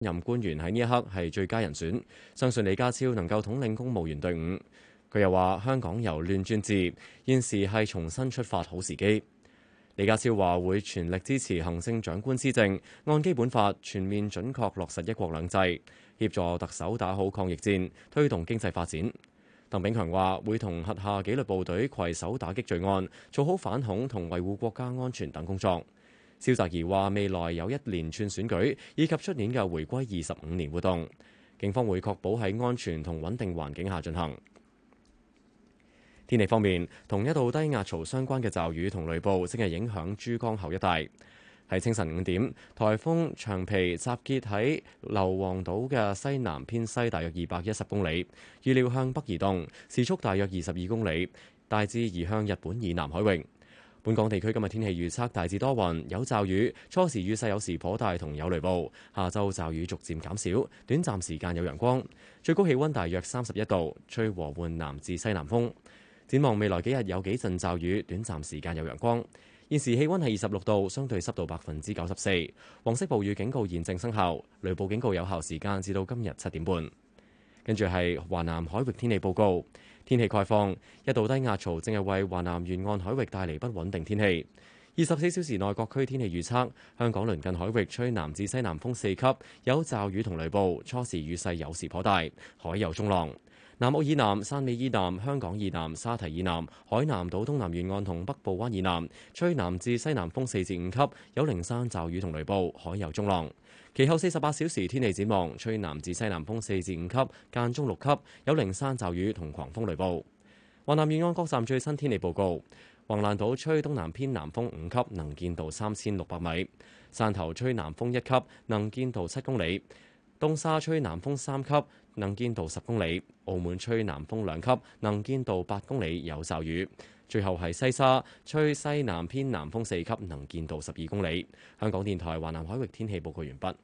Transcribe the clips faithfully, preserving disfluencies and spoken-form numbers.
任官員喺呢一刻係最佳人選，相信李家超能夠統領公務員隊伍。佢又話：香港由亂轉治，現時係重新出發好時機。李家超話會全力支持行政長官施政，按基本法全面準確落實一國兩制，協助特首打好抗疫戰，推動經濟發展。鄧炳強話會同轄下紀律部隊攜手打擊罪案，做好反恐同維護國家安全等工作。蕭澤頤話未來有一連串選舉，以及出年嘅回歸二十五年活動，警方會確保喺安全同穩定環境下進行。天氣方面，同一道低壓槽相關嘅驟雨同雷暴正係影響珠江口一帶。喺清晨五點，颱風長皮集結喺硫磺島嘅西南偏西大約二百一十公里，預料向北移動，時速大約二十二公里，大致移向日本以南海域。本港地區今日天氣預測大致多雲，有驟雨，初時雨勢有時頗大同有雷暴。下晝驟雨逐漸減少，短暫時間有陽光，最高氣溫大約三十一度，吹和緩南至西南風。展望未來幾日有幾陣驟雨，短暫時間有陽光。現時氣溫係二十六度，相對濕度百分之九十四。黃色暴雨警告現正生效，雷暴警告有效時間至到今日七點半。跟住係華南海域天氣報告，天氣概況，一道低壓槽正係為華南沿岸海域帶嚟不穩定天氣。二十四小時內各區天氣預測：香港鄰近海域吹南至西南風四級，有驟雨同雷暴，初時雨勢有時頗大，海有中浪。南澳以南、汕尾以南、香港以南、沙堤以南、海南島東南沿岸同北部灣以南，吹南至西南風四至五級，有零散驟雨同雷暴，海有中浪。其後四十八小時天氣展望，吹南至西南風四至五級，間中六級，有零散驟雨同狂風雷暴。華南沿岸各站最新天氣報告：橫瀾島吹東南偏南風五級，能見度三千六百米；汕頭吹南風一級，能見度七公里；東沙吹南風三級，能見度十公里；澳門吹南風兩級，能見度八公里，有驟雨。最後係西沙吹西南偏南風四級，能見度十二公里。香港電台華南海域天氣報告完畢。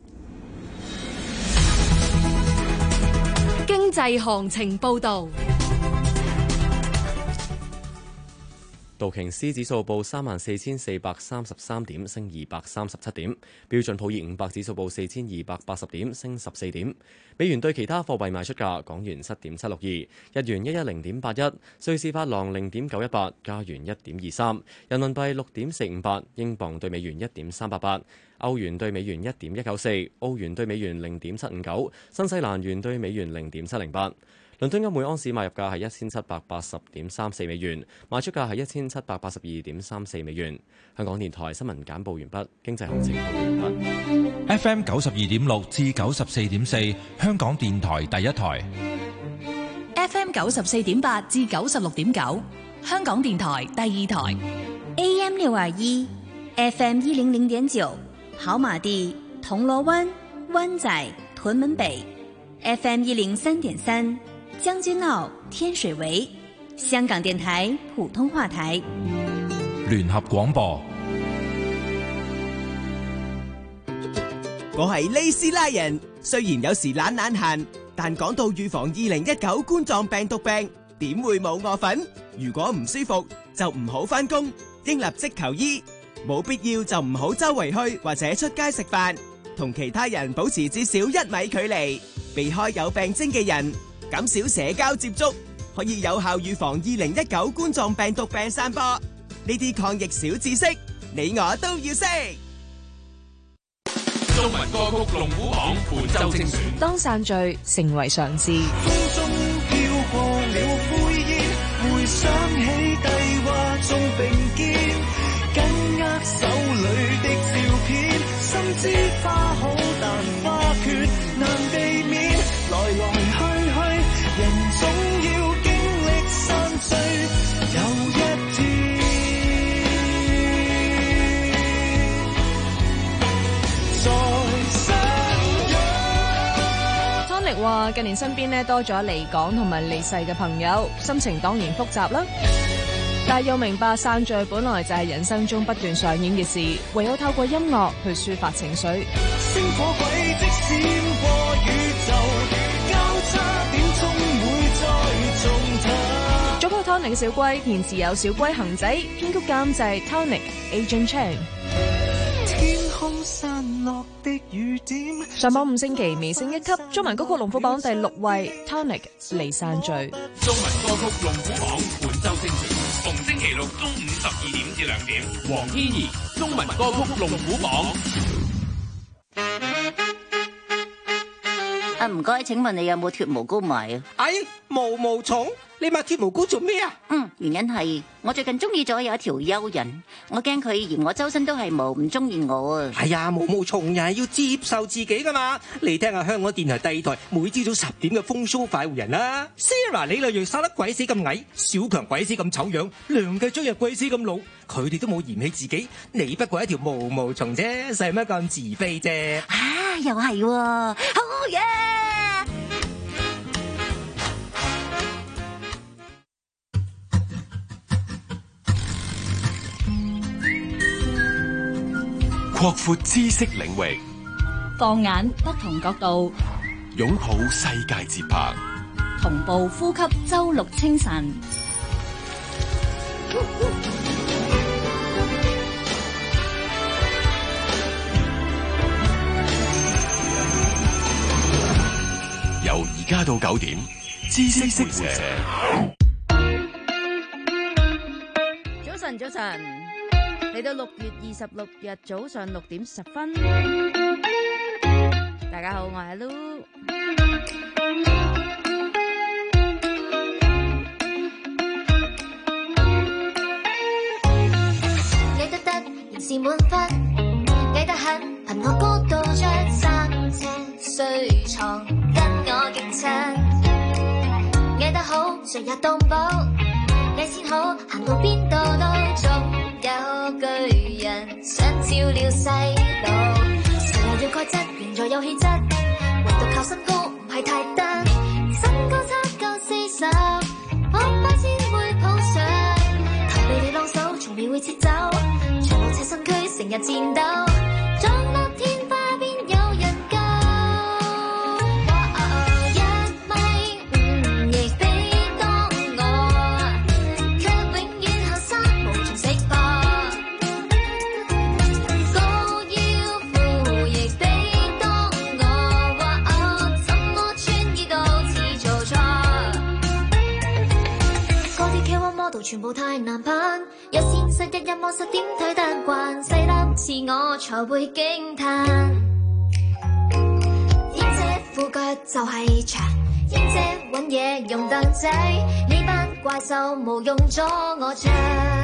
經濟行情報導。 道瓊斯指數報三萬四千四百三十三點，升二百三十七點；標準普爾五百指數報四千二百八十點，升十四點。美元對其他貨幣賣出價：港元七點七六二，日元一一零點八一，瑞士法郎零點九一八，加元一點二三，人民幣六點四五八，英鎊對美元一點三八八，歐元對美元一點一九四，澳元對美元零點七五九，新西蘭元對美元零點七零八。倫敦金每安士買入價係一千七百八十點三四美元，賣出價係一千七百八十二點三四美元。香港電台新聞簡報完畢，經濟行情報完畢。 F M 九十二點六至九十四點四，香港電台第一台。 F M 九十四點八至九十六點九，香港電台第二台。 A M 六二一，F M 一零零點九，跑馬地、銅鑼灣、灣仔、屯門北。F M 一零三點三。將軍澳、天水圍，香港電台普通話台。 聯合廣播。 我係利斯拉人，雖然有時懶懶閒，但講到預防二零一九冠狀病毒病，點會冇我份？如果唔舒服就唔好返工，應立即求醫，冇必要就唔好周圍去或者出街食飯，同其他人保持至少一米距離，避開有病徵嘅人。減少社交接觸，可以有效預防二零一九冠狀病毒病散播。呢啲抗疫小知識，你我都要識。 中文歌曲龍虎榜本周精選。 當散聚成為常事。 風中飄過了灰煙，回想起計劃中並肩，緊握手裏的照片，心知花好但花缺難避免，來來去去人總要經歷散聚，有一天再相約。 Tonic 話近年身邊咧多咗離港同埋離世嘅朋友，心情當然複雜啦。但又明白散聚本來就係人生中不斷上演嘅事，唯有透過音樂去抒發情緒。 星火軌跡閃過宇宙，交叉點終會再重頭。 作曲 Tonic 嘅小龜，填詞有小龜恒仔，編曲監製 Tonic Agent Chan。 天空散落的雨點。 上榜五星期微升一級，中文歌曲龍虎榜第六位 Tonic 離散聚。 中文歌曲龍虎榜本周精選，逢星期六中午十二點至兩點。黃天怡中文歌曲龍虎榜。 啊，唔該，請問你有冇脱毛膏賣啊？ 哎，毛毛蟲，你買脱毛膏做咩啊？ 嗯，原因係我最近中意咗有一條蚯蚓，我驚佢嫌我周身都係毛，唔中意我啊。 係啊，毛毛蟲人係要接受自己噶嘛。你聽下香港電台第二台每朝早十點嘅風騷快活人啦。Sarah 李麗蕊生得鬼死咁矮，小強鬼死咁醜樣，梁繼章又鬼死咁老，佢哋都冇嫌棄自己。你不過一條毛毛蟲啫，使乜咁自卑啫？ 啊，又係喎，好嘢！ 擴闊知識領域， 放眼不同角度， 擁抱世界節拍， 同步呼吸周六清晨。 由而家到九點，知識識社。 早晨，早晨。嚟到六月二十六日早上六點十分，大家好，我係 Lu。 你得得仍是滿分，你得很，憑我高度將三隻睡床跟我極親，你得好，誰也當寶，你先好，行到邊度都中。有巨人想照料細路，成日要鈣質，仍在有氣質，唯獨靠身高唔係太得，身高差夠四十，我巴先會抱上，頭被你晾手，從未會撤走，長路斜身軀，成日戰鬥，撞落天花邊有人救。全部太難攀，有現實日日望實點睇得慣，細粒似我才會驚嘆。燕姐副腳就係長，燕姐揾嘢用凳仔，呢班怪獸無用咗我唱。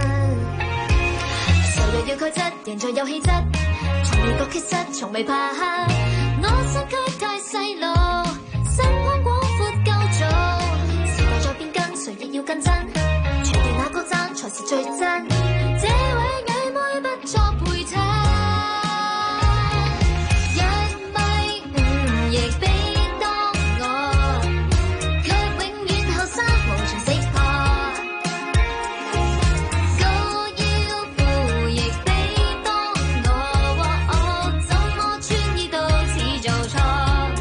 成日要鈣質，仍在有氣質，從未覺缺失，從未怕黑。我身軀太細路，身寬廣闊夠做，時代在變更，誰亦要跟真。那個讚才是最真，這位矮妹不作配襯，一米五亦比當我，卻永遠後生無從識破，高腰褲亦比當我，我怎麼穿衣都似做錯。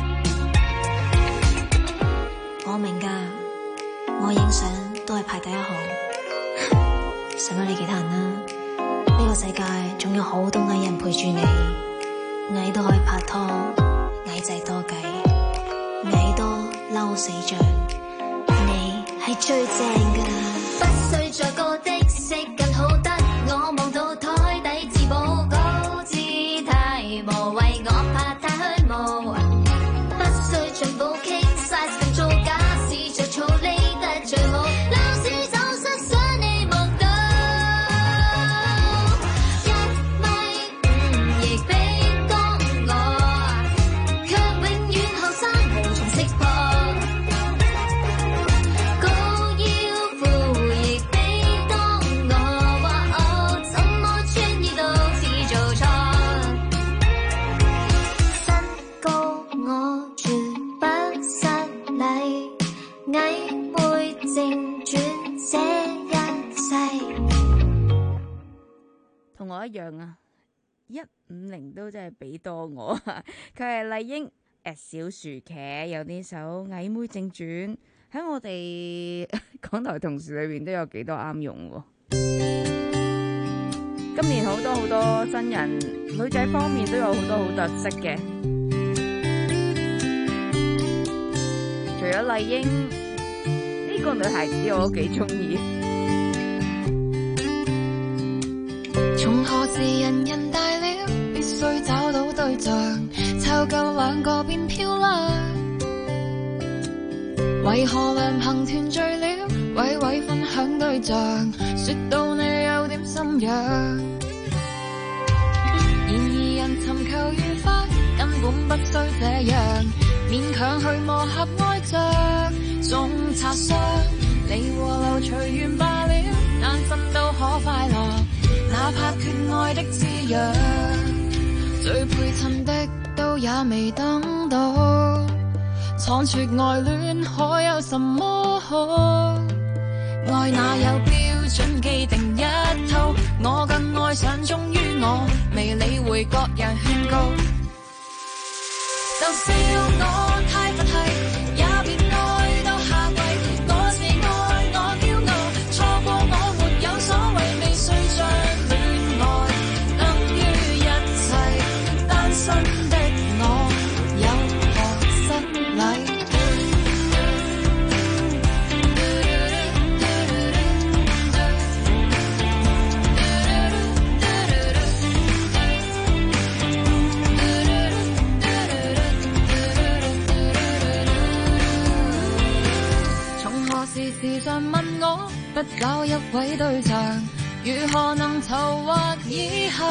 我明㗎，我影相都係排第一行。想咗你其他人啦，呢個世界總有好多矮人陪住你，矮都可以拍拖，矮仔多計，矮多嬲死象，你係最正㗎，不需再高的色更好得，我望到台底自報高姿態，無謂我怕太虛無，不需進步傾 size 更造假，試着草理得最好，鬧事走失想你。 同我一樣啊，一五零都真係俾多我啊！佢係麗英 at 小薯茄，有呢首《矮妹正傳》喺我哋港台同事裏面都有幾多啱用喎。 今年好多好多新人，女仔方面都有好多好特色嘅。除咗麗英呢、這個女孩子，我都幾中意。 從何時人人大了，必須找到對象，湊夠兩個變漂亮。為何良朋團聚了，位位分享對象，說到你有點心癢。然而人尋求愉快，根本不需這樣，勉強去磨合愛着，總擦傷。你和流隨緣罷了，單身都可快樂，哪怕缺愛的滋養。最配襯的都也未等到，倉促愛戀可有什麼好？愛哪有標準既定一套？我更愛上忠於我，未理會各人勸告。就笑我太佛系，也別愛到下跪。我是愛我驕傲，錯過我沒有所謂，未睡着戀愛等於一切。單身的我有何失禮？時常問我，不找一位對象，如何能籌劃以後？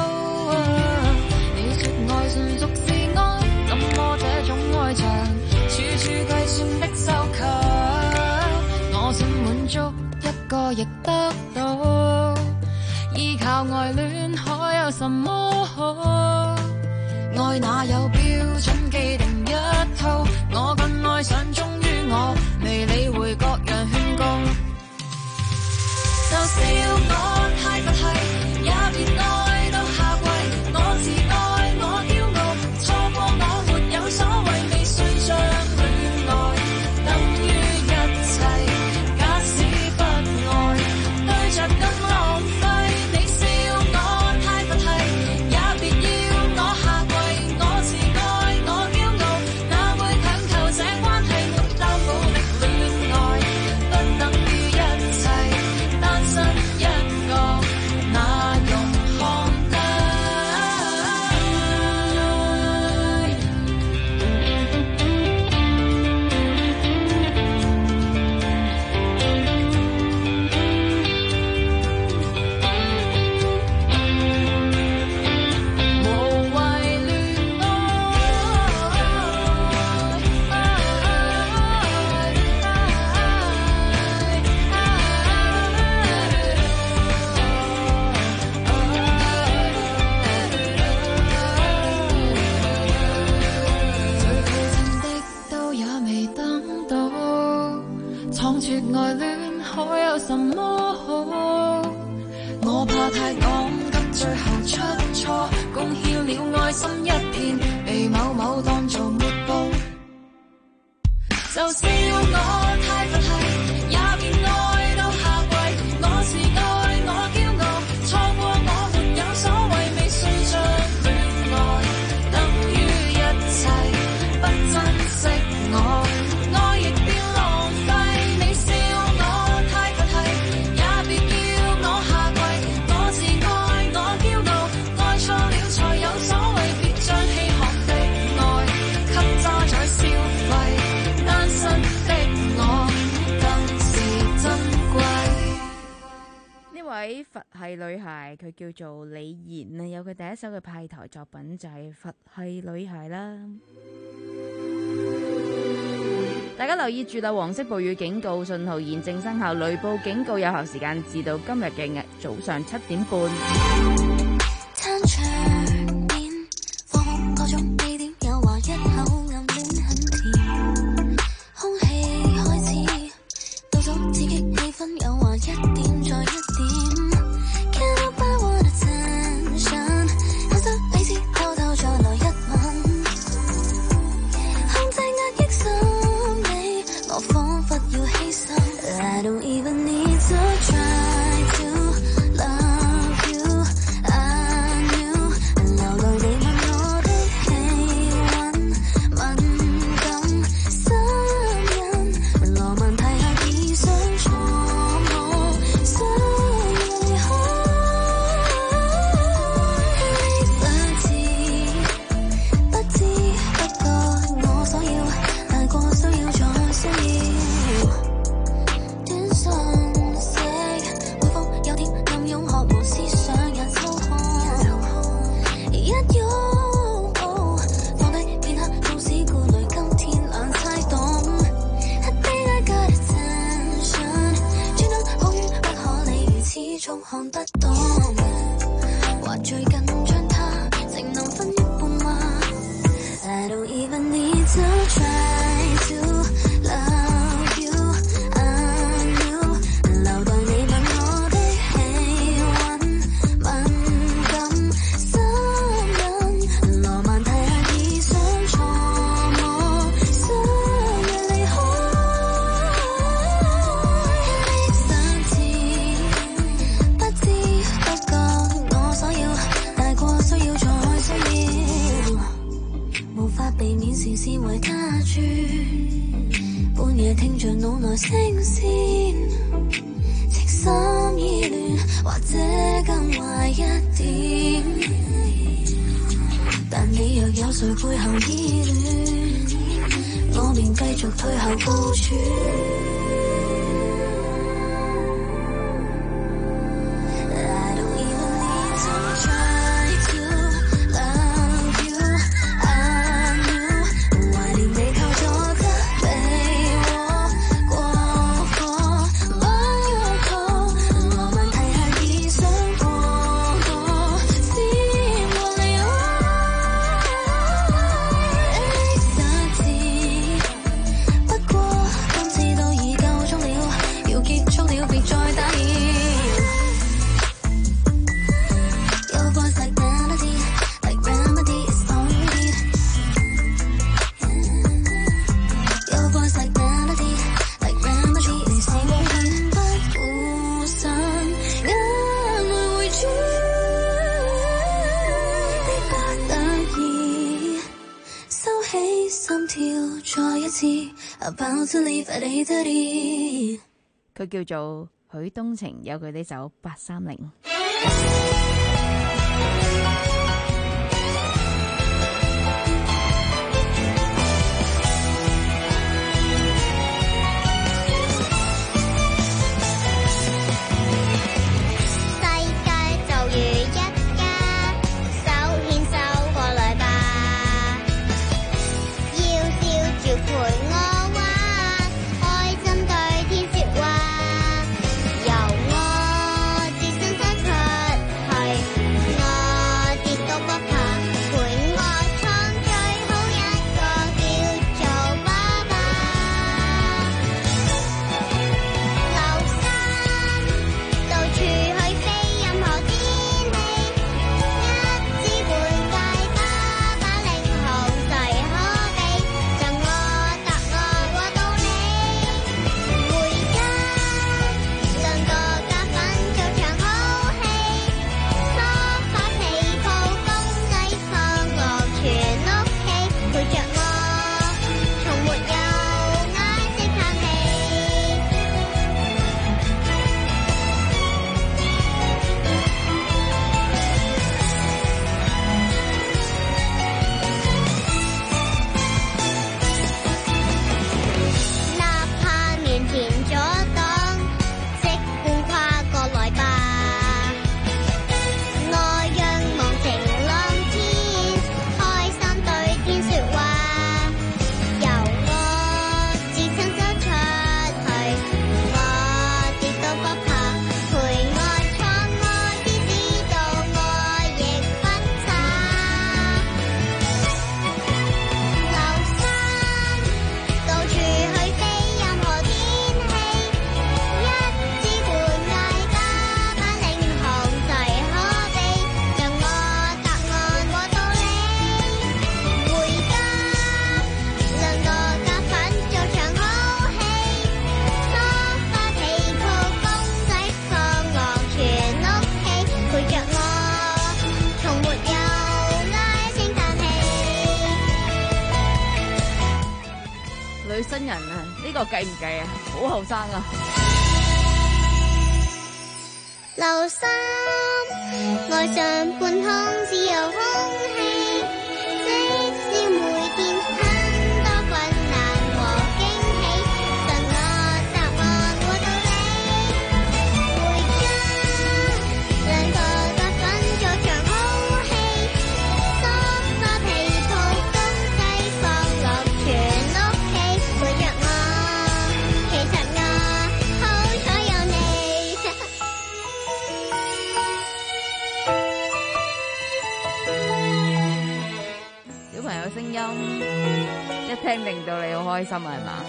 你說愛純屬是愛，怎麼這種愛情處處計算的收購？我想滿足一個亦得到，依靠愛戀可有什麼好？愛哪有標準既定一套？我更愛上忠於我，未理會各樣勸告。就笑我太佛系，也別愛到下跪。我自愛我驕傲，錯過我沒有所謂，未睡着戀愛等於一切。假使不愛，對着更浪費。你笑我太佛系，也別要我下跪。我自愛我驕傲，哪會強求這關係沒擔保的戀愛，不等於一切。單身一個，哪容看低？無謂戀最配襯的都也未等到，倉促愛戀可有什麼好？我怕太趕急，最後出錯，貢獻了愛心一片，被某某當做抹布。就笑我太佛系，也別愛到下跪。我是愛我驕傲，錯過我沒有所謂，未睡着戀愛等於一切。不珍惜我，愛亦變浪費。你笑我太佛系，也別要我下跪。我自愛我驕傲，愛錯了才有所謂，別將稀罕的愛給揸在消費。單身的我更是珍貴。 呢位佛系女孩佢叫做李妍啊，有佢第一首嘅派台作品就係佛系女孩啦。大家留意住啦，黃色暴雨警告信號現正生效，雷暴警告有效時間至到今日嘅早上七點半。 餐桌邊放空各種地點，有話一口暗戀很甜，空氣開始到咗刺激氣氛，有話一點再一點。Can't help but want attention， 有得彼此偷偷再來一吻，控制壓抑心理，我彷彿要犧牲。I don't even need to try to love you。 佢叫做許東晴，有佢呢首八三零。新人啊，呢個計唔計啊？好後生啊！ 留心，愛上半空自由空氣，即使每天很多困難和驚喜，但我答案我到你，回家兩個白粉做場好戲，梳化被鋪公仔放落全屋企，陪着我，其實我好彩有你。 聽令到你好開心啊，係嘛？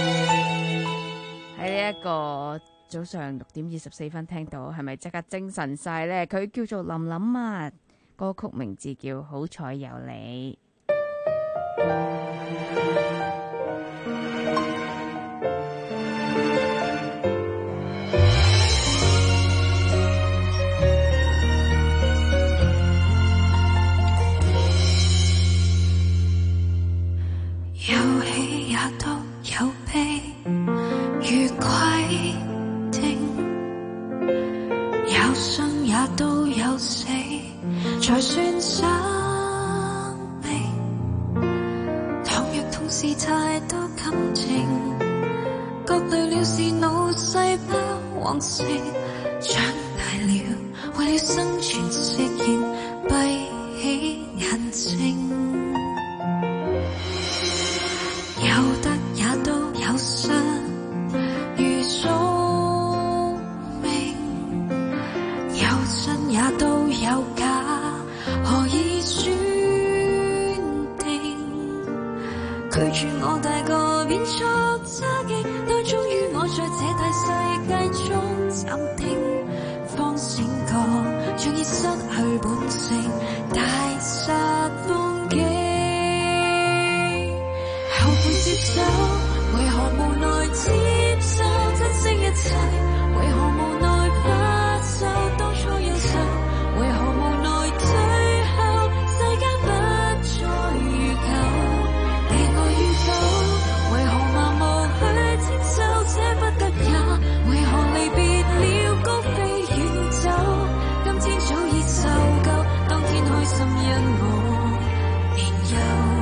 喺呢一個早上六點二十四分聽到，係咪即刻精神晒呢？佢叫做林林啊，歌曲名字叫《好彩有你》。 有喜也都有悲，如規定，有生也都有死，才算生命。倘若同時太多感情，割裂了是腦細胞旺盛，長大了為了生存食言閉起眼睛。有得也都有失，如宿命；有真也都有假，何以選定？拒絕我大個變作詐欺，都終於我在這大世界中暫定。方醒覺，像已失去本性，大煞風景。後悔接受，為何無奈接受？珍惜一切，為何無奈發愁？當初優秀，為何無奈退後？世間不再如舊，被愛與否？為何盲目去接受？這不得也，為何離別了高飛遠走？今天早已受夠，當天開心因我年幼。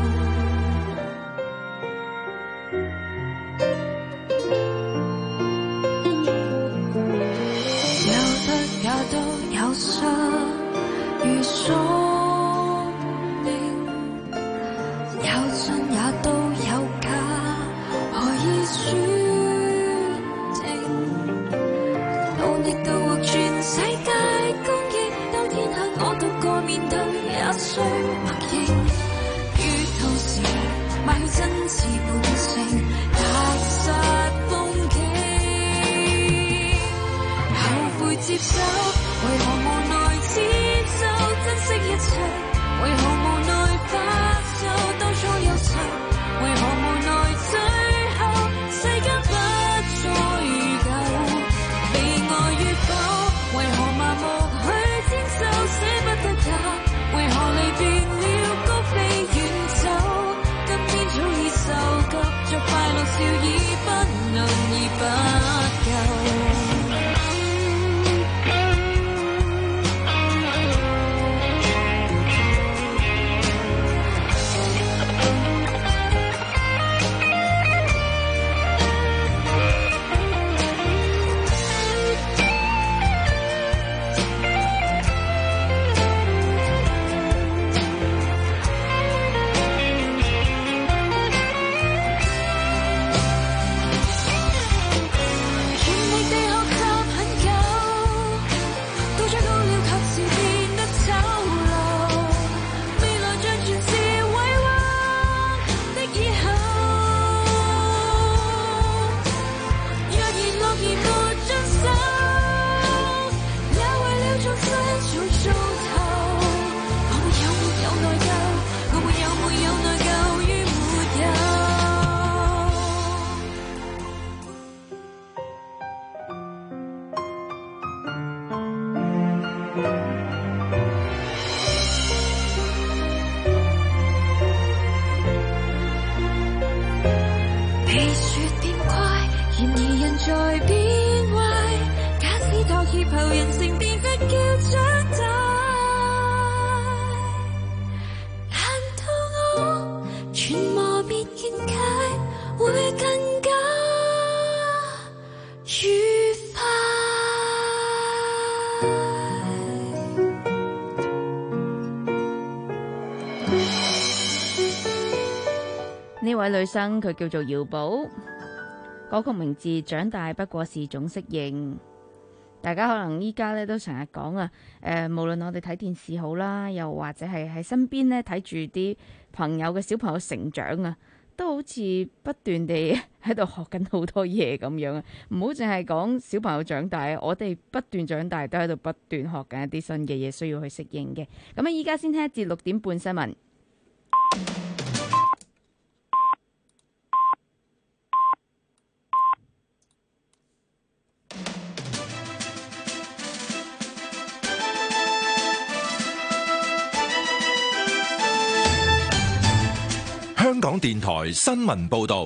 有傷如宿命，有真也都有假，何以選定？努力到獲全世界公認，當天黑我獨個面對也需默認。於透視買去真摯本性，大煞風景。後悔接受。為何無奈接受？珍惜一切，為何無奈發愁？當初優秀，為何無奈最後？世間不再如舊，被愛與否？為何盲目去遷就？捨不得也，為何離別了高飛遠走？今天早已受夠，作快樂笑已不能而不夠。 呢位女生佢叫做姚寶，歌曲名字《長大不過是種適應》。大家可能依家咧都成日講啊，誒、呃，無論我哋睇電視好啦，又或者係喺身邊咧睇住啲朋友嘅小朋友成長啊， 都好似不斷地喺度學緊好多嘢咁樣啊！唔好淨係講小朋友長大，我哋不斷長大都喺度不斷學緊一啲新嘅嘢，需要去適應嘅。咁啊，依家先聽一節六點半新聞。 香港電台新聞報道，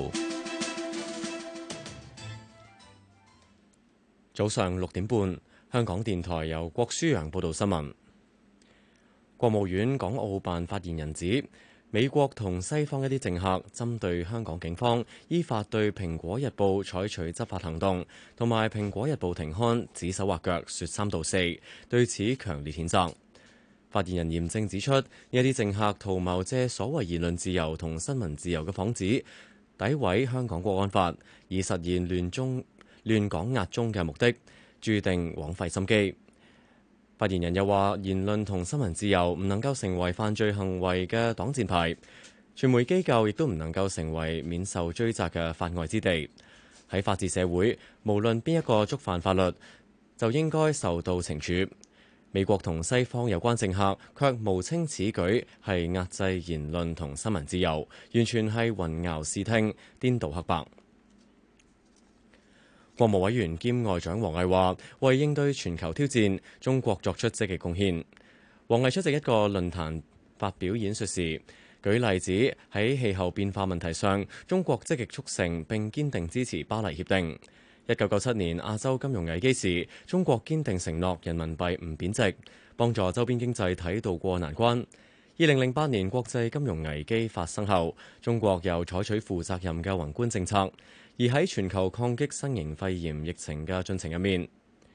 早上六點半，香港電台由郭舒揚報道新聞。國務院港澳辦發言人指，美國同西方一啲政客針對香港警方依法對《蘋果日報》採取執法行動，同埋《蘋果日報》停刊指手畫腳、說三道四，對此強烈譴責。發言人嚴正指出，呢一啲政客圖謀借所謂言論自由同新聞自由嘅幌子，詆毀香港國安法，以實現亂中亂港壓中嘅目的，注定枉費心機。發言人又話，言論同新聞自由唔能夠成為犯罪行為嘅擋箭牌，傳媒機構亦都唔能夠成為免受追責嘅法外之地。喺法治社會，無論邊一個觸犯法律，就應該受到懲處。美國同西方有關政客卻誣稱此舉係壓制言論同新聞自由，完全係混淆視聽、顛倒黑白。國務委員兼外長王毅話，為應對全球挑戰，中國作出積極貢獻。王毅出席一個論壇發表演說時，舉例子喺氣候變化問題上，中國積極促成並堅定支持巴黎協定。一九九七年亞洲金融危機時，中國堅定承諾人民幣唔貶值，幫助周邊經濟體渡過難關。二零零八年國際金融危機發生後，中國又採取負責任嘅宏觀政策，而喺全球抗擊新型肺炎疫情嘅進程入面，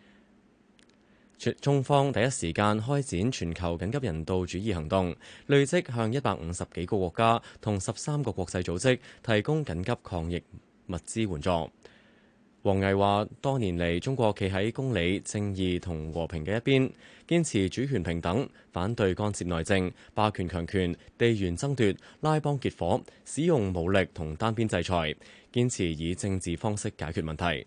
中方第一時間開展全球緊急人道主義行動，累積向一百五十幾個國家同十三個國際組織提供緊急抗疫物資援助。王毅話：多年嚟，中國企喺公理、正義同和平嘅一邊，堅持主權平等，反對干涉內政、霸權強權、地緣爭奪、拉幫結夥、使用武力同單邊制裁，堅持以政治方式解決問題。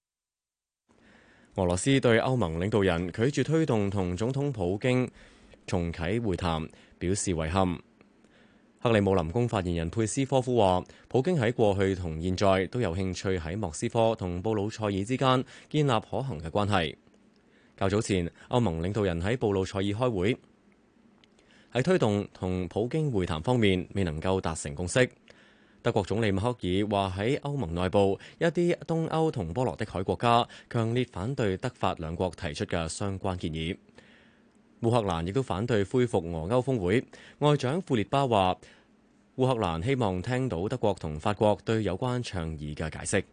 俄羅斯對歐盟領導人拒絕推動同總統普京重啟會談表示遺憾。克里姆林宮發言人佩斯科夫話，普京喺過去同現在都有興趣喺莫斯科同布魯塞爾之間建立可行嘅關係。較早前，歐盟領導人喺布魯塞爾開會，喺推動同普京會談方面未能夠達成共識。德國總理默克爾話喺歐盟內部，一啲東歐同波羅的海國家強烈反對德法兩國提出嘅相關建議。烏克蘭亦都反對恢復俄歐峰會。外長庫列巴話，烏克蘭希望聽到德國同法國對有關倡議嘅解釋。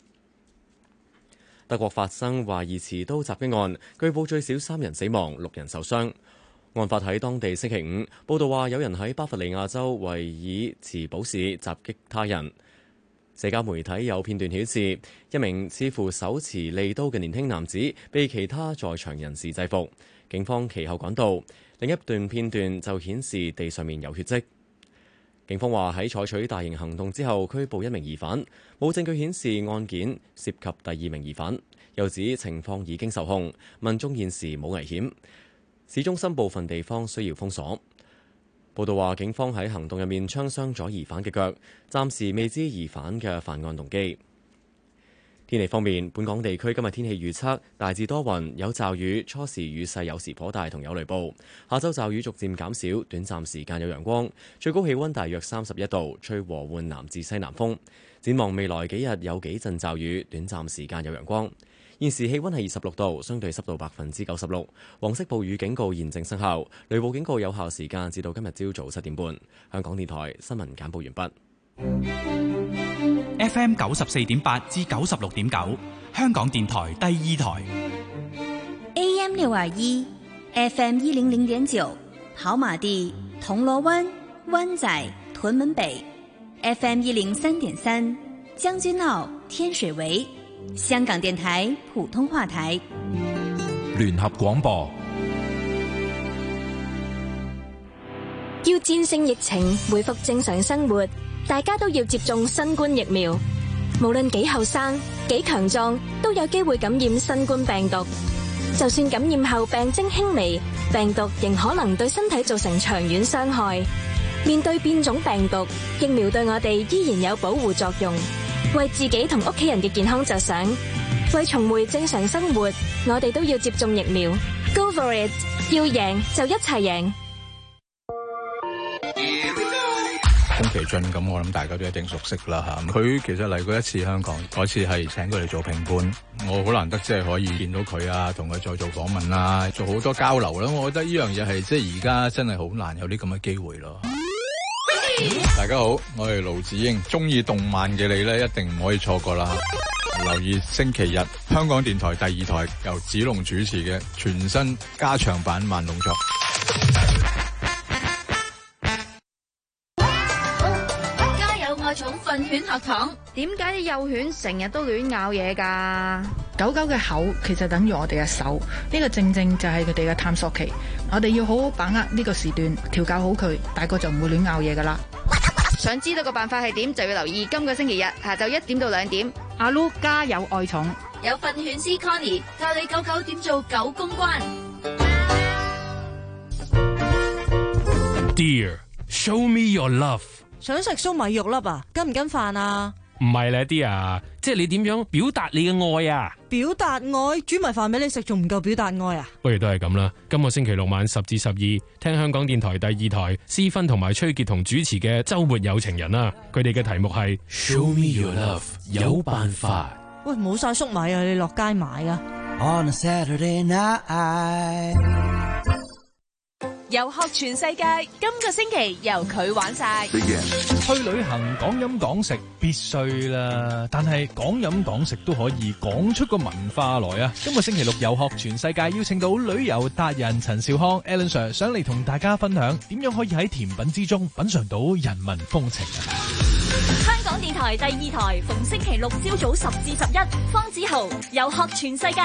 德國發生懷疑持刀襲擊案，據報最少三人死亡，六人受傷。案發喺當地星期五。報道話有人喺巴伐利亞州維爾茨堡市襲擊他人。社交媒體有片段顯示，一名似乎手持利刀嘅年輕男子被其他在場人士制服。警方其後趕到，另一段片段就顯示地上面有血跡。警方話喺採取大型行動之後拘捕一名疑犯，冇證據顯示案件涉及第二名疑犯，又指情況已經受控，民眾現時冇危險。市中心部分地方需要封鎖。報道話警方喺行動入面槍傷咗疑犯嘅腳，暫時未知疑犯嘅犯案動機。天氣方面，本港地區今日天氣預測大致多雲，有驟雨，初時雨勢有時頗大，同有雷暴。下週驟雨逐漸減少，短暫時間有陽光，最高氣溫大約三十一度，吹和緩南至西南風。展望未來幾日有幾陣驟雨，短暫時間有陽光。現時氣溫係二十六度，相對濕度百分之九十六。黃色暴雨警告現正生效，雷暴警告有效時間至到今日朝早七點半。香港電台新聞簡報完畢。 F M 九十四點八至九十六點九，香港電台第二台。 A M 六二一 ，F M 一零零點九，跑馬地、銅鑼灣、灣仔、屯門北 ，F M 一零三點三，將軍澳、天水圍，香港電台普通話台。 聯合廣播。 要戰勝疫情，恢復正常生活。 大家都要接種新冠疫苗。無論幾後生、幾強壯，都有機會感染新冠病毒。就算感染後病徵輕微，病毒仍可能對身體造成長遠傷害。面對變種病毒，疫苗對我哋依然有保護作用。為自己同屋企人嘅健康着想，為重回正常生活，我哋都要接種疫苗。Go for it！ 要贏就一齊贏。 宮崎駿咁，我諗大家都一定熟悉啦嚇。佢其實嚟過一次香港，嗰次係請佢嚟做評判，我好難得即係可以見到佢啊，同佢再做訪問啦，做好多交流啦。我覺得呢樣嘢係即係而家真係好難有啲咁嘅機會咯。大家好，我係盧子英，中意動漫嘅你咧，一定唔可以錯過啦。留意星期日香港電台第二台由子龍主持嘅全新加長版慢動作。 寵訓犬學堂， 點解啲幼犬成日都亂咬嘢㗎？ 狗狗嘅口其實等於我哋嘅手，呢個正正就係佢哋嘅探索期。我哋要好好把握呢個時段，調教好佢，大個就唔會亂咬嘢㗎啦。 想知道個辦法係點，就要留意今個星期日下晝一點到兩點。 阿 Lu 家有愛寵， 有訓犬師 Connie 教你狗狗點做狗公關。 Dear, show me your love。 想食粟米肉粒啊？跟唔跟飯啊？ 唔係咧啲啊，即係你點樣表達你嘅愛啊？ 表達愛，煮埋飯俾你食，仲唔夠表達愛啊？ 不如都係咁啦。今個星期六晚十至十二，聽香港電台第二台思芬同埋崔潔彤主持嘅周末有情人啊。佢哋嘅題目係 Show me your love， 有辦法。 喂，冇晒粟米啊，你落街買啊。 On a Saturday night。 遊學全世界，今個星期由佢玩晒。 去旅行講飲講食必須啦，但係講飲講食都可以講出個文化來啊！今個星期六遊學全世界邀請到旅遊達人陳少康 Alan Sir 上嚟同大家分享點樣可以喺甜品之中品嘗到人民風情啊！ 香港電台第二台逢星期六朝早十至十一，方子豪遊學全世界。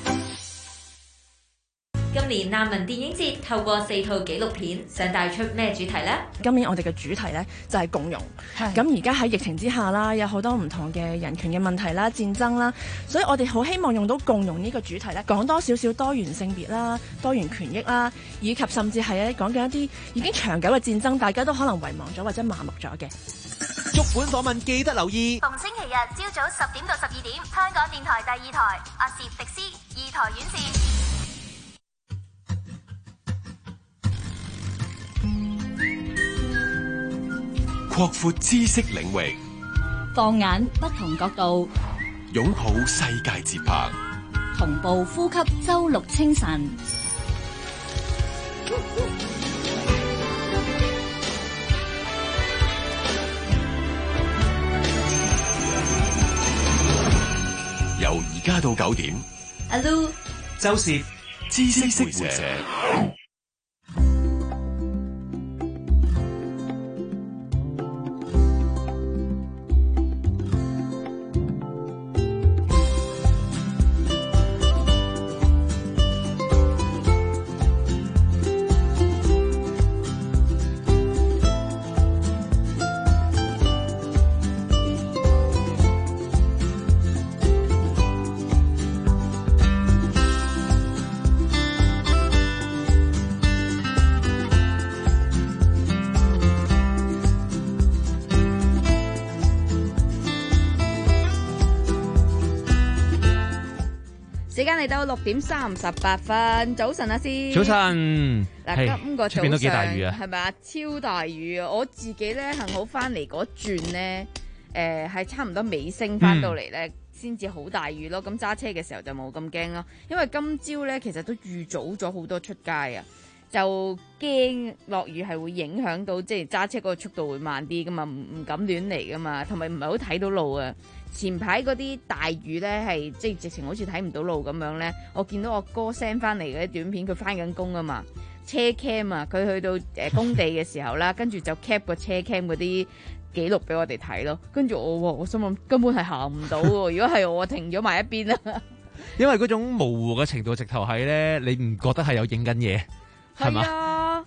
今年難民電影節透過四套紀錄片，想帶出咩主題呢？ 今年我哋嘅主題呢，就係共融。咁而家喺疫情之下啦，有好多唔同嘅人權嘅問題啦、戰爭啦，所以我哋好希望用到共融呢個主題呢，講多少少多元性別啦、多元權益啦，以及甚至係咧講緊一啲已經長久嘅戰爭，大家都可能遺忘咗或者麻木咗嘅。 足本訪問記得留意， 逢星期日朝早十點到十二點，香港電台第二台，阿攝迪斯二台院線。 擴闊知識領域， 放眼不同角度， 擁抱世界節拍， 同步呼吸周六清晨。 由而家到九點， 阿 Lu 周攝知識會者。 時間嚟到六點三十八分，早晨啊，先早晨。 嗱，今個早上出邊都幾大雨啊， 係咪啊？超大雨啊！我自己咧幸好翻嚟嗰轉咧，誒、呃、係差唔多尾聲翻到嚟咧，先至好大雨咯。咁揸車嘅時候就冇咁驚咯，因為今朝咧其實都預早咗好多出街啊，就驚落雨係會影響到即係揸車嗰個速度會慢啲噶嘛，唔唔敢亂嚟噶嘛，同埋唔係好睇到路啊。前排嗰啲大雨咧，係即係直情好似睇唔到路咁樣咧。我見到我哥 send 翻嚟嗰啲短片，佢翻緊工啊嘛，車 cam 啊，佢去到誒工地嘅時候啦，跟住就 cap 個車 cam 嗰啲記錄俾我哋睇咯。跟住我，我心諗根本係行唔到喎。如果係我停咗埋一邊啦， 因為嗰種模糊嘅程度，直頭係咧，你唔覺得係有影緊嘢係嘛？ 係啊，都唔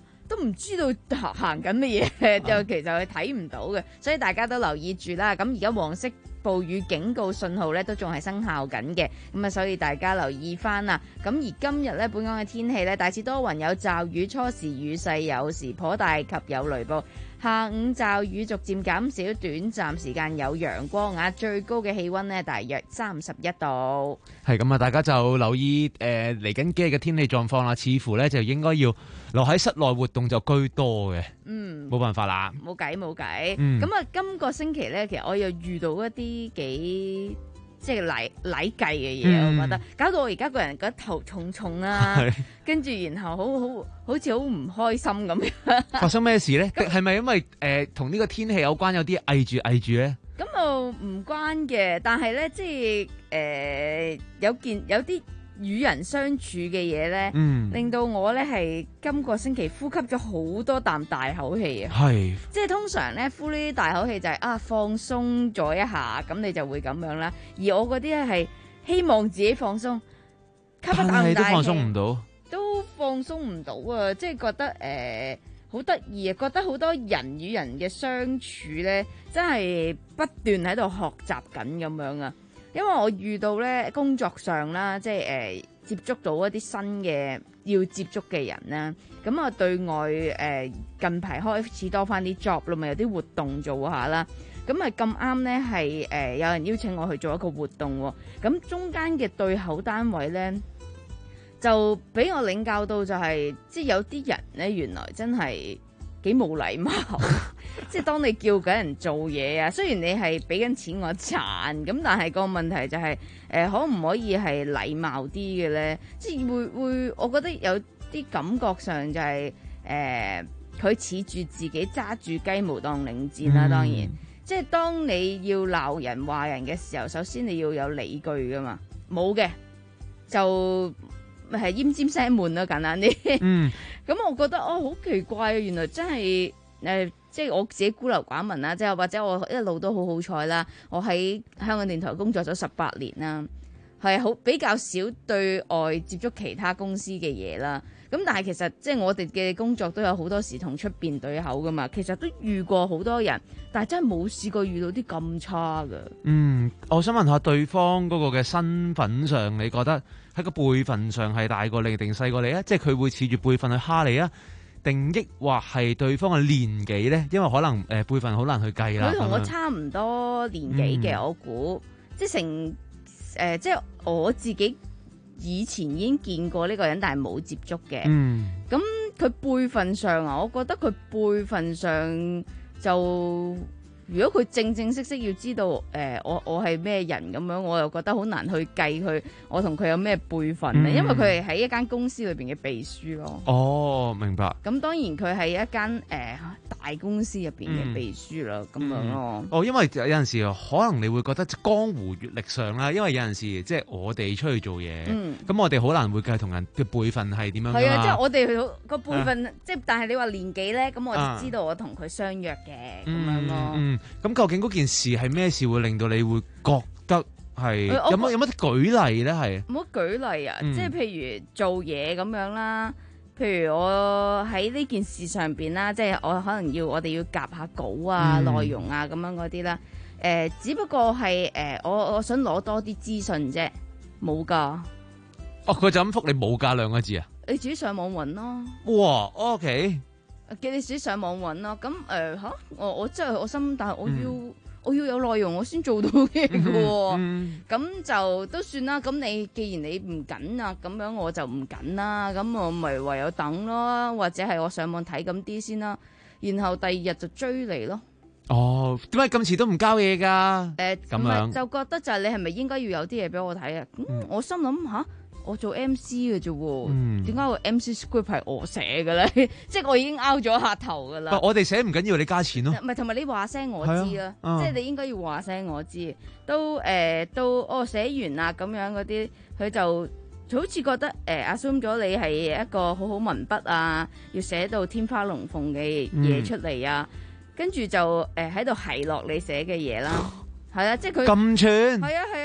唔知道行行緊乜嘢，就其實佢睇唔到嘅，所以大家都留意住啦。咁而家黃色暴雨警告信號咧都仲係生效緊嘅，咁啊所以大家留意翻啦。咁而今日咧本港嘅天氣咧大致多雲有驟雨，初時雨勢有時頗大及有雷暴，下午驟雨逐漸減少，短暫時間有陽光啊，最高嘅氣溫呢大約三十一度。 係咁啊，大家就留意誒嚟緊幾日嘅天氣狀況啦，似乎咧就應該要留喺室內活動就居多嘅。嗯，冇辦法啦， 冇計冇計。 嗯， 咁啊，今個星期咧，其實我又遇到一啲幾即係禮禮計嘅嘢， 嗯、 我覺得搞到我而家個人覺得頭重重啊，跟住然後好好好似好唔開心咁樣。 發生咩事咧？係咪因為誒同呢個天氣有關，有啲翳住翳住咧？ 咁又唔關嘅，但係咧即係誒、呃、有件有啲與人相處嘅嘢咧，嗯、令到我咧係今個星期呼吸咗好多啖大口氣啊！係，即係通常咧呼呢啲大口氣就係、是、啊放鬆咗一下，咁你就會咁樣啦。而我嗰啲咧係希望自己放鬆，吸一啖大氣， 都放鬆唔到， 都放鬆唔到啊！即係覺得誒好得意啊，覺得好多人與人嘅相處咧，真係不斷喺度學習緊咁樣啊！因為我遇到咧工作上啦，即係誒、呃、接觸到一啲新嘅要接觸嘅人啦，咁啊對外誒、呃、近排開始多翻啲 job 咯，咪有啲活動做下啦，咁啊咁啱咧係誒有人邀請我去做一個活動喎，咁中間嘅對口單位咧就俾我領教到就係、是，即係有啲人咧原來真係幾冇禮貌，即係當你叫緊人做嘢啊，雖然你係俾緊錢我賺，咁但係個問題就係、是，誒、呃、可唔可以係禮貌啲嘅咧？即係會會，我覺得有啲感覺上就係、是，誒佢恃住自己揸住雞毛當令箭啦，當然，嗯、即係當你要鬧人話人嘅時候，首先你要有理據噶嘛，冇嘅就。係奄尖聲悶啦，簡單啲。嗯，咁我覺得哦，好奇怪啊！原來真係誒、呃，即係我自己孤陋寡聞啦，即係或者我一路都好好彩啦。我喺香港電台工作咗十八年啦，係好比較少對外接觸其他公司嘅嘢啦。咁但係其實即係我哋嘅工作都有好多時同出邊對口噶嘛。其實都遇過好多人，但係真係冇試過遇到啲咁差噶。嗯， 我想問下對方嗰個嘅身份上，你覺得？喺個輩份上係大過你定細過你啊？即係佢會恃住輩份去蝦你啊？定抑或係對方嘅年紀咧？因為可能誒輩份好難去計啦。 佢同我差唔多年紀嘅，嗯、我估即係成誒、呃，即係我自己以前已經見過呢個人，但係冇接觸嘅。嗯，咁佢輩份上啊，我覺得佢輩份上就。如果佢正正式式要知道，誒、呃，我我係咩人咁樣，我又覺得好難去計佢，我同佢有咩輩分咧，嗯、因為佢係喺一間公司裏邊嘅秘書咯。哦，明白。咁當然佢係一間誒、呃、大公司入邊嘅秘書啦，咁、嗯、樣咯。哦，因為有陣時可能你會覺得江湖閲歷上啦，因為有陣時即係我哋出去做嘢，咁、嗯、我哋好難會計同人嘅輩分係點樣㗎。係啊，即係我哋個輩分，即係、啊、但係你話年紀咧，咁我就知道我同佢相約嘅咁、嗯、樣咯。嗯咁究竟嗰件事係咩事會令到你會覺得係有乜有乜舉例咧？係冇舉例啊！嗯、即係譬如做嘢咁樣啦，譬如我喺呢件事上邊啦，即係我可能要我哋要夾下稿啊、嗯、內容啊咁樣嗰啲啦。誒、呃，只不過係誒、呃，我我想攞多啲資訊啫，冇噶。哦，佢就咁覆你冇噶兩個字啊？你自己上網揾咯。哇 ，OK。叫你自己上網揾咯，咁誒嚇，我我真係我心，但係我要、嗯、我要有內容，我先做到嘅喎，咁、嗯嗯、就都算啦。咁你既然你唔緊啊，咁樣我就唔緊啦。咁我咪唯有等咯，或者係我上網睇咁啲先啦。然後第二日就追嚟咯。哦，點解咁遲都唔交嘢㗎？誒、呃，咁樣就覺得就係你係咪應該要有啲嘢俾我睇啊？咁、嗯、我心諗吓。我做 M C 嘅啫喎，點解個 M C script 係我寫嘅咧？即係我已經拗咗下頭噶啦。我哋寫唔緊要，你加錢咯。唔係，同埋你話聲我知啦，啊、即係你應該要話聲我知。都誒、呃，都哦寫完啦咁樣嗰啲，佢就好似覺得誒、呃、assume 咗你係一個好好文筆啊，要寫到天花龍鳳嘅嘢出嚟啊，跟住、嗯、就誒喺度奚落你寫嘅嘢啦。係啊，即係佢咁串。係啊係啊係啊，喺度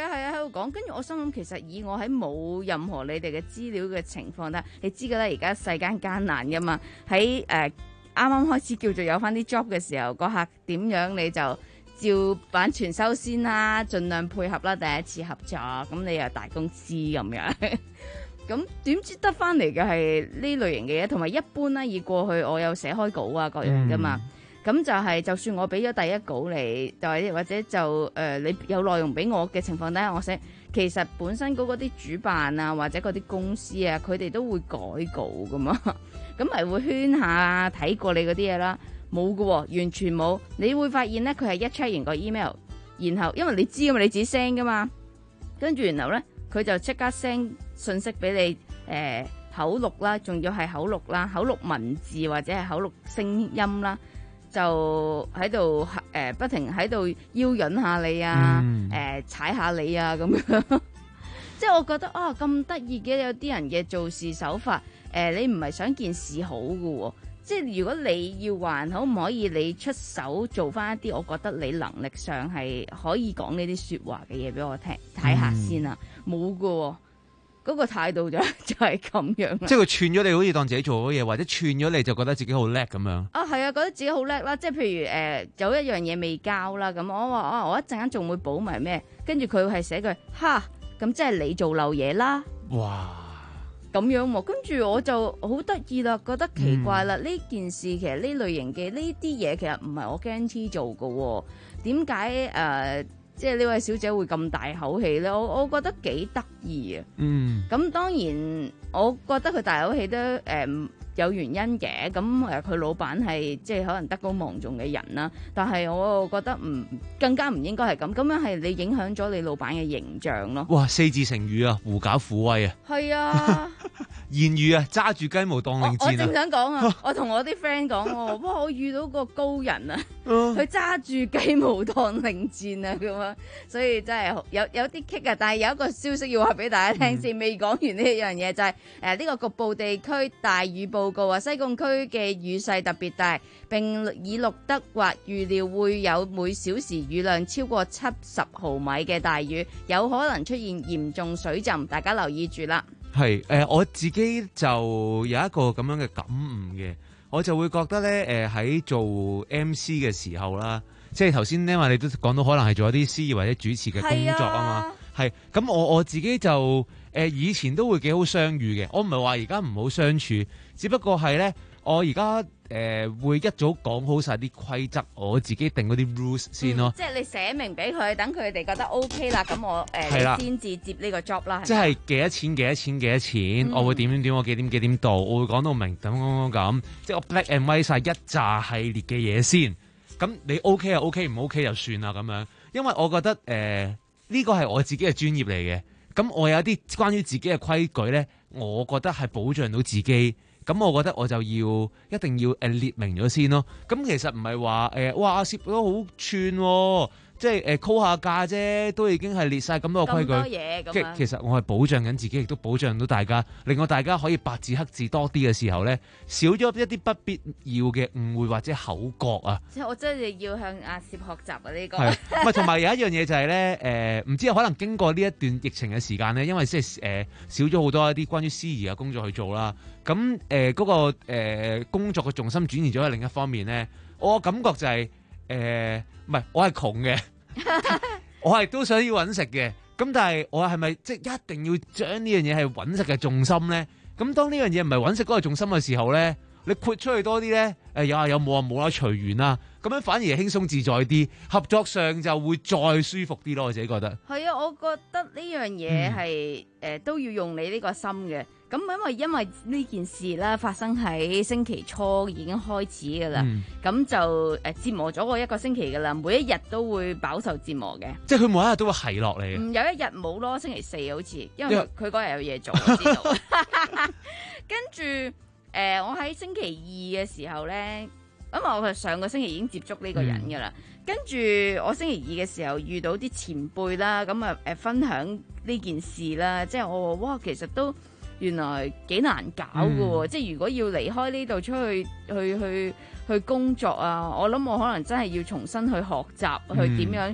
度講，跟住我心諗其實以我喺冇任何你哋嘅資料嘅情況下，你知㗎啦，而家世間艱難噶嘛，喺誒啱啱開始叫做有翻啲 job 嘅時候，個客點樣你就照版傳收先啦，盡量配合啦，第一次合作，咁你又大公司咁樣，咁點知得翻嚟嘅係呢類型嘅嘢，同埋一般啦，以過去我有寫開稿啊各樣噶嘛。嗯咁就係、是，就算我俾咗第一稿你，就或者或者就誒、呃，你有內容俾我嘅情況底下，我寫其實本身嗰啲主辦啊，或者嗰啲公司啊，佢哋都會改稿噶嘛，咁咪會圈下睇過你嗰啲嘢啦，冇噶、哦，完全冇。你會發現咧，佢係一 check 完個 email， 然後因為你知噶嘛，你自己 send 噶嘛，跟住然後咧，佢就即刻 send 信息俾你，誒、呃、口錄啦，仲要係口錄啦，口錄文字或者係口錄聲音啦。就喺度誒不停喺度邀引下你啊，誒、嗯呃、踩下你啊咁樣，即係我覺得啊咁得意嘅，有啲人嘅做事手法，誒、呃、你唔係想件事好嘅喎，即係如果你要還可唔可以你出手做翻一啲我覺得你能力上係可以講呢啲説話嘅嘢俾我聽睇下先啊，冇嘅喎。嗰個態度就就係咁樣， 即係佢串咗你，好似當自己做咗嘢，或者串咗你就覺得自己好叻咁樣。 啊，係啊，覺得自己好叻啦！即係譬如誒、呃，有一樣嘢未交啦，咁我話啊，我一陣間仲會補埋咩？跟住佢係寫句哈，咁即係你做漏嘢啦。哇！咁樣喎，跟住我就好得意啦，覺得奇怪啦。呢、嗯、件事其實呢類型嘅呢啲嘢其實唔係我 guarantee 做嘅喎，點解誒？即係呢位小姐會咁大口氣咧，我我覺得幾得意啊！嗯，咁當然我覺得佢大口氣都誒、呃、有原因嘅。咁誒佢老闆係即係可能德高望重嘅人啦，但係我覺得唔更加唔應該係咁，咁樣係你影響咗你老闆嘅形象咯。 哇！四字成語啊，狐假虎威啊！係啊，言語啊，揸住雞毛當令箭啊！我正想講啊，我同我啲 friend 講喎，哇！我遇到個高人啊，佢揸住雞毛當令箭啊，咁樣，所以真係有有啲棘啊！但係有一個消息要話俾大家聽先，未、嗯、講完呢一樣嘢就係誒呢個局部地區大雨報告啊，西貢區嘅雨勢特別大，並已錄得或預料會有每小時雨量超過七十毫米嘅大雨，有可能出現嚴重水浸，大家留意住啦。係誒、呃，我自己就有一個咁樣嘅感悟嘅，我就會覺得咧誒喺做 M C 嘅時候啦，即係頭先因為你都講到可能係做一啲司儀或者主持嘅工作啊嘛，係咁、啊、我我自己就誒、呃、以前都會幾好相遇嘅，我唔係話而家唔好相處，只不過係咧我而家誒會一早講好晒啲規則，我自己定嗰啲 rules 先咯。嗯、即係你寫明俾佢，等佢哋覺得 OK 啦，咁我誒先至接呢個 job 啦。即係幾多錢？幾多錢？幾多錢？嗯、我會點點點？我幾點幾點到？我會講到明，咁咁咁，即係我 black and white 晒一紮系列嘅嘢先。咁你 OK 啊 OK，唔 OK 就算啦咁樣。因為我覺得誒呢個係我自己嘅專業嚟嘅。咁我有啲關於自己嘅規矩咧，我覺得係保障到自己。咁我覺得我就要一定要誒列明咗先咯。咁其實唔係話誒，哇阿攝都好串喎，即係誒 call 下價啫，都已經係列晒咁多個規矩。咁多嘢咁樣。其實我係保障緊自己，亦都保障到大家，令我大家可以白字黑字多啲嘅時候咧，少咗一啲不必要嘅誤會或者口角啊。即係我真係要向阿攝學習啊！呢個係唔係同埋有一樣嘢就係咧誒，唔知可能經過呢一段疫情嘅時間咧，因為即係誒少咗好多一啲關於司儀嘅工作去做啦。咁誒嗰個、呃、工作嘅重心轉移咗喺另一方面咧，我感覺就係誒唔係我係窮嘅，我係都想要揾食嘅。咁但係我係咪即係一定要將呢樣嘢係揾食嘅重心咧？咁當呢樣嘢唔係揾食嗰個重心嘅時候咧，你豁出去多啲咧，誒有啊有冇啊冇啦隨緣啦，咁樣反而係輕鬆自在啲，合作上就會再舒服啲咯。我自己覺得係啊，我覺得呢樣嘢係誒都要用你呢個心嘅。咁因為因為呢件事啦，發生喺星期初已經開始噶啦，咁、嗯、就誒、呃、折磨咗我一個星期噶啦，每一日都會飽受折磨嘅。即係佢每一日都會係落嚟嘅。嗯，有一日冇咯，星期四好似，因為佢嗰日有嘢做，我知道。跟住誒、呃，我喺星期二嘅時候咧，因為我係上個星期已經接觸呢個人噶啦，嗯、跟住我星期二嘅時候遇到啲前輩啦，咁啊誒分享呢件事啦，即係我話哇，其實都。原來幾難搞㗎喎、嗯，即係如果要離開呢度出去去去去工作啊，我諗我可能真係要重新去學習，嗯、去點樣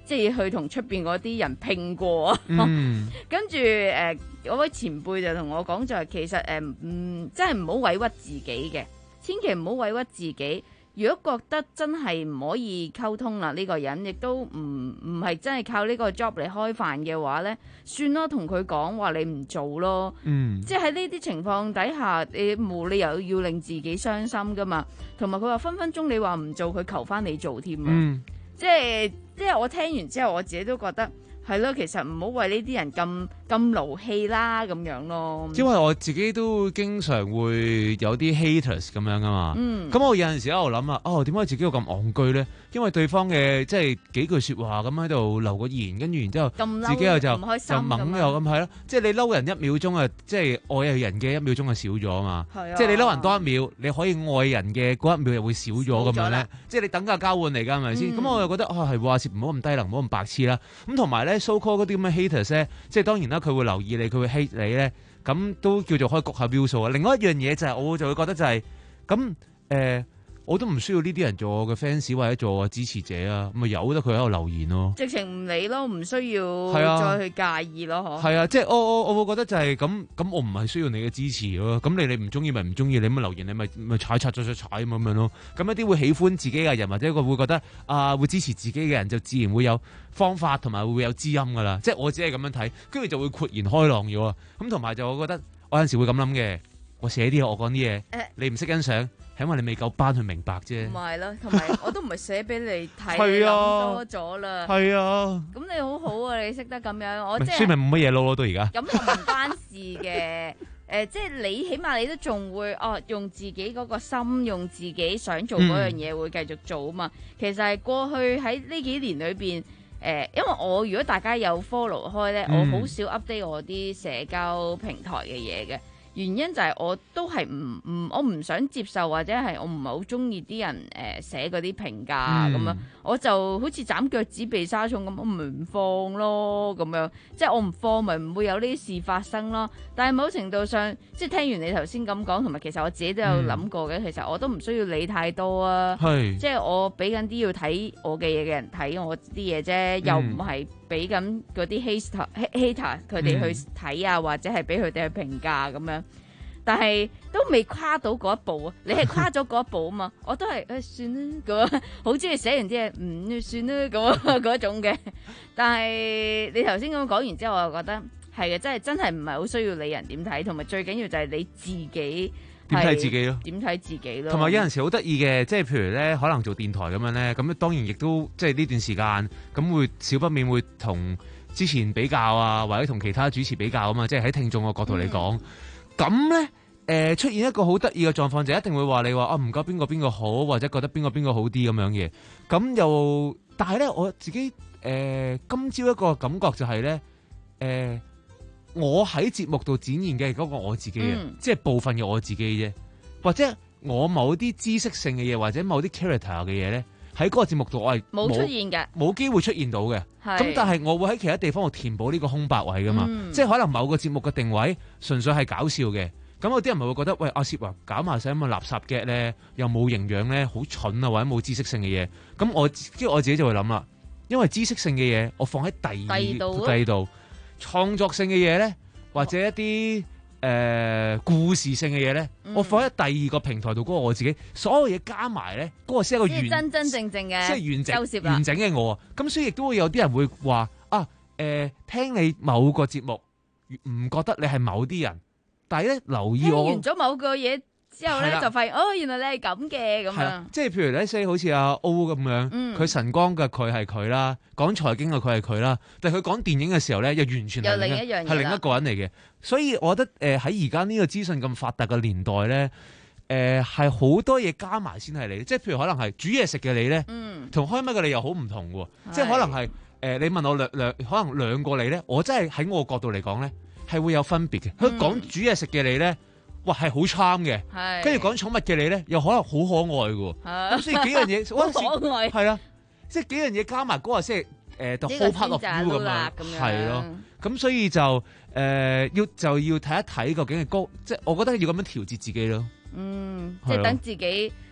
即係去同出邊嗰啲人拼過。 嗯跟住誒嗰位前輩就同我講就係其實誒唔真係唔好委屈自己嘅，千祈唔好委屈自己。如果覺得真係唔可以溝通啦，呢、呢個人亦都唔唔係真係靠呢個 job 嚟開飯嘅話呢，算啦，同佢講話你唔做咯。 嗯， 即係喺呢啲情況底下，你冇理由要令自己傷心噶嘛。同埋佢話分分鐘你話唔做，佢求翻你做添啊。 嗯， 即係即係我聽完之後，我自己都覺得。係咯，其實唔好為呢啲人咁咁勞氣啦，咁樣咯。 因為我自己都經常會有啲 haters 咁樣噶嘛。 嗯。 咁我有陣時喺度諗啊，哦，點解自己要咁戇居咧？因為對方嘅即係幾句説話咁喺度留個言，跟住然之後自己又就唔開心就猛又咁係咯。即係你嬲人一秒鐘啊，即係愛人嘅一秒鐘係少咗啊嘛。 係啊。 即係你嬲人多一秒，你可以愛人嘅嗰一秒又會少咗咁樣咧。即係你等價交換嚟㗎，係咪先？咁、嗯、我又覺得啊，係話事唔好咁低能，唔好咁白痴啦。咁同埋咧 so call 嗰啲咁嘅 haters 咧，即係當然啦，佢會留意你，佢會 hate 你咧，咁都叫做可以谷下 view 數啊。另外一樣嘢就係、是、我就會覺得就係咁誒，我都唔需要呢啲人做我嘅 fans 或者做我支持者啊，咪由得佢喺度留言咯。 直情唔理咯，唔需要、 啊、 再去介意咯，嗬。 係啊，即係我我我會覺得就係咁咁，我唔係需要你嘅支持咯。咁你你唔中意咪唔中意，你咁留言你咪咪踩踩踩踩踩咁樣咯。咁一啲會喜歡自己嘅人或者一個會覺得啊會支持自己嘅人，就自然會有方法同埋會有知音噶啦。即係我只係咁樣睇，跟住就會豁然開朗咗。咁同埋就我覺得我有陣時會咁諗嘅，我寫啲嘢我講啲嘢，你唔識欣賞。係因為你未夠班去明白啫， 唔係咯，同埋我都唔係寫俾你睇， 係啊， 諗多咗啦， 係啊， 咁你好好啊，你識得咁樣，我即係， 所以咪冇乜嘢撈咯，到而家。 咁又唔關事嘅，誒，即係你起碼你都仲會哦，用自己嗰個心，用自己想做嗰樣嘢會繼續做啊嘛。其實係過去喺呢幾年裏邊，誒，因為我如果大家有 follow 開咧，我好少 update 我啲社交平台嘅嘢嘅。原因就係我都係唔唔，我唔想接受或者係我唔係好中意啲人誒寫嗰啲評價咁樣，我就好似斬腳趾避沙蟲咁，我咪唔放咯咁樣，即係我唔放咪唔會有呢啲事發生咯。但係某程度上，即係聽完你頭先咁講，同埋其實我自己都有諗過嘅，嗯、其實我都唔需要理太多啊，即係我俾緊啲要睇我嘅嘢嘅人睇我啲嘢啫，又唔係俾緊嗰啲 hater hater 佢哋去睇啊，或者係俾佢哋去評價咁樣。但係都未跨到嗰一步啊！你係跨咗嗰一步啊嘛，我都係誒、哎、算啦咁，好中意寫完啲嘢，唔算啦咁嗰種嘅。但係你頭先咁講完之後，我就覺得係嘅，真係真係唔係好需要理人點睇，同埋最緊要就係你自己點睇自己咯， 點睇自己咯。 同埋有陣時好得意嘅，即係譬如咧，可能做電台咁樣咧，咁當然亦都即係呢段時間咁會少不免會同之前比較啊，或者同其他主持比較啊嘛，即係喺聽眾嘅角度嚟講。嗯咁咧，誒、呃、出現一個好得意嘅狀況，就一定會話你話啊唔夠邊個邊個好，或者覺得邊個邊個好啲咁樣嘅。咁又，但係咧我自己誒、呃、今朝一個感覺就係咧，誒、呃、我喺節目度展現嘅嗰個我自己嘅，嗯、即係部分嘅我自己啫，或者我某啲知識性嘅嘢，或者某啲 character 嘅嘢咧，喺嗰個節目度我係冇出現嘅，冇機會出現到嘅。咁但係我會喺其他地方度填補呢個空白位噶嘛，嗯、即係可能某個節目嘅定位純粹係搞笑嘅，咁有啲人咪會覺得喂，阿攝話搞埋晒咁嘅垃圾嘅咧，又冇營養咧，好蠢啊，或者冇知識性嘅嘢。咁我跟住我自己就會諗啦，因為知識性嘅嘢我放喺第二第二度，創作性嘅嘢咧，或者一啲誒、呃、故事性嘅嘢咧，嗯、我放喺第二個平台度，嗰個我自己所有嘢加埋咧，嗰、嗰個先係一個完真真正正嘅， 即係完整完整嘅我。咁所以亦都會有啲人會話啊，誒、呃，聽你某個節目唔覺得你係某啲人，但係咧留意我聽完咗某個嘢之後咧，就發現哦，原來你係咁嘅咁樣。 即係譬如咧 say 好似阿 O 咁樣，佢、嗯、晨光嘅佢係佢啦，講財經嘅佢係佢啦，但係佢講電影嘅時候咧，又完全係另一樣，係另一個人嚟嘅。所以我覺得誒喺而家呢個資訊咁發達嘅年代咧，誒係好多嘢加埋先係你。即係譬如可能係煮嘢食嘅你咧，同、嗯、開乜嘅你又好唔同喎。是即係可能係誒、呃、你問我兩兩可能兩個你咧，我真係喺我角度嚟講咧係會有分別嘅。佢講、嗯、煮嘢食嘅你咧。哇，係好 charm 嘅，跟住講寵物嘅你咧，又可能好可愛嘅，咁所以幾樣嘢，好可愛，係啊，即係幾樣嘢加埋嗰個先係誒 the whole part of you 咁樣，係咯，咁所以就誒、呃、要就要睇一睇究竟係高，即係我覺得要咁樣調節自己咯， 嗯，即係等自己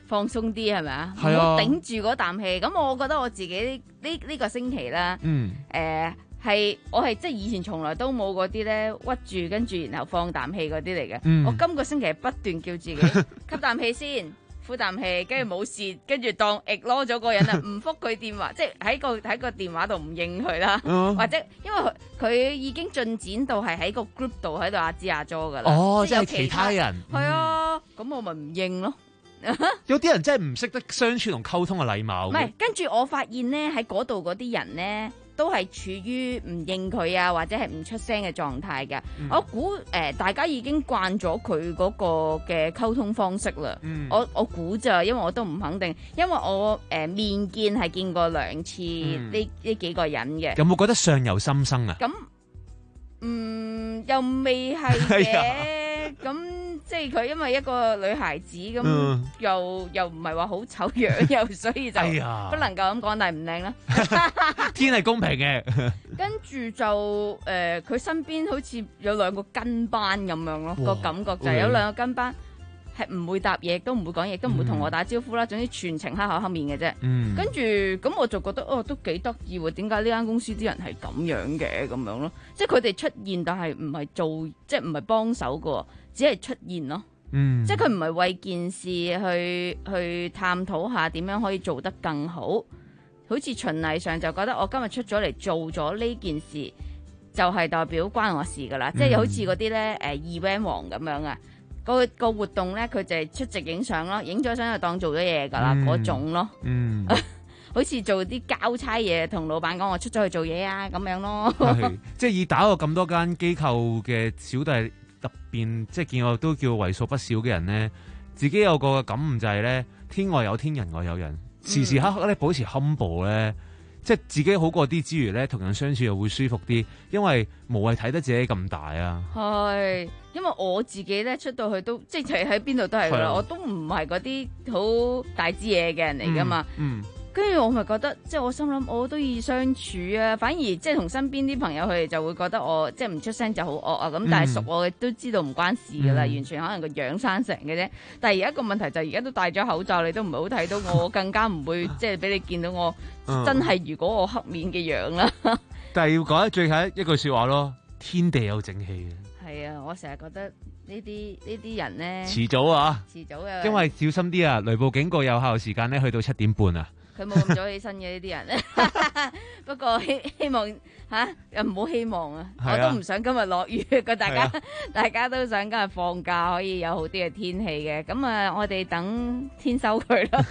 放鬆啲係咪啊？唔係啊好頂住嗰啖氣。咁我覺得我自己呢呢呢個星期啦， 嗯， 誒係我係即係以前從來都冇嗰啲咧屈住跟住然後放啖氣嗰啲嚟嘅。 嗯我今個星期係不斷叫自己吸啖氣先。呼啖氣，跟住冇事，跟住當 ignore 咗個人啊，唔覆佢電話，即係喺個喺個電話度唔應佢啦， 嗯或者因為佢佢已經進展到係喺個 group 度喺度阿支阿咗噶啦， 哦，即有係其他人， 係啊，咁我咪唔應咯。 有啲人真係唔識得相處同溝通嘅禮貌。 唔係，跟住我發現咧喺嗰度嗰啲人咧，都係處於唔應佢啊，或者係唔出聲嘅狀態嘅。 嗯我估誒、呃，大家已經慣咗佢嗰個嘅溝通方式啦。 嗯我我估咋，因為我都唔肯定，因為我誒、呃、面見係見過兩次呢呢、 嗯、 幾個人嘅。 有冇覺得相由心生啊？ 咁嗯，又未係嘅。咁即係佢因為一個女孩子咁、 嗯， 又又唔係話好醜樣，又所以就哎呀不能夠咁講，但係唔靚啦。 天係公平嘅。 跟住就誒，佢、呃、身邊好似有兩個跟班咁樣咯，個感覺就係有兩個跟班係唔會答嘢，亦都唔會講嘢，亦都唔會同我打招呼啦。總之全程黑口黑面嘅啫。 嗯， 跟住咁我就覺得哦，都幾得意喎。點解呢間公司啲人係咁樣嘅咁樣咯？即係佢哋出現，但係唔係做，即係唔係幫手嘅，只係出現咯。 嗯， 即係佢唔係為件事去去探討下點樣可以做得更好。好似循例上就覺得我今日出咗嚟做咗呢件事，就係、是、代表關我事噶啦、嗯。即係好似嗰啲咧誒 event 王咁樣啊，個個活動咧佢就係出席影相咯，影咗相就當做咗嘢噶啦嗰種咯。嗯，好似做啲交差嘢，同老闆講我出咗去做嘢啊咁樣咯。 即係以打過咁多間機構嘅小弟入邊，即係見我都叫為數不少嘅人咧，自己有個感悟就係咧，天外有天，人外有人。時時刻刻咧保持 humble 咧，即係自己好過啲之餘咧，同人相處又會舒服啲，因為無謂睇得自己咁大啊。 係，因為我自己咧出到去都即係喺邊度都係噶啦，我都唔係嗰啲好大支嘢嘅人嚟噶嘛。嗯。跟住我咪覺得，即係我心諗，我都要相處啊。反而即係同身邊啲朋友，佢哋就會覺得我即係唔出聲就好惡啊。咁但係熟我都知道唔關事噶啦、嗯，完全可能個樣生成嘅啫。但係而家個問題就係而家都戴咗口罩，你都唔係好睇到我，更加唔會即係俾你見到我真係如果我黑面嘅樣啦。 但係要講最後一句說話咯，天地有正氣嘅。 係啊，我成日覺得呢啲呢啲人咧， 遲早啊， 遲早嘅。因為小心啲啊，雷暴警告有效時間咧去到七點半啊。 佢冇咁早起身嘅呢啲人，不過希希望吓又唔好希望啊！我都唔想今日落雨，個大家、啊、大家都想今日放假可以有好啲嘅天氣嘅，咁啊我哋等天收佢啦。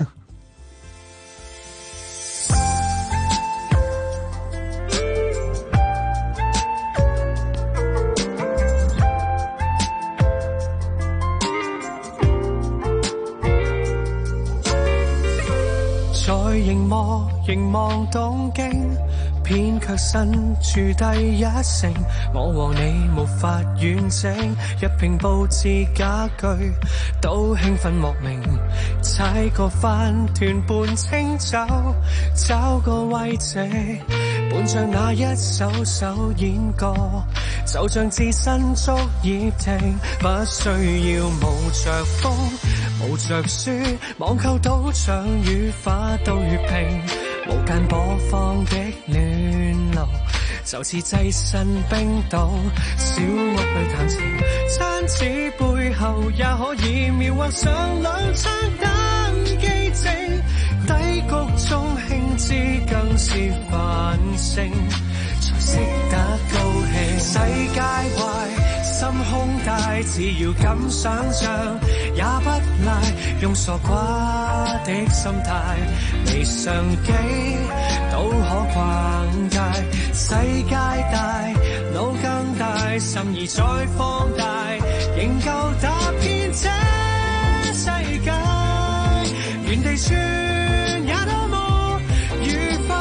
在熒幕凝望東京，偏卻身處第一城。我和你無法完整，一屏佈置家具都興奮莫名。踩個飯團伴清酒，找個位置，伴着那一首首演歌，就像置身竹葉亭，不需要冒着風冒着雪，網購賭場與花都月平，無間播放的暖流，就似躋身冰島小屋裏談情，餐紙背後也可以描畫上兩餐燈記證，低谷中興致更是繁盛，才識得高興。世界壞心胸大，只要敢想像也不賴，用傻瓜的心態，微上機都可逛街。世界大，腦更大，心意再放大，仍夠打遍這世界，原地轉也多麼愉快。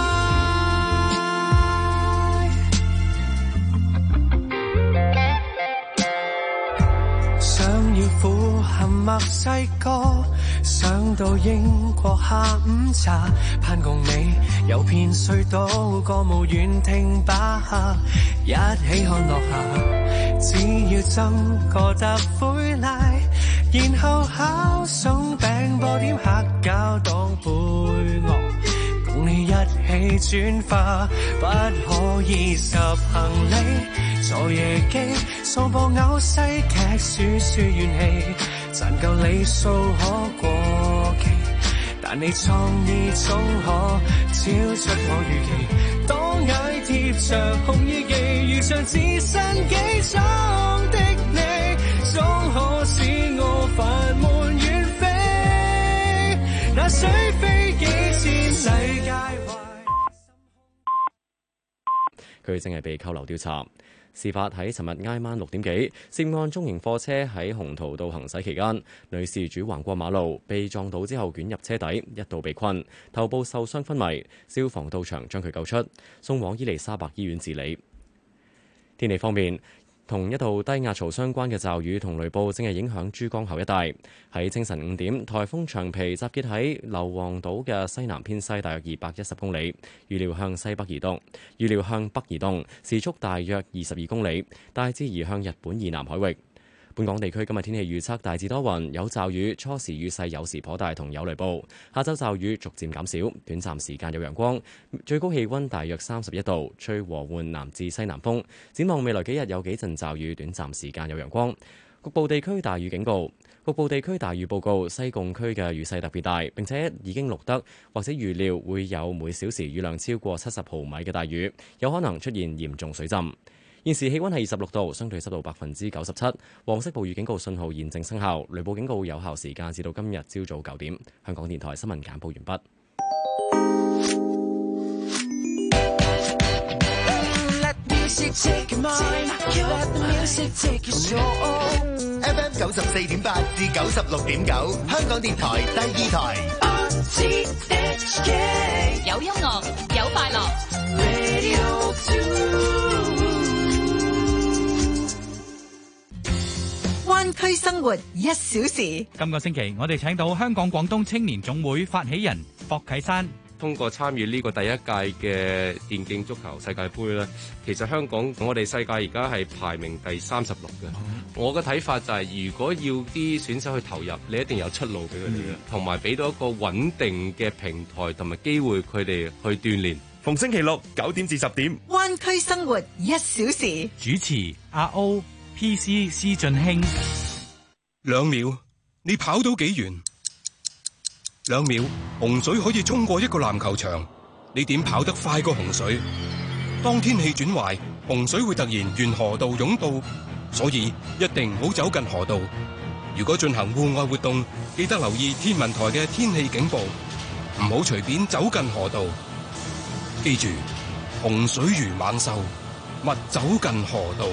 想要俯瞰墨西哥，想到英國下午茶，盼共你遊遍隧道歌舞院聽巴哈，一起看落下。只要斟個特灰奶， 然後烤鬆餅波點黑膠當配樂，共你一起轉化，不可以拾行李坐夜機，掃播嘔西劇輸輸怨氣，賺夠里數可過期，但你創意總可超出我預期，當眼貼着紅葉記，遇上置身機艙的你，總可使我煩悶遠飛，那水飛幾千世界壞。 佢正係被扣留調查。事發喺尋日挨晚六點幾，涉案中型貨車喺鴻圖道行駛期間，女事主橫過馬路，被撞倒之後捲入車底，一度被困，頭部受傷昏迷，消防到場將佢救出，送往伊利沙伯醫院治理。天氣方面，同一道低壓槽相關嘅驟雨同雷暴正係影響珠江口一帶。喺清晨五點，颱風長皮集結喺硫磺島嘅西南偏西大約二百一十公里，預料向西北移動，預料向北移動，時速大約二十二公里，大致移向日本以南海域。本港地區今日天氣預測大致多雲，有驟雨，初時雨勢有時頗大，同有雷暴。下晝驟雨逐漸減少，短暫時間有陽光，最高氣温大約三十一度，吹和緩南至西南風。展望未來幾日有幾陣驟雨，短暫時間有陽光。局部地區大雨警告，局部地區大雨報告。西貢區嘅雨勢特別大，並且已經錄得或者預料會有每小時雨量超過七十毫米嘅大雨，有可能出現嚴重水浸。現時氣溫係二十六度，相對濕度百分之九十七。黃色暴雨警告信號現正生效，雷暴警告有效時間至到今日朝早九點。香港電台新聞簡報完畢。 F M 九十四點八至九十六點九，香港電台第二台。 有音樂，有快樂。 灣區生活一小時。 今個星期我哋請到香港廣東青年總會發起人霍啟山。 通過參與呢個第一屆嘅電競足球世界盃咧，其實香港我哋世界而家係排名第三十六嘅。嗯、我嘅睇法就係、是，如果要啲選手去投入，你一定有出路俾佢哋嘅，同埋俾到一個穩定嘅平台同埋機會佢哋去鍛鍊。 逢星期六九點至十點， 灣區生活一小時。 主持阿 O、P C 施俊興。 兩秒，你跑到幾遠？兩秒，洪水可以衝過一個籃球場，你點跑得快過洪水？當天氣轉壞，洪水會突然沿河道湧到，所以一定唔好走近河道。如果進行戶外活動，記得留意天文台嘅天氣警報，唔好隨便走近河道。記住，洪水如猛獸，勿走近河道。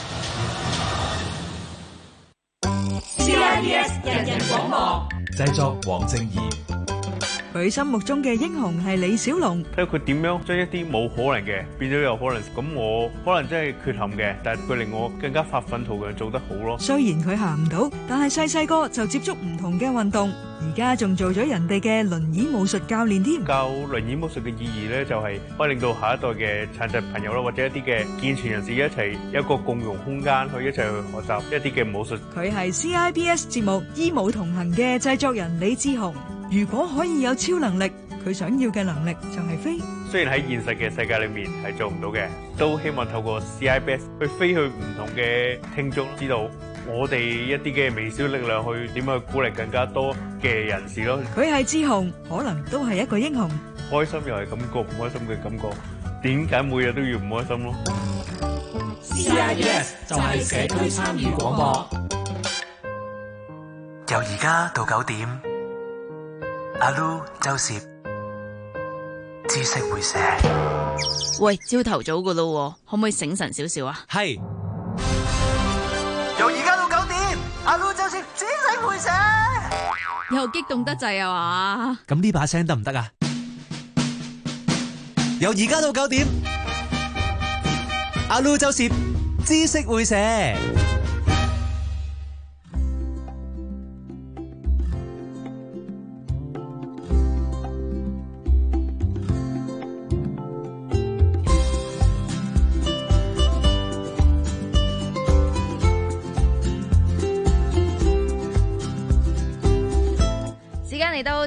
C I B S 人人廣播， 製作黃正義。 佢心目中嘅英雄係李小龍， 睇下佢點樣將一啲冇可能嘅變咗有可能。咁我可能真係缺陷嘅，但係佢令我更加發奮圖強做得好咯。 雖然佢行唔到，但係細細個就接觸唔同嘅運動，而家仲做咗人哋嘅輪椅武術教練添。 教輪椅武術嘅意義咧，就係可以令到下一代嘅殘疾朋友啦，或者一啲嘅健全人士一齊有一個共融空間，去一齊去學習一啲嘅武術。 佢係 C I B S 節目《醫武同行》嘅製作人李志雄。如果可以有超能力，佢想要嘅能力就係飛。 雖然喺現實嘅世界裏面係做唔到嘅，都希望透過 C I B S 去飛去唔同嘅聽眾，知道我哋一啲嘅微小力量去點樣去鼓勵更加多嘅人士咯。 佢係志雄，可能都係一個英雄。 開心又係感覺，唔開心嘅感覺，點解每日都要唔開心咯 ？C I B S 就係社區參與廣播。 由而家到九點，阿 Lu 周攝知識會寫。 喂，朝頭早噶咯，可唔可以醒神少少啊？ 係。由而家到九點，阿 Lu 周攝知識會寫。 又激動得滯啊嘛？ 咁呢把聲得唔得啊？由而家到九點，阿 Lu 周攝知識會寫。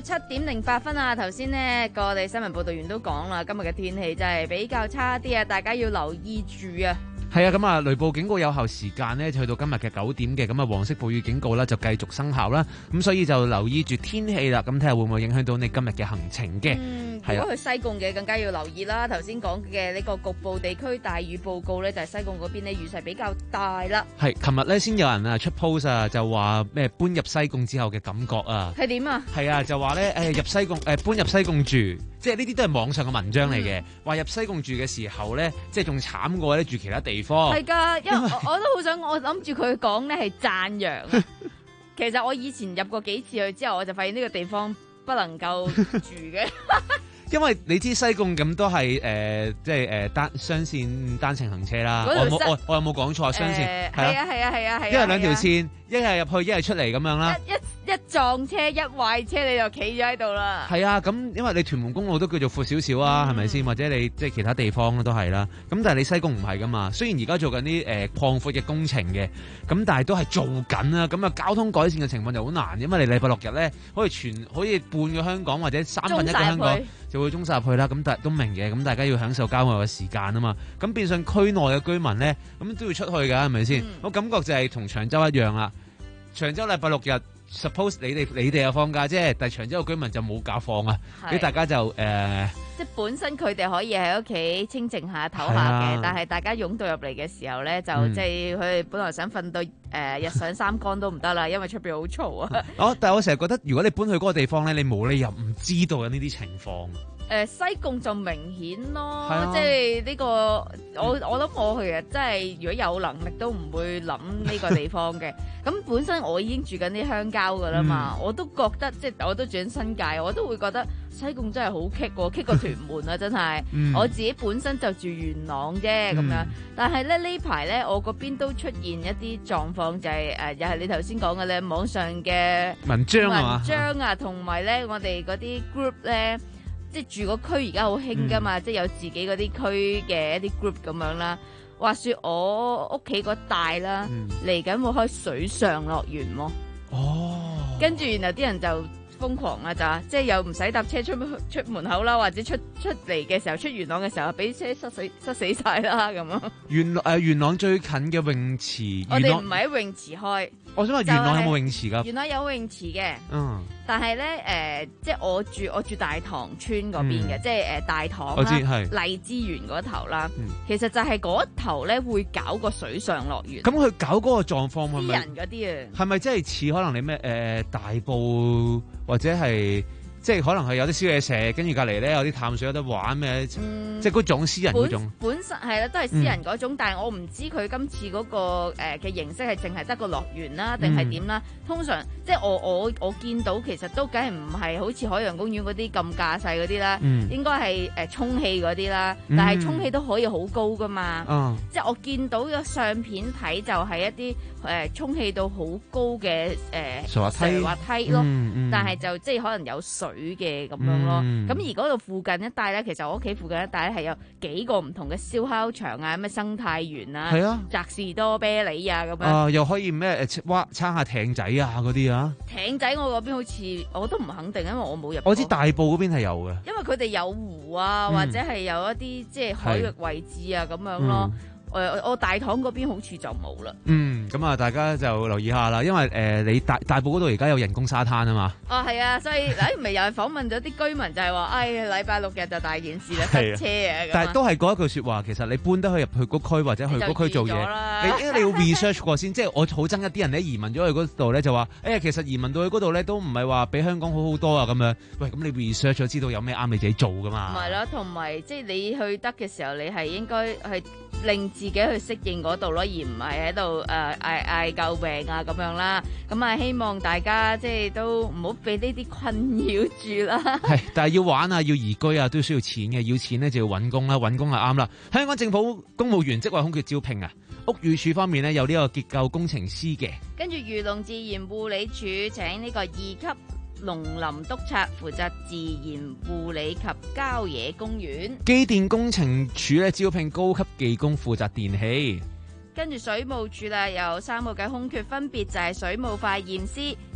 七點零八分啊！頭先呢個我哋新聞報導員都講啦，今日嘅天氣真係比較差啲啊，大家要留意住啊！ 係啊，咁啊，雷暴警告有效時間呢，就去到今日嘅九點嘅，咁啊，黃色暴雨警告啦就繼續生效啦，咁所以就留意住天氣啦，咁睇下會唔會影響到你今日嘅行程嘅。 嗯， 係啊如果去西貢嘅更加要留意啦。頭先講嘅呢個局部地區大雨報告呢，就係西貢嗰邊呢雨勢比較大啦。 係，琴日咧先有人啊出 post 啊，就話咩搬入西貢之後嘅感覺啊。 係點啊？ 係啊，就話咧誒入西貢誒、呃、搬入西貢住，即係呢啲都係網上嘅文章嚟嘅，話、嗯、入西貢住嘅時候咧，即係仲慘過咧住其他地方。 係㗎。因為我我都好想，我諗住佢講咧係讚揚。其實我以前入過幾次去之後，我就發現呢個地方不能夠住嘅。 因為你知西貢咁都係誒、呃，即係誒單雙線單程行車啦。我有冇我我有冇講錯？雙線係、呃、 啊係啊係啊係啊， 因為兩條線，一係入去，一係出嚟咁樣啦。 一一一撞車一壞車你就企咗喺度啦。 係啊，咁因為你屯門公路都叫做闊少少啊，係咪先？或者你即係其他地方都係啦。咁但係你西貢唔係噶嘛。雖然而家做緊啲誒擴闊嘅工程嘅，咁但係都係做緊啦。咁啊交通改善嘅情況就好難，因為你禮拜六日咧可以全可以半個香港或者三分一個香港就會中晒入去啦。咁但係都明嘅，咁大家要享受郊外嘅時間啊嘛。咁變相區內嘅居民咧，咁都要出去㗎，係咪先？嗯、我感覺就係同長洲一樣啦。長洲禮拜六日 suppose 你哋你哋有放假啫，但係長洲嘅居民就冇假放啊，俾大家就誒。呃即係本身佢哋可以喺屋企清靜下唞下嘅，啊、但係大家湧到入嚟嘅時候咧，就即係佢哋本來想瞓到誒、呃、日上三竿都唔得啦，因為出邊好嘈啊！ 哦，但係我成日覺得，如果你搬去嗰個地方咧，你冇理由唔知道有呢啲情況。 誒、呃、西貢就明顯咯，啊、即係呢、呢個我我諗我其實真係如果有能力都唔會諗呢個地方嘅。咁本身我已經住緊啲鄉郊噶啦嘛，嗯、我都覺得即係我都住緊新界，我都會覺得西貢真係好棘喎，棘過屯門啊真係。嗯、我自己本身就住元朗啫咁、嗯、樣，但係咧呢排咧我嗰邊都出現一啲狀況，就係、是、誒、呃、又係你頭先講嘅咧網上嘅文章啊， 文章啊，同埋咧我哋嗰啲 group 咧。即係住個區而家好興噶嘛，嗯、即係有自己嗰啲區嘅一啲 group 咁樣啦。話說我屋企嗰帶啦，嚟緊、嗯、會開水上樂園喎。哦，跟住然後啲人就瘋狂啦，就即係又唔使搭車出出門口啦，或者出出嚟嘅時候出元朗嘅時候，俾車塞死塞死晒啦咁樣。元誒、 呃、元朗最近嘅泳池， 我哋唔係喺泳池開。 我想話元朗有冇泳池㗎？ 元朗有泳池嘅。 嗯。 但係咧，誒、呃，即係我住我住大棠村嗰邊嘅，嗯、即係誒、呃、大棠啦、荔枝園嗰頭啦。嗯、其實就係嗰頭咧會搞個水上樂園。咁佢搞嗰個狀況係咪？ 私人嗰啲啊， 係咪真係似可能你咩誒、呃、大埔或者係？即係可能係有啲宵夜食，跟住隔離咧有啲淡水有得玩咩？嗯、即係嗰種私人嗰種。 本身係啦，都係私人嗰種，嗯、但係我唔知佢今次嗰、嗰個嘅、呃、形式係淨係得個樂園啦，定係點啦？嗯、通常即係我我我見到其實都梗係唔係好似海洋公園嗰啲咁架勢嗰啲啦，嗯、應該係誒充氣嗰啲啦，但係充氣都可以好高噶嘛。嗯、即係我見到嘅相片睇就係一啲誒充氣到好高嘅誒滑梯滑梯咯， 嗯嗯、 但係就即係可能有水嘅咁樣咯，咁、嗯、而嗰度附近一帶咧，其實我屋企附近一帶咧係有幾個唔同嘅燒烤場啊，咩生態園啊，澤士多啤梨啊咁樣， 啊又可以咩誒哇撐下艇仔啊嗰啲啊， 艇仔我嗰邊好似我都唔肯定，因為我冇入過。 我知大埔嗰邊係有嘅， 因為佢哋有湖啊，或者係有一啲即係海域位置啊咁樣咯。誒，我大棠嗰邊好似就冇啦。 嗯，咁啊，大家就留意下啦，因為誒、呃，你大大埔嗰度而家有人工沙灘啊嘛。 哦，係啊，所以嗱，咪又係訪問咗啲居民，就係話，哎，禮拜六日就大件事啦，塞車啊。 但係都係嗰一句説話，其實你搬得去入去嗰區或者去嗰區做嘢，你應該你要 research 過先。即係我好憎一啲人咧移民咗去嗰度咧，就話，誒、哎，其實移民到去嗰度咧都唔係話比香港好好多啊咁樣。喂，咁你 research 咗知道有咩啱你自己做噶嘛？ 唔係啦，同埋即係你去得嘅時候，你係應該係令自己去適應嗰度咯，而唔係喺度誒嗌嗌救命啊咁樣啦。咁啊，希望大家即係都唔好俾呢啲困擾住啦。 係，但係要玩啊，要移居啊，都需要錢嘅。要錢咧就要揾工啦，揾工係啱啦。香港政府公務員職位空缺招聘啊，屋宇署方面呢，有呢個結構工程師嘅。 跟住漁農自然護理署請呢個二級農林督察負責自然護理及郊野公園。 機電工程署咧招聘高級技工負責電器。 跟住水務署啦，有三個嘅空缺，分別就係水務化驗師、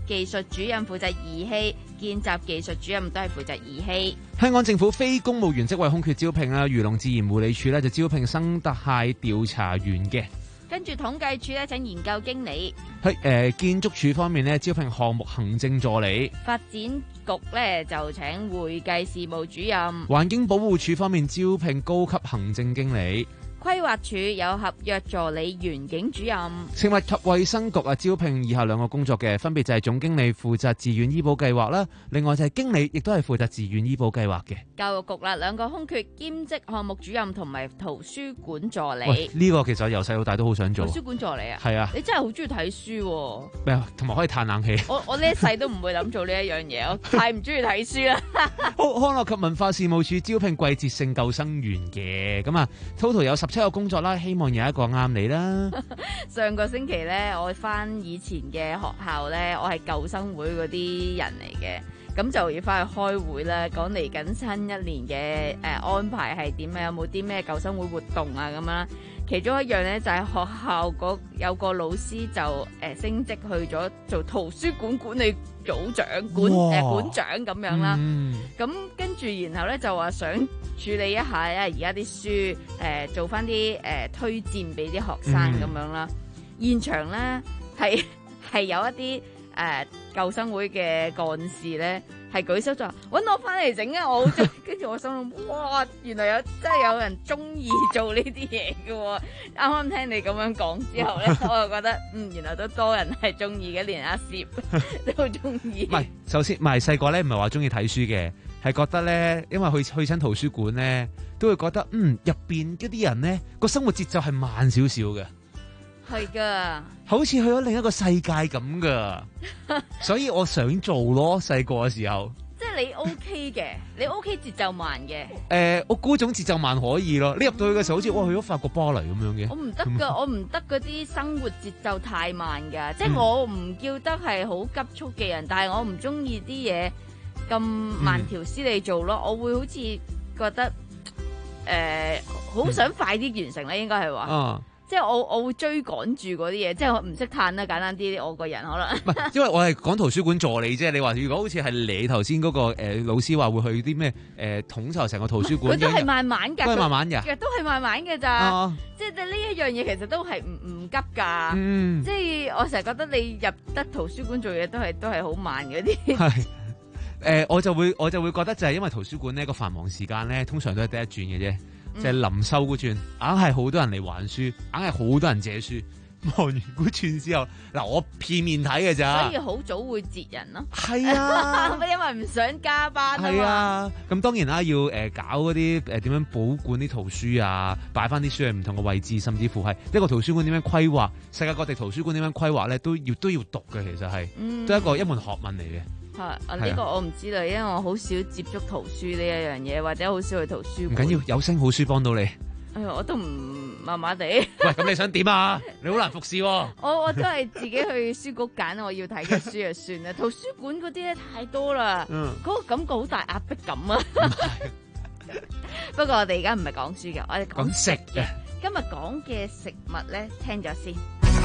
技術主任負責儀器，見習技術主任都係負責儀器。 香港政府非公務員職位空缺招聘啊，漁農自然護理署咧就招聘生態調查員嘅。 跟住統計處咧請研究經理。 喺誒、呃、建築署方面咧招聘項目行政助理。 發展局咧就請會計事務主任。 環境保護署方面招聘高級行政經理。 規劃署有合約助理園景主任。 食物及衛生局啊招聘以下兩個工作嘅，分別就係總經理負責自願醫保計劃啦，另外就係經理亦都係負責自願醫保計劃嘅。 教育局啦，兩個空缺兼職項目主任同埋圖書館助理。 喂，呢、這個其實由細到大都好想做。 圖書館助理啊？ 係啊。 你真係好中意睇書喎。 咩啊？同埋可以嘆冷氣。 我我呢一世都唔會諗做呢一樣嘢，我太唔中意睇書啦。 好，康樂及文化事務署招聘季節性救生員嘅，咁啊 total 有十七個工作啦。希望有一個啱你啦。 上個星期咧，我翻以前嘅學校咧，我係救生會嗰啲人嚟嘅，咁就要翻去開會啦，講嚟緊新一年嘅誒、呃、安排係點啊，有冇啲咩救生會活動啊咁啦。其中一樣咧就係、是、學校嗰有個老師就誒、呃、升職去咗做圖書館管理組長管誒、呃、館長咁樣啦。咁、嗯、跟住然後咧就話想處理一下咧而家啲書誒、呃、做翻啲誒推薦俾啲學生咁樣啦。嗯、現場咧係係有一啲誒、呃、救生會嘅幹事咧係舉手就話搵我翻嚟整啊！我好中意，跟住我心諗哇，原來有真係有人中意做呢啲嘢嘅喎。啱啱聽你咁樣講之後咧，我就覺得嗯，原來都多人係中意嘅，連阿攝都中意。唔係， 首先唔係細個咧，唔係話中意睇書嘅，係覺得咧，因為去去親圖書館咧，都會覺得嗯入邊嗰啲人咧個生活節奏係慢少少嘅。 係噶， 好似去咗另一個世界咁噶，所以我想做咯。細個嘅時候， 即係你 OK 嘅，你 OK 節奏慢嘅。誒、 呃，我估種節奏慢可以咯。你入到去嘅時候，好似哇去咗法國巴黎咁樣嘅。 我唔得噶，我唔得嗰啲生活節奏太慢噶，即係我唔叫得係好急促嘅人，嗯、但係我唔中意啲嘢咁慢條斯理做咯。嗯、我會好似覺得誒，好、呃、想快啲完成咧，應該係話。嗯即係我我會追趕住嗰啲嘢，即係我唔識嘆啦，簡單啲，我個人可能。唔係， 因為我係講圖書館助理啫。你話如果好似係你頭先嗰個、呃、老師話會去啲咩誒統籌成個圖書館， 佢都係慢慢㗎， 都係慢慢㗎， 都係慢慢嘅咋。啊、即係呢一樣嘢其實都係唔唔急㗎。嗯、即係我成日覺得你入得圖書館做嘢都係都係好慢嗰啲。係誒、呃，我就會我就會覺得就係因為圖書館呢個繁忙時間咧，通常都係得一轉嘅啫。就係臨收嗰轉，硬係好多人嚟還書，硬係好多人借書。望完嗰轉之後，嗱我片面睇嘅咋， 所以好早會截人咯。 係啊， 因為唔想加班啊嘛。 係啊，咁當然啦，要誒、呃、搞嗰啲誒點樣保管啲圖書啊，擺翻啲書喺唔同嘅位置，甚至乎係一個圖書館點樣規劃，世界各地圖書館點樣規劃咧，都要都要讀嘅，其實係，嗯、都係一個一門學問嚟嘅。 係啊，呢個我唔知啦，因為我好少接觸圖書呢一樣嘢，或者好少去圖書館。 唔緊要，有聲好書幫到你。 哎呀，我都唔麻麻地。 喂，咁你想點啊？你好難服侍喎。 我我都係自己去書局揀我要睇嘅書就算啦。圖書館嗰啲咧太多啦，嗰、嗯、個感覺好大壓迫感啊。不過我哋而家唔係講書嘅，我哋講食嘅。今日講嘅食物咧，聽咗先。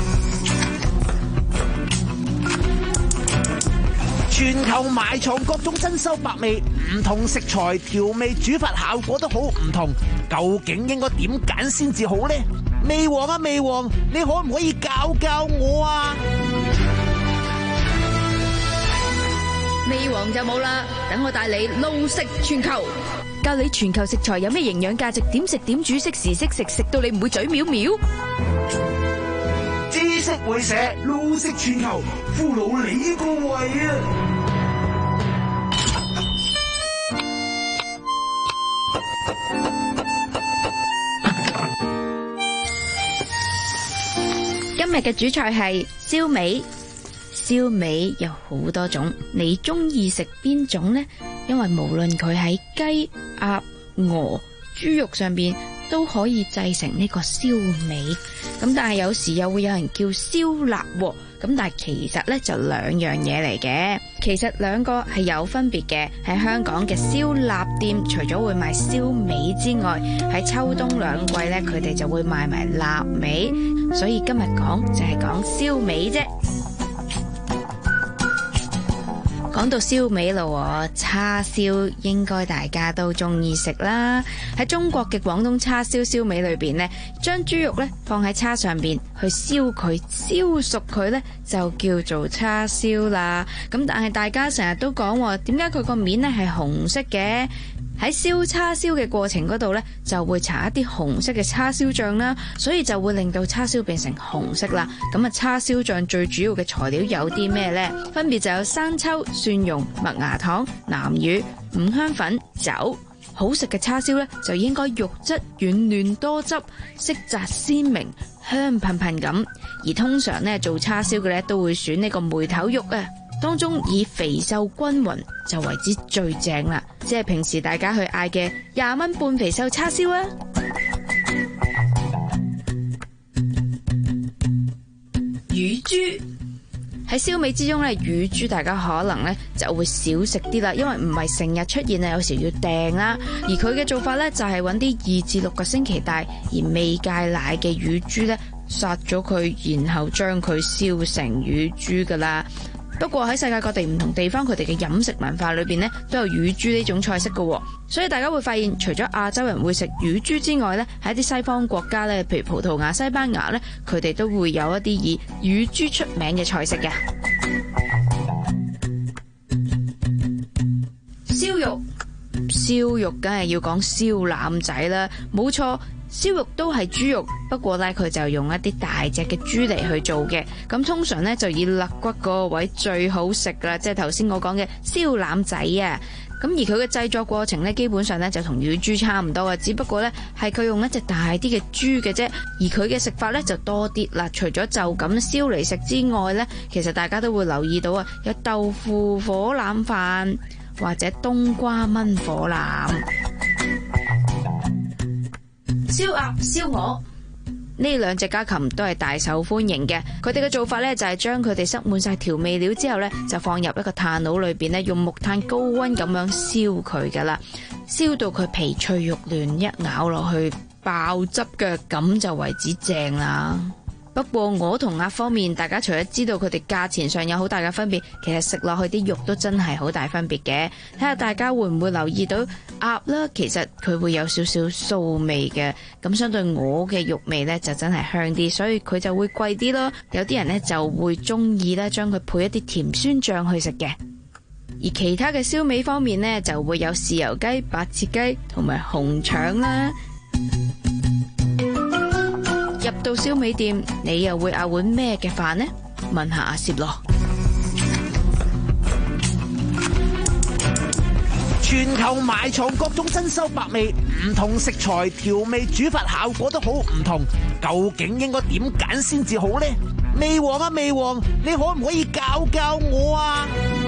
全球埋藏各種珍饈百味，唔同食材調味煮法效果都好唔同，究竟應該點揀先至好呢？味王啊味王，你可唔可以教教我啊？ 味王就冇啦，等我帶你路食全球，教你全球食材有咩營養價值，點食點煮，適時適食，食到你唔會嘴藐藐。 知識會社路食全球，俘虜你個胃啊！ 今日嘅主菜係燒味，燒味有好多種，你中意食邊種呢？因為無論佢喺雞、鴨、鵝、豬肉上邊都可以製成呢個燒味，咁但係有時又會有人叫燒臘，咁但係其實呢就兩樣嘢嚟嘅。其實兩個係有分別嘅。喺香港嘅燒臘店，除咗會賣燒味之外，喺秋冬兩季呢，佢哋就會賣埋臘味。所以今日講就係講燒味啫。 講到燒味咯，叉燒應該大家都中意食啦。喺中國嘅廣東叉燒燒味裏邊呢，將豬肉呢放喺叉上邊去燒佢，燒熟佢呢就叫做叉燒啦。咁但係大家成日都講，點解佢個面呢係紅色嘅？喺燒叉燒嘅過程嗰度呢，就會搽一啲紅色嘅叉燒醬啦，所以就會令到叉燒變成紅色啦。咁啊，叉燒醬最主要嘅材料有啲咩呢？分別就有生抽、蒜蓉、麥芽糖、南乳、五香粉、酒。好食嘅叉燒呢，就應該肉質軟嫩多汁，色澤鮮明，香噴噴咁。而通常呢，做叉燒嘅呢，都會選呢個梅頭肉啊。當中以肥瘦均勻就為之最正啦，即係平時大家去嗌嘅廿蚊半肥瘦叉燒啊！乳豬喺燒味之中咧，乳豬大家可能咧就會少食啲啦，因為唔係成日出現啊，有時要訂啦。而佢嘅做法咧就係揾啲二至六個星期大而未戒奶嘅乳豬咧，殺咗佢，然後將佢燒成乳豬噶啦。不過喺世界各地唔同地方，佢哋嘅飲食文化裏邊呢，都有乳豬呢種菜式嘅，所以大家會發現，除咗亞洲人會食乳豬之外呢，喺啲西方國家呢，譬如葡萄牙、西班牙呢，佢哋都會有一啲以乳豬出名嘅菜式嘅。燒肉，燒肉梗係要講燒腩仔啦，冇錯。燒肉都係豬肉，不過咧佢就用一啲大隻嘅豬嚟去做嘅，咁通常咧就以肋骨嗰個位最好食啦，即係頭先我講嘅燒腩仔啊。咁而佢嘅製作過程咧，基本上咧就同乳豬差唔多啊，只不過咧係佢用一隻大啲嘅豬嘅啫，而佢嘅食法咧就多啲啦。除咗就咁燒嚟食之外咧，其實大家都會留意到啊，有豆腐火腩飯或者冬瓜炆火腩。燒鴨、燒鵝呢兩隻家禽都係大受歡迎嘅，佢哋嘅做法呢，就係將佢哋塞滿晒調味料之後呢，就放入一個炭爐裏邊呢，用木炭高溫咁樣燒佢噶啦，燒到佢皮脆肉嫩，一咬落去爆汁嘅，咁就為之正啦。不過鵝同鴨方面，大家除咗知道佢哋價錢上有好大嘅分別，其實食落去啲肉都真係好大分別嘅。睇下大家會唔會留意到鴨啦，其實佢會有少少臊味嘅，咁相對鵝嘅肉味呢，就真係香啲，所以佢就會貴啲咯。有啲人呢，就會中意咧將佢配一啲甜酸醬去食嘅。而其他嘅燒味方面呢，就會有豉油雞、白切雞同埋紅腸啦。入到燒味店，你又會嗌碗咩嘅飯呢？問下阿攝咯。 全球埋藏各種珍饈百味，唔同食材調味煮法效果都好唔同，究竟應該點揀先至好呢？味王啊味王，你可唔可以教教我啊？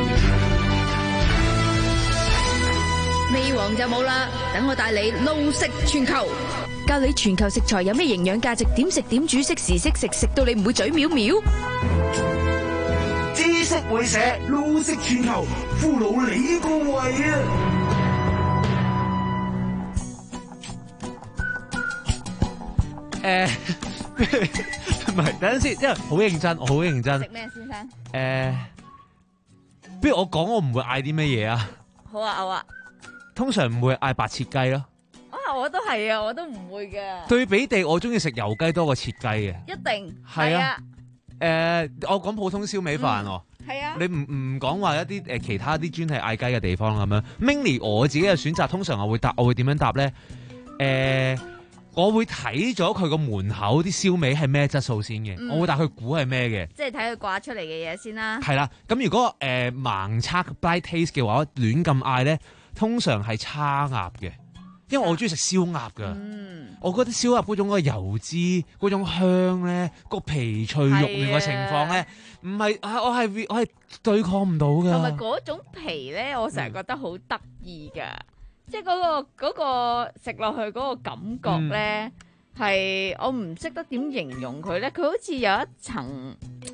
味王就冇啦，等我帶你路食全球。教你全球食材有咩營養價值，點食點煮，適時適食，食到你唔會嘴藐藐。 知識會社，路食全球，俘虜你個胃啊！ 誒，唔係，等陣先，因為好認真，我好認真。 食咩先生？ 誒，不如我講，我唔會嗌啲咩嘢啊？ 好啊，好啊。 通常唔會嗌白切雞咯。 啊，我都係啊，我都唔會嘅。 對比地，我中意食油雞多過切雞嘅。 一定係啊。誒，我講普通燒味飯喎。 係啊。 你唔唔講話一啲誒其他啲專係嗌雞嘅地方咁樣。Mainly 我自己嘅選擇，通常我會答，我會點樣答咧？誒，我會睇咗佢個門口啲燒味係咩質素先嘅，我會帶佢估係咩嘅。 即係睇佢掛出嚟嘅嘢先啦。 係啦，咁如果誒盲測 blind taste 嘅話，亂咁嗌咧，通常係叉鴨嘅。因為我中意食燒鴨噶，嗯、我覺得燒鴨嗰種個油脂、嗰種香咧，個皮脆肉嫩嘅情況咧，唔係啊，我係我係對抗唔到噶。 同埋嗰種皮咧，我成日覺得好得意噶，嗯、即係嗰、嗰個、嗰個食落去嗰個感覺咧，係、嗯、我唔識得點形容佢咧，佢好似有一層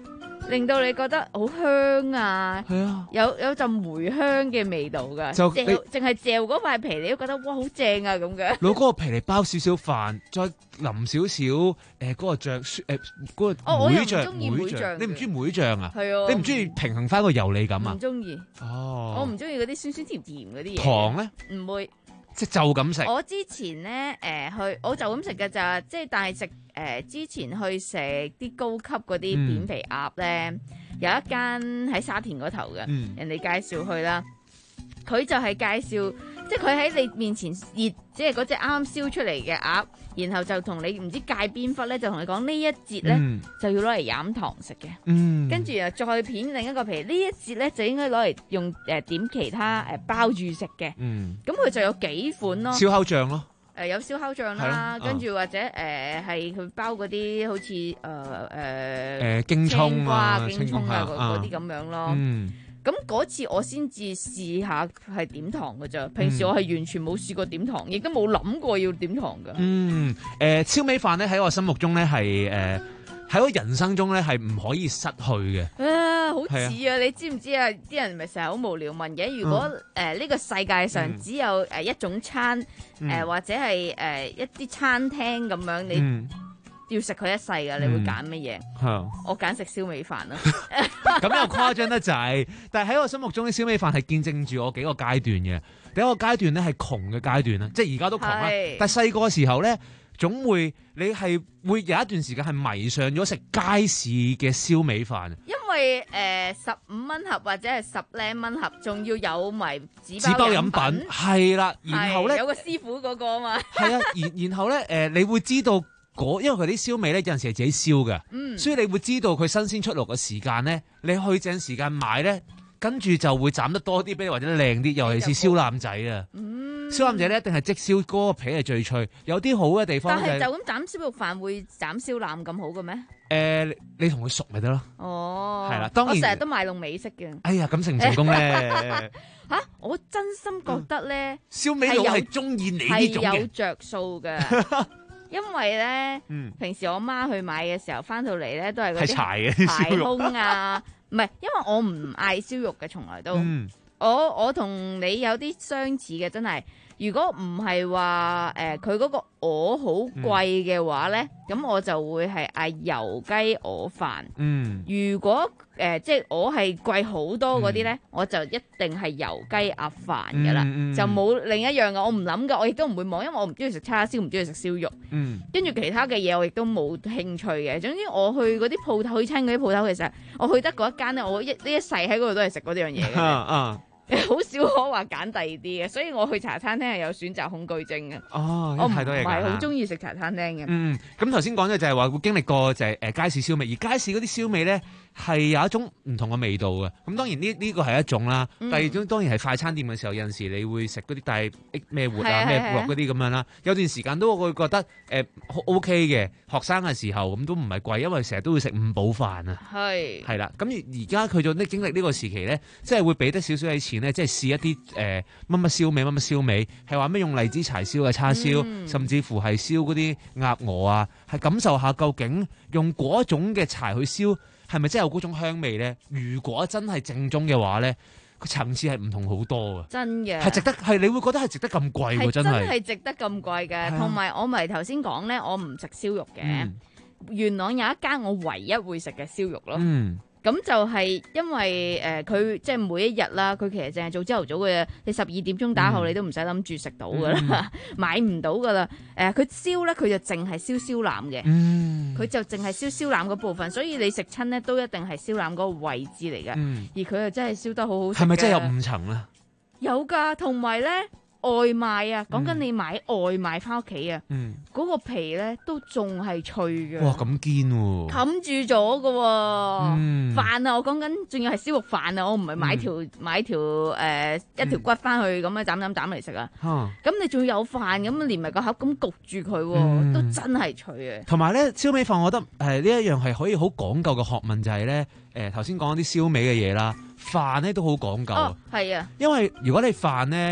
令到你覺得好香啊， 係啊， 有有陣梅香嘅味道㗎， 就嚼淨係嚼嗰塊皮，你都覺得哇好正啊咁嘅。 攞嗰個皮嚟包少少飯，再淋少少誒嗰個醬誒嗰哦我又唔個梅醬鍾意梅醬你唔中意梅醬啊？ 係啊你唔中意平衡翻個油膩感啊唔？中意， 哦， 我唔中意嗰啲酸酸甜甜嗰啲嘢。 糖咧？ 唔會。 即係就咁食。 我之前咧誒、呃、去，我就咁食嘅咋，即係但係食誒之前去食啲高級嗰啲扁皮鴨咧， 嗯、 有一間喺沙田嗰頭嘅， 嗯、 人哋介紹去啦。佢就係介紹，即係佢喺你面前熱，即係嗰隻啱啱燒出嚟嘅鴨，然後就同你唔知界邊忽咧，就同你講呢一節咧、嗯、就要攞嚟飲糖食嘅， 嗯、 跟住又再片另一個皮，呢一節咧就應該攞嚟用誒、呃、點其他誒、呃、包住食嘅，咁佢、嗯、就有幾款咯， 燒烤醬咯。 誒、呃、有燒烤醬啦，跟住或者誒係佢包嗰啲好似誒誒誒京葱啊、 京葱啊嗰啲咁樣咯。 嗯， 咁嗰次我先至試下係點糖嘅咋，平時我係完全冇試過點糖，亦都冇諗過要點糖㗎。 嗯，誒、呃、燒味飯咧喺我心目中咧係誒喺我人生中咧係唔可以失去嘅。 啊，好似啊，你知唔知啊？啲人咪成日好無聊問嘅，如果誒呢、嗯呃呢個世界上只有誒一種餐，誒、嗯呃、或者係誒、呃、一啲餐廳咁樣，你要食佢一世㗎，你會揀乜嘢？ 嗯、 我揀食燒味飯啦。 咁又誇張得滯，但係喺我心目中啲燒味飯係見證住我幾個階段嘅。第一個階段咧係窮嘅階段啦，即係而家都窮啦。但係細個嘅時候咧，總會你係會有一段時間係迷上咗食街市嘅燒味飯。因為誒十五蚊盒或者係十零蚊盒，仲要有埋紙包， 包飲品，係啦。然後咧有個師傅嗰個啊嘛。 係啊，然然後咧誒、呃，你會知道嗰因為佢啲燒味咧有陣時係自己燒嘅，嗯、所以你會知道佢新鮮出爐嘅時間咧，你去正時間買咧，跟住就會斬得多啲俾你或者靚啲，尤其是燒腩仔啊。嗯、燒腩仔咧一定係即燒，嗰個皮係最脆。有啲好嘅地方、就係， 但係就咁斬燒肉飯會斬燒腩咁好嘅咩？ 誒、呃，你同佢熟咪得咯。 哦， 係啦，當然我成日都賣弄美式嘅。 哎呀，咁成唔成功咧？ 吓、啊，我真心覺得咧， 燒味佬係中意你呢種嘅， 係有着數嘅。因為咧，嗯、平時我媽去買嘅時候，翻到嚟咧都係嗰啲柴嘅排胸啊，唔係，因為我唔嗌燒肉嘅，從來都，嗯、我我同你有啲相似嘅，真係。如果唔係話誒佢嗰個鵝好貴嘅話咧，咁、嗯、我就會係嗌油雞鵝飯。嗯，如果誒、呃、即係鵝係貴好多嗰啲咧，嗯、我就一定係油雞鴨飯噶啦，嗯嗯、就冇另一樣嘅。我唔諗噶，我亦都唔會望，因為我唔中意食叉燒，唔中意食燒肉。嗯，跟住其他嘅嘢我亦都冇興趣嘅。總之我去嗰啲鋪頭，去親嗰啲鋪頭，其實我去得嗰一間咧，我一呢一世喺嗰度都係食嗰樣嘢嘅。啊啊好少可話揀第二啲嘅，所以我去茶餐廳係有選擇恐懼症嘅。哦，我唔係好中意食茶餐廳嘅。 嗯，咁頭先講嘅就係話會經歷過就係誒街市燒味，而街市嗰啲燒味咧係有一種唔同嘅味道嘅。咁當然呢呢個係一種啦，嗯、第二種當然係快餐店嘅時候，有陣時你會食嗰啲帶咩活啊咩活嗰啲咁樣啦。有段時間都會覺得誒、呃、O K 嘅，學生嘅時候咁都唔係貴，因為成日都會食五寶飯啊。係係啦，咁而而家佢就呢經歷呢個時期咧，即係會俾得少少嘅錢咧，即係試一啲誒乜乜燒味乜乜燒味，係話咩用荔枝柴燒嘅叉燒，嗯、甚至乎係燒嗰啲鴨鵝啊，係感受下究竟用嗰種嘅柴去燒係咪真係有嗰種香味咧？如果真係正宗嘅話咧，個層次係唔同好多嘅。真嘅係值得，係你會覺得係值得咁貴喎，真係真係值得咁貴嘅。同埋、啊、我咪頭先講咧，我唔食燒肉嘅。嗯、元朗有一間我唯一會食嘅燒肉咯。嗯咁就係因為誒佢、呃、即係每一日啦，佢其實淨係做朝頭早嘅，你十二點鐘打後、嗯、你都唔使諗住食到噶啦，嗯、買唔到噶啦。誒、呃、佢燒咧，佢就淨係燒燒腩嘅，佢、嗯、就淨係燒燒腩嗰部分，所以你食親咧都一定係燒腩嗰個位置嚟嘅。嗯、而佢又真係燒得好好食。係咪真係有五層咧？ 有㗎，同埋咧。外賣啊，講緊你買外賣翻屋企啊，嗰、嗯、個皮咧都仲係脆嘅。 哇，咁堅喎！ 冚住咗嘅喎，飯啊，我講緊仲要係燒肉飯啊，我唔係買條、嗯、買條誒、呃、一條骨翻去咁樣斬斬斬嚟食啊。咁、嗯、你仲要有飯咁連埋個盒咁焗住佢，嗯、都真係脆啊。 同埋咧，燒味飯我覺得誒呢一樣係可以好講究嘅學問，就係咧誒頭先講啲燒味嘅嘢啦，飯咧都好講究。哦，係啊，因為如果你飯咧。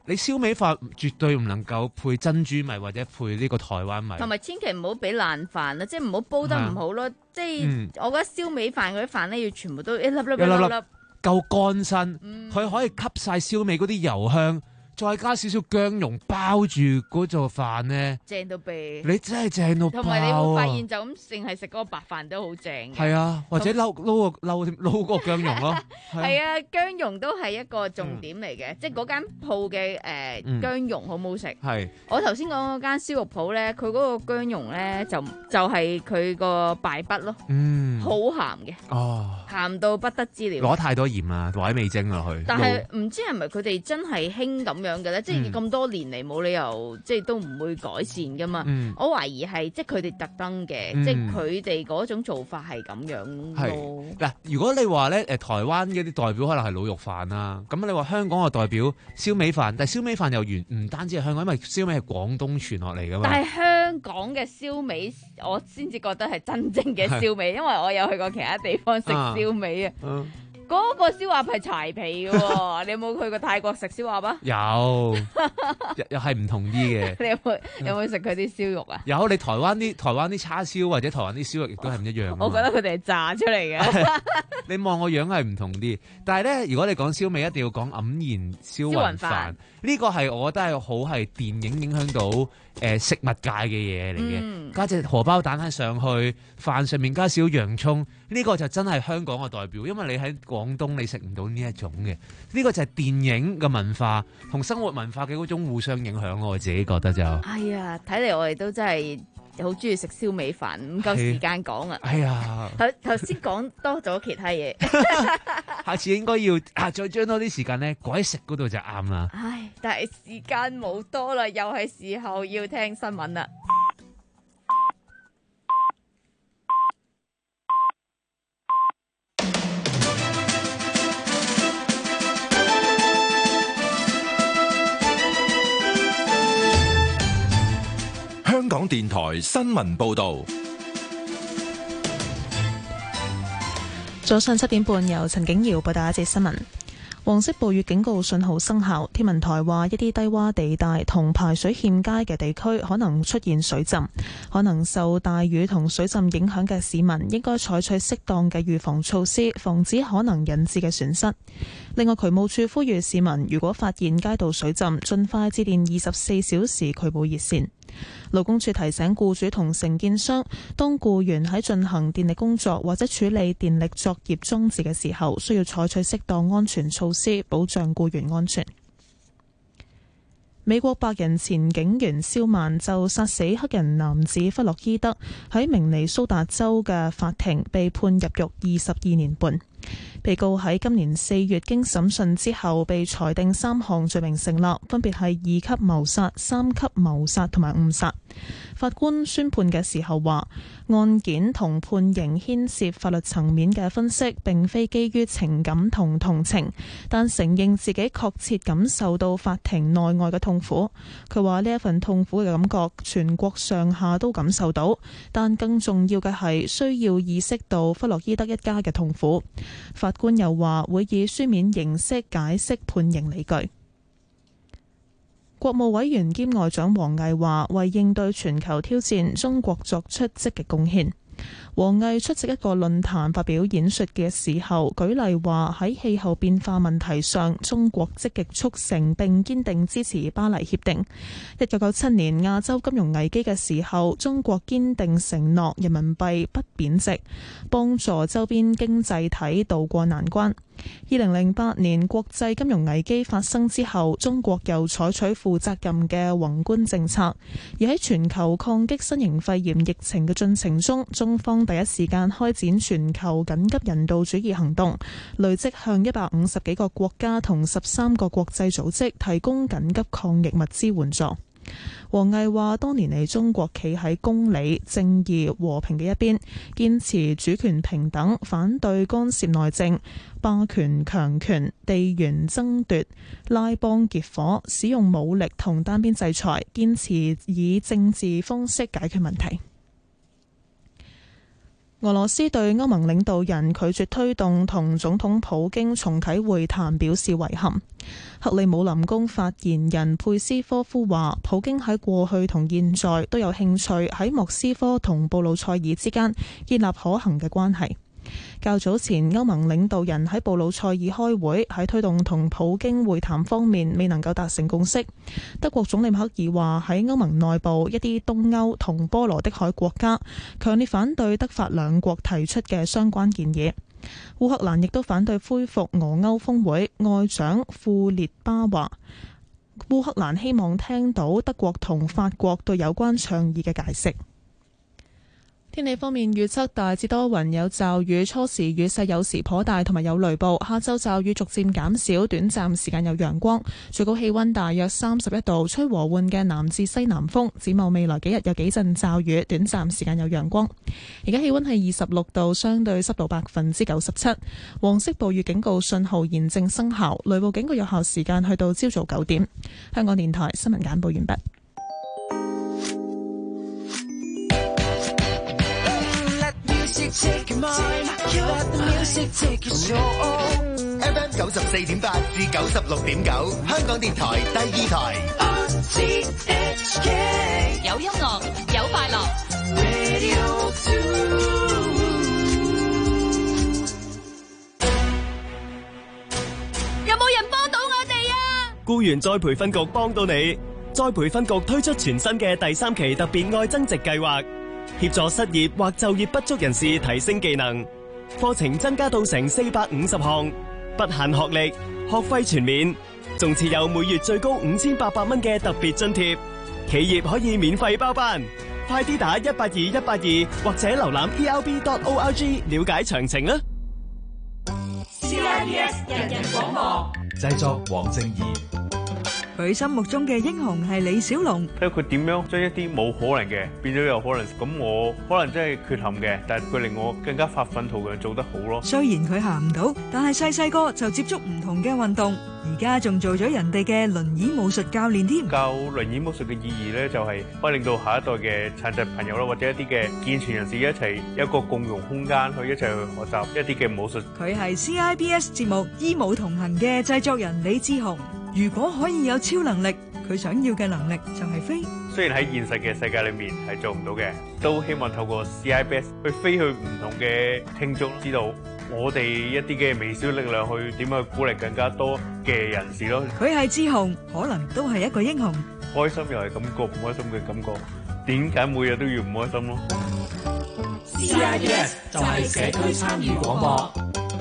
你燒味飯絕對唔能夠配珍珠米或者配呢個台灣米， 同埋千祈唔好俾爛飯啦，即係唔好煲得唔好咯。即係、嗯、我覺得燒味飯嗰啲飯咧，要全部都一粒粒一粒粒夠乾身，佢、 嗯、 可以吸晒燒味嗰啲油香。再加少少薑蓉包住嗰座飯咧， 正到痹！ 你真係正到爆啊！ 同埋你會發現就咁淨係食嗰個白飯都好正嘅。 係啊，或者撈撈個撈撈個薑蓉咯。 係啊，薑蓉都係一個重點嚟嘅，嗯、即係嗰間鋪嘅誒薑蓉好唔好食？係、嗯。我頭先講嗰間燒肉鋪咧，佢嗰個薑蓉咧就就係佢個敗筆咯。嗯。好鹹嘅。哦。鹹到不得之了。攞太多鹽啊，或者味精落去。 但係唔知係咪佢哋真係興咁樣？樣嘅咧，即係咁多年嚟冇理由，即係都唔會改善噶嘛。嗯、我懷疑係即係佢哋特登嘅，嗯、即係佢哋嗰種做法係咁樣咯。 嗱，如果你話咧，誒台灣嗰啲代表可能係滷肉飯啦，咁你話香港嘅代表燒味飯，但係燒味飯又完唔單止係香港，因為燒味係廣東傳落嚟噶嘛。 但係香港嘅燒味，我先至覺得係真正嘅燒味，因為我有去過其他地方食燒味啊。嗯嗯嗰個燒鴨係柴皮嘅喎，你有冇去過泰國食燒鴨啊？ 有，又係唔同啲嘅。 你有冇有冇食佢啲燒肉啊？ 有，你台灣啲台灣啲叉燒或者台灣啲燒肉亦都係唔一樣。 我覺得佢哋係炸出嚟嘅。 你望我樣係唔同啲，但係咧，如果你講燒味，一定要講黯然銷魂飯。呢個係我覺得係好係電影影響到誒、呃、食物界嘅嘢嚟嘅。嗯、加隻荷包蛋喺上去，飯上面加少洋葱，呢、呢個就真係香港嘅代表。因為你喺廣東你食唔到呢一種嘅，呢、呢個就係電影嘅文化同生活文化嘅嗰種互相影響。我自己覺得就係啊，睇嚟我哋都真係好中意食燒味飯，唔夠時間講啊！ 係啊， 頭頭先講多咗其他嘢， 下次應該要啊再將多啲時間咧，改喺食嗰度就啱啦。 唉，但係時間冇多啦，又係時候要聽新聞啦。 香港電台新聞報道， 早上七點半由陳景瑤報道一節新聞。黃色暴雨警告信號生效，天文台話一啲低洼地帶同排水欠佳嘅地區可能出現水浸，可能受大雨同水浸影響嘅市民應該採取適當嘅預防措施，防止可能引致嘅損失。另外，渠務處呼籲市民如果發現街道水浸，盡快致電二十四小時渠務熱線。勞工處提醒僱主同承建商，當僱員喺進行電力工作或者處理電力作業裝置嘅時候，需要採取適當安全措施，保障僱員安全。美國白人前警員蕭曼就殺死黑人男子弗洛伊德喺明尼蘇達州嘅法庭被判入獄二十二年半。被告喺今年四月經審訊之後被裁定三項罪名成立，分別係二級謀殺、三級謀殺同埋誤殺。法官宣判嘅時候話，案件同判刑牽涉法律層面嘅分析，並非基於情感同同情，但承認自己確切感受到法庭內外嘅痛苦。佢話呢一份痛苦嘅感覺，全國上下都感受到，但更重要嘅係需要意識到弗洛伊德一家嘅痛苦。法官又話會以書面形式解釋判刑理據。國務委員兼外長王毅話，為應對全球挑戰，中國作出積極貢獻。王毅出席一個論壇發表演說嘅時候，舉例話喺氣候變化問題上，中國積極促成並堅定支持巴黎協定。一九九七年亞洲金融危機嘅時候，中國堅定承諾人民幣不貶值，幫助周邊經濟體渡過難關。二零零八年國際金融危機發生之後，中國又採取負責任嘅宏觀政策，而喺全球抗擊新型肺炎疫情嘅進程中，中方第一時間開展全球緊急人道主義行動，累積向一百五十幾個國家同十三個國際組織提供緊急抗疫物資援助。王毅話，多年嚟中國企喺公理、正義、和平嘅一邊，堅持主權平等，反對干涉內政、霸權強權、地緣爭奪、拉幫結夥、使用武力同單邊制裁，堅持以政治方式解決問題。 俄羅斯對歐盟領導人拒絕推動同總統普京重啟會談表示遺憾。克里姆林宮發言人佩斯科夫話，普京喺過去同現在都有興趣喺莫斯科同布魯塞爾之間建立可行嘅關係。較早前，歐盟領導人喺布魯塞爾開會，喺推動同普京會談方面未能夠達成共識。德國總理默克爾話，喺歐盟內部一啲東歐同波羅的海國家強烈反對德法兩國提出嘅相關建議。烏克蘭亦都反對恢復俄歐峰會，外長庫列巴話，烏克蘭希望聽到德國同法國對有關倡議嘅解釋。天氣方面預測大致多雲有驟雨，初時雨勢有時頗大，同埋有雷暴。下晝驟雨逐漸減少，短暫時間有陽光，最高氣溫大約三十一度，吹和緩嘅南至西南風。展望未來幾日有幾陣驟雨，短暫時間有陽光。而家氣溫係二十六度，相對濕度百分之九十七。黃色暴雨警告信號現正生效，雷暴警告有效時間去到朝早九點。香港電台新聞簡報完畢。 Take mine, let the music take control. F M 九十四點八至九十六點九，香港電台第二台。R T H K 有音樂，有快樂。 Radio two。 有冇人幫到我哋啊？ 僱員再培訓局幫到你。再培訓局推出全新嘅第三期特別愛增值計劃。協助失業或就業不足人士提升技能，課程增加到成四百五十項，不限學歷，學費全免，仲設有每月最高五千八百蚊嘅特別津貼，企業可以免費包班。快啲打一八二一八二或者瀏覽 e l b dot org 了解詳情啦。 C I B S 人人廣播製作黃正義。 佢心目中嘅英雄係李小龍， 睇下佢點樣將一啲冇可能嘅變咗有可能。咁我可能真係缺陷嘅，但係佢令我更加發奮圖強做得好咯。 雖然佢行唔到，但係細細個就接觸唔同嘅運動，而家仲做咗人哋嘅輪椅武術教練添。 教輪椅武術嘅意義咧，就係可以令到下一代嘅殘疾朋友啦，或者一啲嘅健全人士一齊有一個共融空間，去一齊去學習一啲嘅武術。 佢係 C I B S 節目《醫武同行》嘅製作人李志雄。如果可以有超能力，佢想要嘅能力就係飛。 雖然喺現實嘅世界裏面係做唔到嘅，都希望透過 C I B S 去飛去唔同嘅聽眾，知道我哋一啲嘅微小力量去點樣去鼓勵更加多嘅人士咯。 佢係志雄，可能都係一個英雄。 開心又係感覺，唔開心嘅感覺，點解每日都要唔開心咯 ？C I B S 就係社區參與廣播。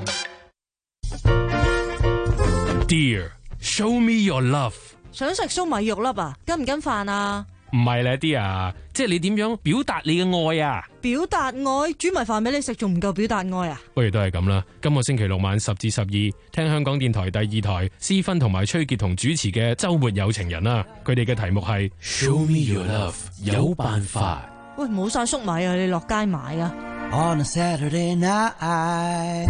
Dear。Show me your love。 想食粟米肉粒啊？跟唔跟飯啊？ 唔係咧，啲啊，即係你點樣表達你嘅愛啊？ 表達愛，煮埋飯俾你食，仲唔夠表達愛啊？ 不如都係咁啦。今個星期六晚十至十二，聽香港電台第二台思芬同埋崔潔同主持嘅周末有情人啊。佢哋嘅題目係 Show me your love， 有辦法。 喂，冇晒粟米啊，你落街買啊。 On a Saturday night。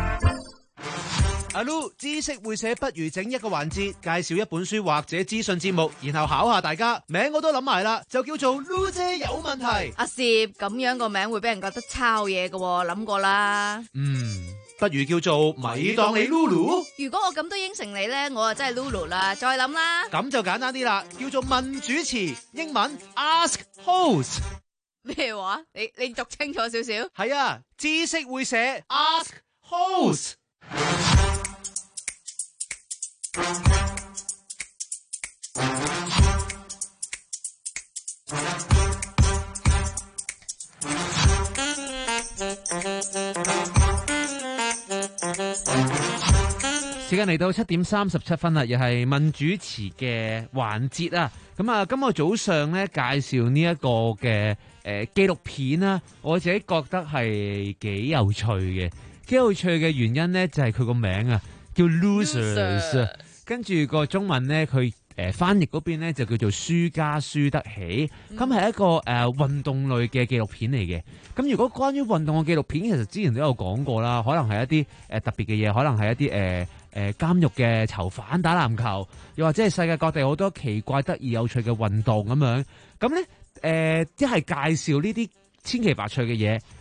阿 Lu 知識會寫，不如整一個環節，介紹一本書或者資訊節目，然後考下大家。名我都諗埋啦，就叫做 Lu 姐有問題。 阿攝咁樣個名會俾人覺得抄嘢㗎，諗過啦。 嗯，不如叫做咪當你 Lulu。 如果我咁都應承你咧，我啊真係 Lulu 啦。再諗啦。 咁就簡單啲啦，叫做問主持，英文 Ask Host。 咩話？你你讀清楚少少。 係啊，知識會寫 Ask Host。 時間嚟到七點三十七分啦，又係問主持嘅環節啊！咁啊，今日早上咧介紹呢一個嘅誒紀錄片啦，我自己覺得係幾有趣嘅。幾有趣嘅原因咧就係佢個名啊，叫 Losers， 跟住個中文咧佢誒翻譯嗰邊咧就叫做輸家輸得起，咁係、嗯、一個誒、呃、運動類嘅紀錄片嚟嘅。咁如果關於運動嘅紀錄片，其實之前都有講過啦，可能係一啲誒、呃、特別嘅嘢，可能係一啲誒誒監獄嘅囚犯打籃球，又或者係世界各地好多奇怪得意有趣嘅運動咁樣。咁咧誒一係介紹呢啲千奇百趣嘅嘢，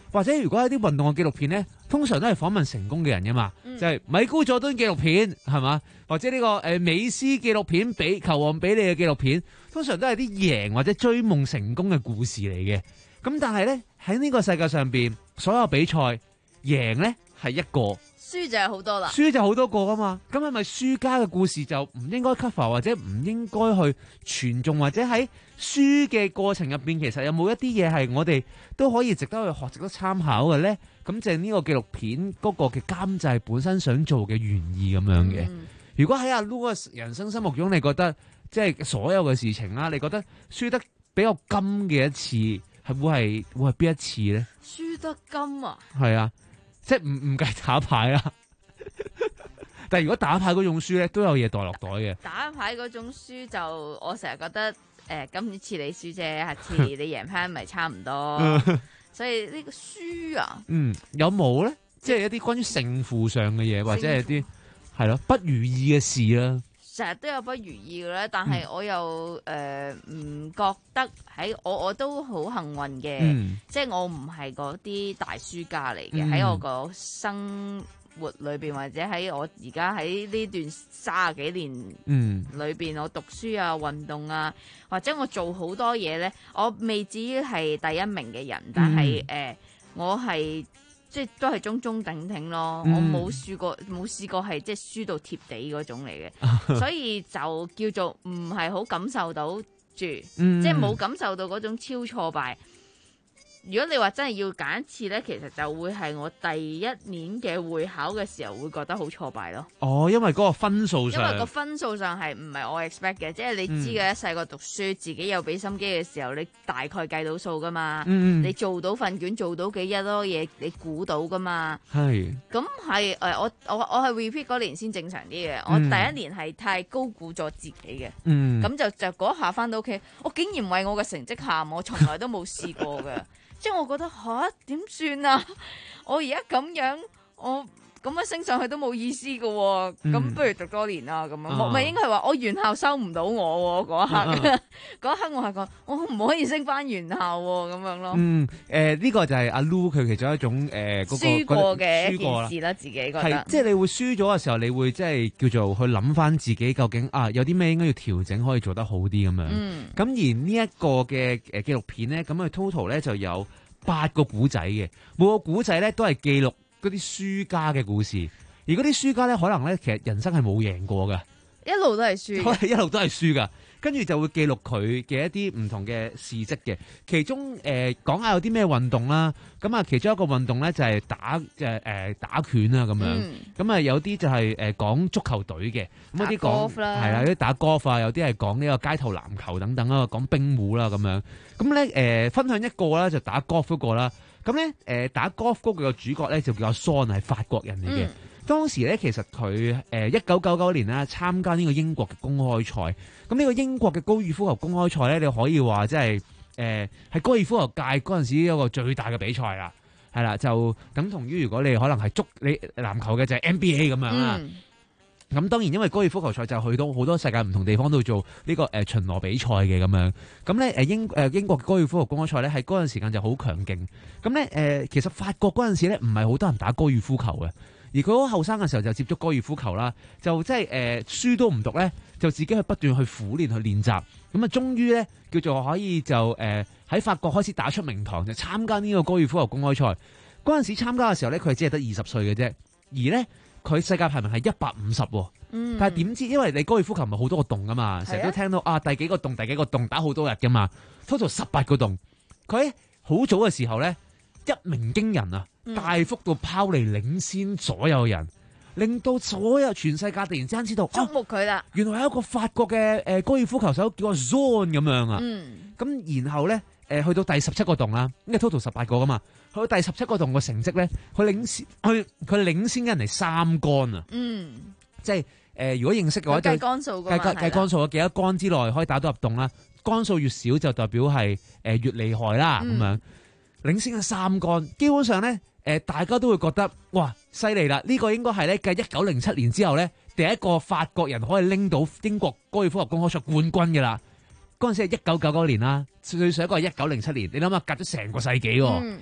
或者如果係啲運動嘅紀錄片咧，通常都係訪問成功嘅人噶嘛， 嗯、 就係、是、米高佐敦紀錄片係嘛，或者呢、這個誒、呃、美斯紀錄片，比球王比利嘅紀錄片，通常都係啲贏或者追夢成功嘅故事嚟嘅。咁但係咧喺呢個世界上邊，所有比賽贏咧係一個。 輸就係好多啦， 輸就好多個噶嘛，咁係咪輸家嘅故事就唔應該 cover 或者唔應該去傳頌，或者喺輸嘅過程入邊，其實有冇一啲嘢係我哋都可以值得去學、值得參考嘅咧？咁就係呢個紀錄片嗰個嘅監製本身想做嘅原意咁樣嘅。嗯、如果喺阿 Lu 嘅人生心目中，你覺得即係所有嘅事情啦，你覺得輸得比較金嘅一次係會係會係邊一次咧？ 輸得金啊？ 係啊。即係唔唔計打牌啦，但係如果打牌嗰種輸咧，都有嘢袋落袋嘅。 打牌嗰種輸就我成日覺得誒、呃，今次你輸啫，下次你贏翻咪差唔多。所以呢個輸啊， 嗯，有冇咧？即係一啲關於勝負上嘅嘢，或者係啲係咯不如意嘅事啦。 成日都有不如意嘅咧，但係我又誒唔、呃、覺得喺我我都好幸運嘅，嗯、即係我唔係嗰啲大輸家嚟嘅。喺、嗯、我個生活裏邊，或者喺我而家喺呢段三十幾年裏邊，嗯、我讀書啊、運動啊，或者我做好多嘢咧，我未至於係第一名嘅人，但係誒、嗯呃、我係。即係都係中中挺挺咯，嗯、我冇輸過，冇試過係即係輸到貼地嗰種嚟嘅，所以就叫做唔係好感受到住，嗯、即係冇感受到嗰種超挫敗。如果你話真係要揀一次咧，其實就會係我第一年嘅會考嘅時候會覺得好挫敗咯。 哦，因為嗰個分數上， 因為個分數上係唔係我 expect 嘅，即係你知嘅，細個讀書自己有俾心機嘅時候，你大概計到數噶嘛。嗯、你做到份卷，做到幾多嘢，你估到噶嘛。係。咁係誒，我我我係 repeat 嗰年先正常啲嘅。我第一年係太高估咗自己嘅。嗯。咁就就嗰下翻到屋企，我竟然為我嘅成績喊，我從來都冇試過嘅。即係我覺得吓點算啊！我而家咁樣，我咁樣升上去都冇意思㗎喎，咁、嗯、不如讀多年啦咁樣。我咪、啊、應該係話我原校收唔到我嗰一刻，嗰、啊、一刻我係講我唔可以升翻原校咁樣咯。嗯，誒、 呃、呢、這個就係阿 Lu 佢其中一種誒嗰、呃那個輸過嘅一件事啦，自己覺得係即係你會輸咗嘅時候，你會即係叫做去諗翻自己究竟啊有啲咩應該要調整，可以做得好啲咁樣。嗯，咁而呢一個嘅誒紀錄片咧，咁佢 total 咧就有八個古仔嘅，每個古仔咧都係記錄嗰啲輸家嘅故事，而嗰啲輸家咧可能咧其實人生係冇贏過㗎， 一路都係輸， 一路都係輸㗎。跟住就會記錄佢嘅一啲唔同嘅事蹟嘅，其中誒、呃、講下有啲咩運動啦。咁啊，其中一個運動咧就係打誒誒、呃、打拳啊咁樣。咁啊、嗯、有啲就係誒講足球隊嘅，咁有啲講係啦，有啲打 golf 啊，有啲係講呢個街頭籃球等等啊，講冰壺啦咁樣。咁咧誒分享一個啦，就打 golf 嗰個啦。咁咧誒打 golf 嗰個嘅主角咧就叫阿 Son，係法國人嚟嘅。嗯當時咧，其實佢誒一九九九年啦，參加呢個英國嘅公開賽。咁呢個英國嘅高爾夫球公開賽咧，你可以話即係誒係高爾夫球界嗰陣時一個最大嘅比賽啦。係啦，就等同於如果你可能係足你籃球嘅就係 N B A 咁樣啦。咁、嗯、當然因為高爾夫球賽就去到好多世界唔同地方度做呢、這個誒、呃、巡邏比賽嘅咁樣。咁咧誒英誒、呃、英國嘅高爾夫球公開賽咧，喺嗰陣時間就好強勁。咁咧誒其實法國嗰陣時咧唔係好多人打高爾夫球嘅。而佢好後生嘅時候就接觸高爾夫球啦，就即係誒書都唔讀咧，就自己去不斷去苦練去練習，咁啊終於咧叫做可以就誒喺、呃、法國開始打出名堂，就參加呢個高爾夫球公開賽。嗰陣時參加嘅時候咧，佢係只係得二十歲嘅啫，而咧佢世界排名係一百五十喎。嗯、但係點知因為你高爾夫球唔係好多個洞噶嘛，成日都聽到啊第幾個洞第幾個洞打好多日噶嘛 total 十八個洞。佢好早嘅時候咧一鳴驚人啊！大幅度拋離領先所有人，令到所有全世界突然之間知道矚目佢啦、啊。 原來有一個法國嘅誒高爾夫球手叫阿 Zone 咁樣啊。咁、嗯、然後咧誒、呃、去到第十七個洞啦，因為 total 十八個噶嘛，去到第十七個洞嘅成績咧，佢領先佢佢領先人哋三杆啊。嗯，即係誒、呃、如果認識嘅話就計杆數㗎嘛， 計計杆數啊，幾多杆之內可以打到入洞啦？杆數越少就代表係誒、呃、越厲害啦。咁、嗯、樣領先咗三杆，基本上咧。誒、呃，大家都會覺得哇，犀利啦！呢、這個應該係咧，繼一九零七年之後咧，第一個法國人可以拎到英國高爾夫球公開賽冠軍嘅啦。嗰陣時係一九九九年啦，最上一個係一九零七年。你諗下，隔咗成個世紀喎。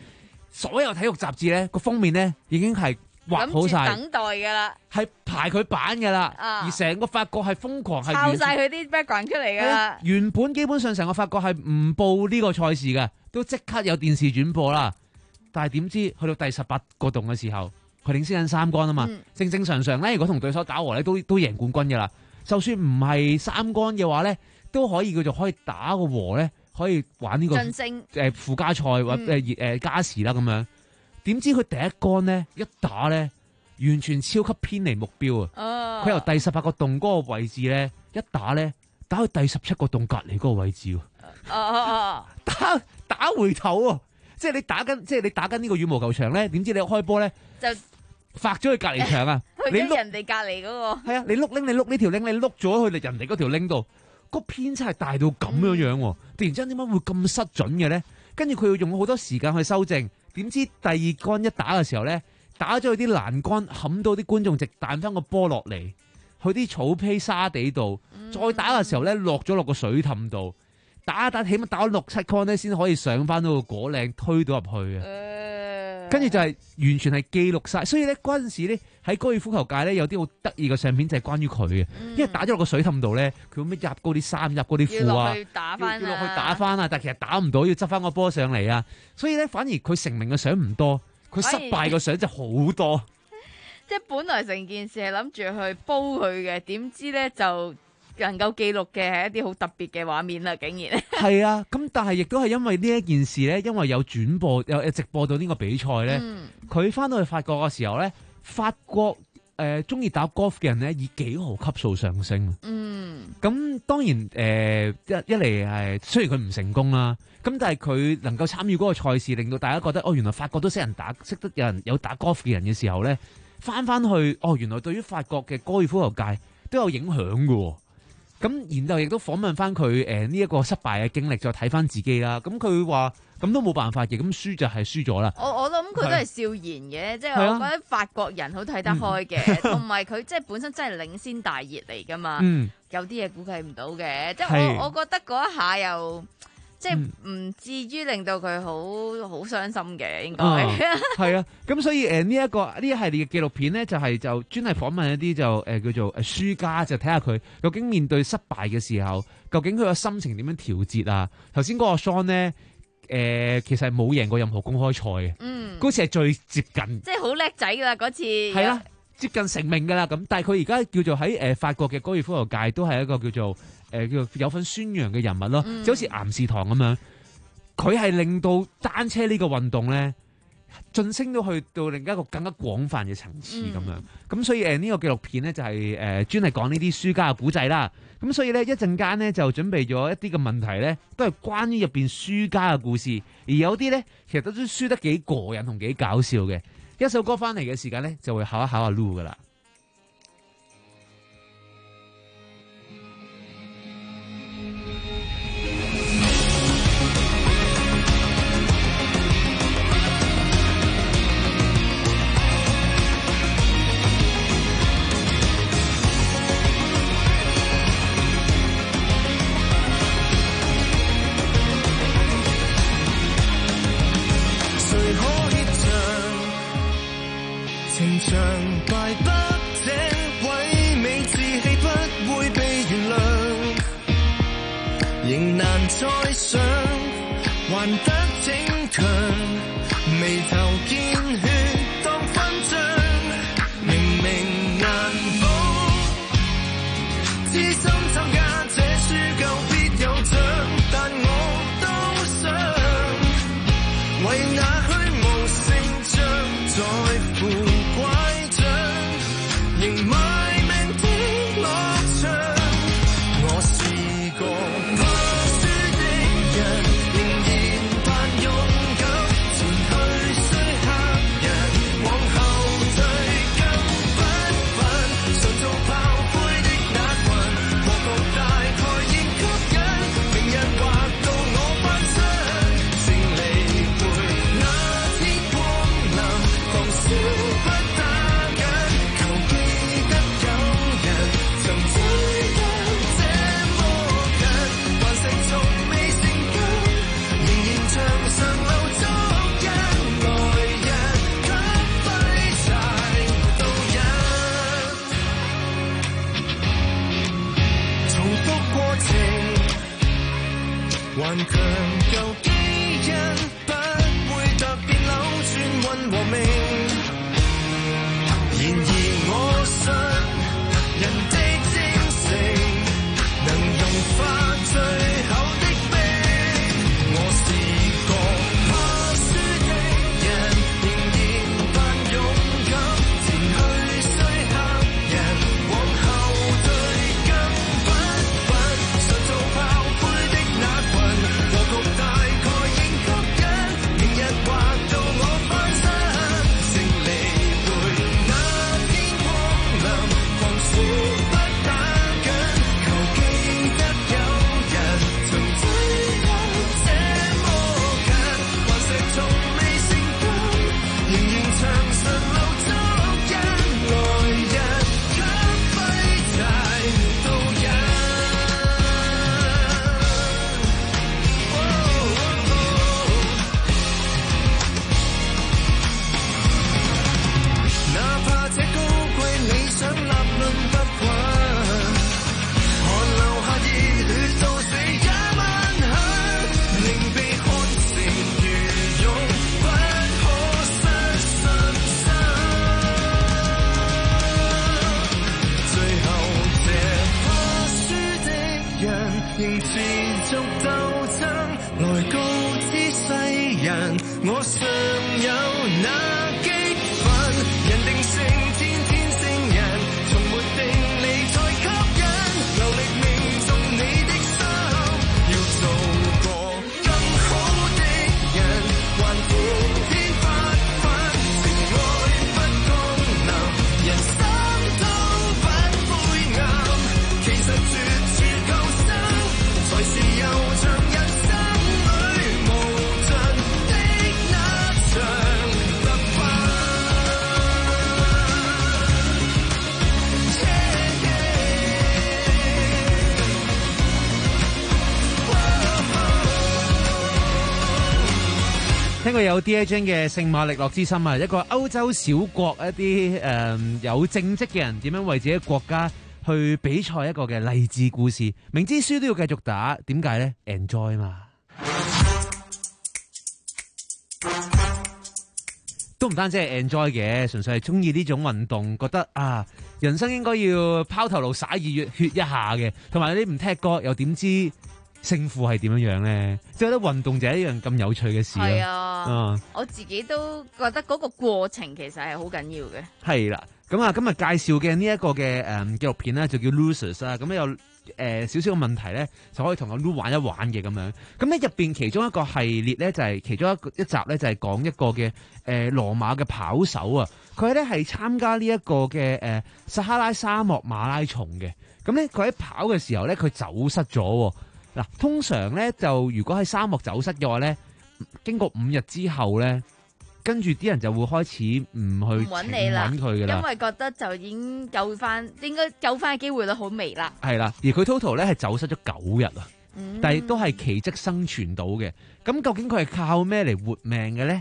所有體育雜誌咧個封面咧已經係畫好晒， 等待噶啦， 係排佢版噶啦， 啊、 而成個法國係瘋狂係抄晒佢啲 background 出嚟噶啦。 原本基本上成個法國係唔報呢個賽事嘅，都即刻有電視轉播啦。但係點知去到第十八個洞嘅時候，佢領先緊三杆啊嘛，嗯、正正常常咧，如果同對手打和咧，都都贏冠軍噶啦。就算唔係三杆嘅話咧，都可以叫做可以打個和咧，可以玩呢、這個誒、呃、附加賽或誒誒加時啦咁樣。點知佢第一杆咧一打咧，完全超級偏離目標啊！佢、哦、由第十八個洞嗰個位置咧一打咧，打去第十七個洞隔離嗰個位置喎、哦哦。打打回頭啊！即係你打緊，即係你打緊呢個羽毛球場咧，點知你開波咧就發咗去隔離場啊！ 你碌人哋隔離嗰個係啊！你碌拎你碌呢條拎，你碌咗去人哋嗰條拎度，個偏差係大到咁樣樣喎！突然之間點解會咁失準嘅咧？跟住佢要用好多時間去修正。點知第二杆一打嘅時候咧，打咗去啲欄杆，冚到啲觀眾席彈翻個波落嚟，去啲草坯沙地度，再打嘅時候咧落咗落個水凼度，打一打起碼打咗六七杆咧，先可以上翻到個果嶺推到入去啊！跟住就係完全係記錄晒，所以咧嗰陣時咧喺高爾夫球界咧有啲好得意嘅相片就係關於佢嘅，因為打咗落個水凼度咧，佢會咩入高啲衫、入高啲褲啊，要落去打翻，要落去打翻啊！但係其實打唔到，要執翻個波上嚟啊！所以咧反而佢成名嘅相唔多，佢失敗嘅相就好多。 即係本來成件事係諗住去煲佢嘅，點知咧就能夠記錄嘅係一啲好特別嘅畫面啦，竟然係啊！咁但係亦都係因為呢一件事咧，因為有轉播有有直播到呢個比賽咧，佢翻、嗯、到去法國嘅時候咧，法國誒中意打 golf 嘅人咧以幾何級數上升。嗯，咁當然誒、呃、一一嚟係雖然佢唔成功啦，咁但係佢能夠參與嗰個賽事，令到大家覺得哦，原來法國都識人打，識得有人有打 golf 嘅人嘅時候咧，翻翻去哦，原來對於法國嘅高爾夫球界都有影響㗎。咁然後亦都訪問翻佢誒呢一個失敗嘅經歷，再睇翻自己啦。咁佢話咁都冇辦法嘅，咁輸就係輸咗啦。 我我諗佢都係笑言嘅，即係我覺得法國人好睇得開嘅，同埋佢即係本身真係領先大熱嚟噶嘛。嗯、有啲嘢估計唔到嘅，即係我我覺得嗰一下又即係唔至於令到佢好好傷心嘅，應該係啊。咁所以誒呢一個呢一系列嘅紀錄片咧，就係、是、就專係訪問一啲就誒、呃、叫做誒輸家，就睇下佢究竟面對失敗嘅時候，究竟佢個心情點樣調節啊？頭先嗰個 Sean 咧，誒、呃、其實係冇贏過任何公開賽嘅，嗯，嗰次係最接近， 即係好叻仔噶啦嗰次， 係啦、啊，接近成名噶啦咁。但係佢而家叫做喺誒、呃、法國嘅高爾夫球界都係一個叫做。誒、呃，叫做有份宣揚嘅人物咯，嗯、就好似岩士堂咁樣，佢係令到單車呢個運動咧晉升到去到另一個更加廣泛嘅層次咁樣。咁、嗯、所以誒、呃這個、呢個紀錄片咧就係、是、誒、呃、專係講呢啲輸家嘅古仔啦。咁所以咧一陣間咧就準備咗一啲嘅問題咧，都係關於入邊輸家嘅故事，而有啲咧其實都都輸得幾過癮同幾搞笑嘅。一首歌翻嚟嘅時間咧就會考一考阿 Lu 噶啦。 再想還得逞強，眉頭見血當勳章，明明難保，知心參加這輸夠必有獎，但我都想為那虛無勝仗在乎拐杖，仍賣命的樂場，我試過。仍然扮勇敢前去，雖頑強舊基因不會特別扭轉運和命。然而我信人的精誠能融化最後的冰。我是個怕輸的人，仍然扮勇敢前去雖黑人，往後退更不笨，常做炮灰的那群，和局大概應吸引，明日劃到我翻身，勝利會那天光臨，狂輸不打緊，求記得有人曾追得這麼近，頑石從未成功，仍然長順路足印，來日給揮柴導引。哪怕這高貴理想立論不穩，寒流下熱血到死也萬幸，令被看成愚勇，不可失信心。最後這怕輸的人仍持續鬥爭，來告知世人我尚有那激憤，人定勝天天聖人，從沒定理才吸引，流力命中你的心，要做個更好的人，還天天發奮，情愛不降臨，人生都不灰暗，其實絕處求生才是悠長人生裏無盡的那場特訓。 聽過有 Dear Jane 嘅聖馬力諾之心啊，一個歐洲小國一啲誒、呃、有正職嘅人點樣為自己國家去比賽一個嘅勵志故事，明知輸都要繼續打，點解呢？ Enjoy 嘛，都唔單止係 enjoy 嘅，純粹係中意呢種運動，覺得啊人生應該要拋頭顱灑熱血一下嘅，同埋你唔踢波又點知勝負係點樣樣咧？即係覺得運動就係一樣咁有趣嘅事咯。 係啊， 嗯， 我自己都覺得嗰個過程其實係好緊要嘅。 係啦，咁啊今日介紹嘅呢一個嘅誒紀錄片咧就叫 Losers 啦，咁有誒少少嘅問題咧就可以同阿 Lu 玩一玩嘅咁樣。咁喺入邊其中一個系列咧就係、是、其中一個一集咧就係、是、講一個嘅誒、呃、羅馬嘅跑手啊，佢咧係參加呢一個嘅誒、呃、撒哈拉沙漠馬拉松嘅。咁咧佢喺跑嘅時候咧佢走失咗。嗱，通常咧就如果喺沙漠走失嘅話咧，經過五日之後咧，跟住啲人就會開始唔去揾你啦， 揾佢噶啦， 因為覺得就已經救翻，應該救翻嘅機會率好微啦。 係啦，而佢 total 咧係走失咗九日啊， 嗯、 但係都係奇蹟生存到嘅。咁究竟佢係靠咩嚟活命嘅咧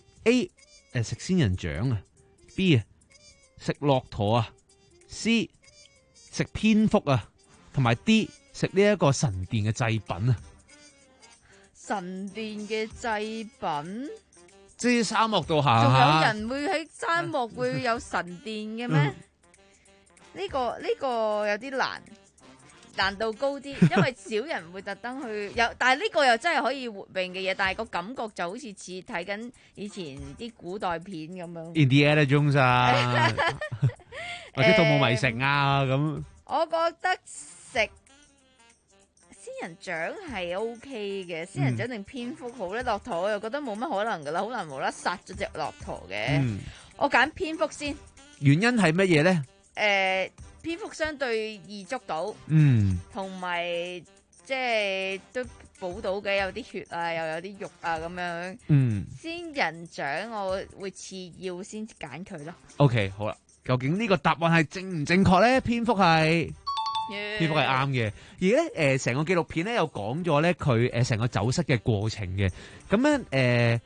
？A 誒食仙人掌啊 ，B 啊食駱駝啊 ，C 食蝙蝠啊，同埋 D。食呢一個神殿嘅祭品啊！ 神殿嘅祭品， 即係沙漠度行， 仲有人會喺沙漠會有神殿嘅咩？呢、嗯這個呢、這個有啲難，難度高啲，因為少人會特登去有，但係呢個又真係可以活命嘅嘢，但係個感覺就好似似睇緊以前啲古代片咁樣。Indiana Jones 啊， 或者《盜墓迷城》啊咁。 我覺得食仙人掌係 O K 嘅，仙人掌定蝙蝠好咧？駱駝我又覺得冇乜可能噶啦，好難無啦殺咗隻駱駝嘅。嗯、我揀蝙蝠先。 原因係乜嘢咧？誒、 呃，蝙蝠相對易捉到， 嗯， 同埋即係都補到嘅，有啲血啊，又有啲肉啊咁樣。嗯，仙人掌我會次要先揀佢咯。 O K， 好啦，究竟呢個答案係正唔正確咧？蝙蝠係。蝙蝠係啱嘅，而咧誒成個紀錄片咧有講咗咧佢誒成個走失嘅過程嘅，咁樣誒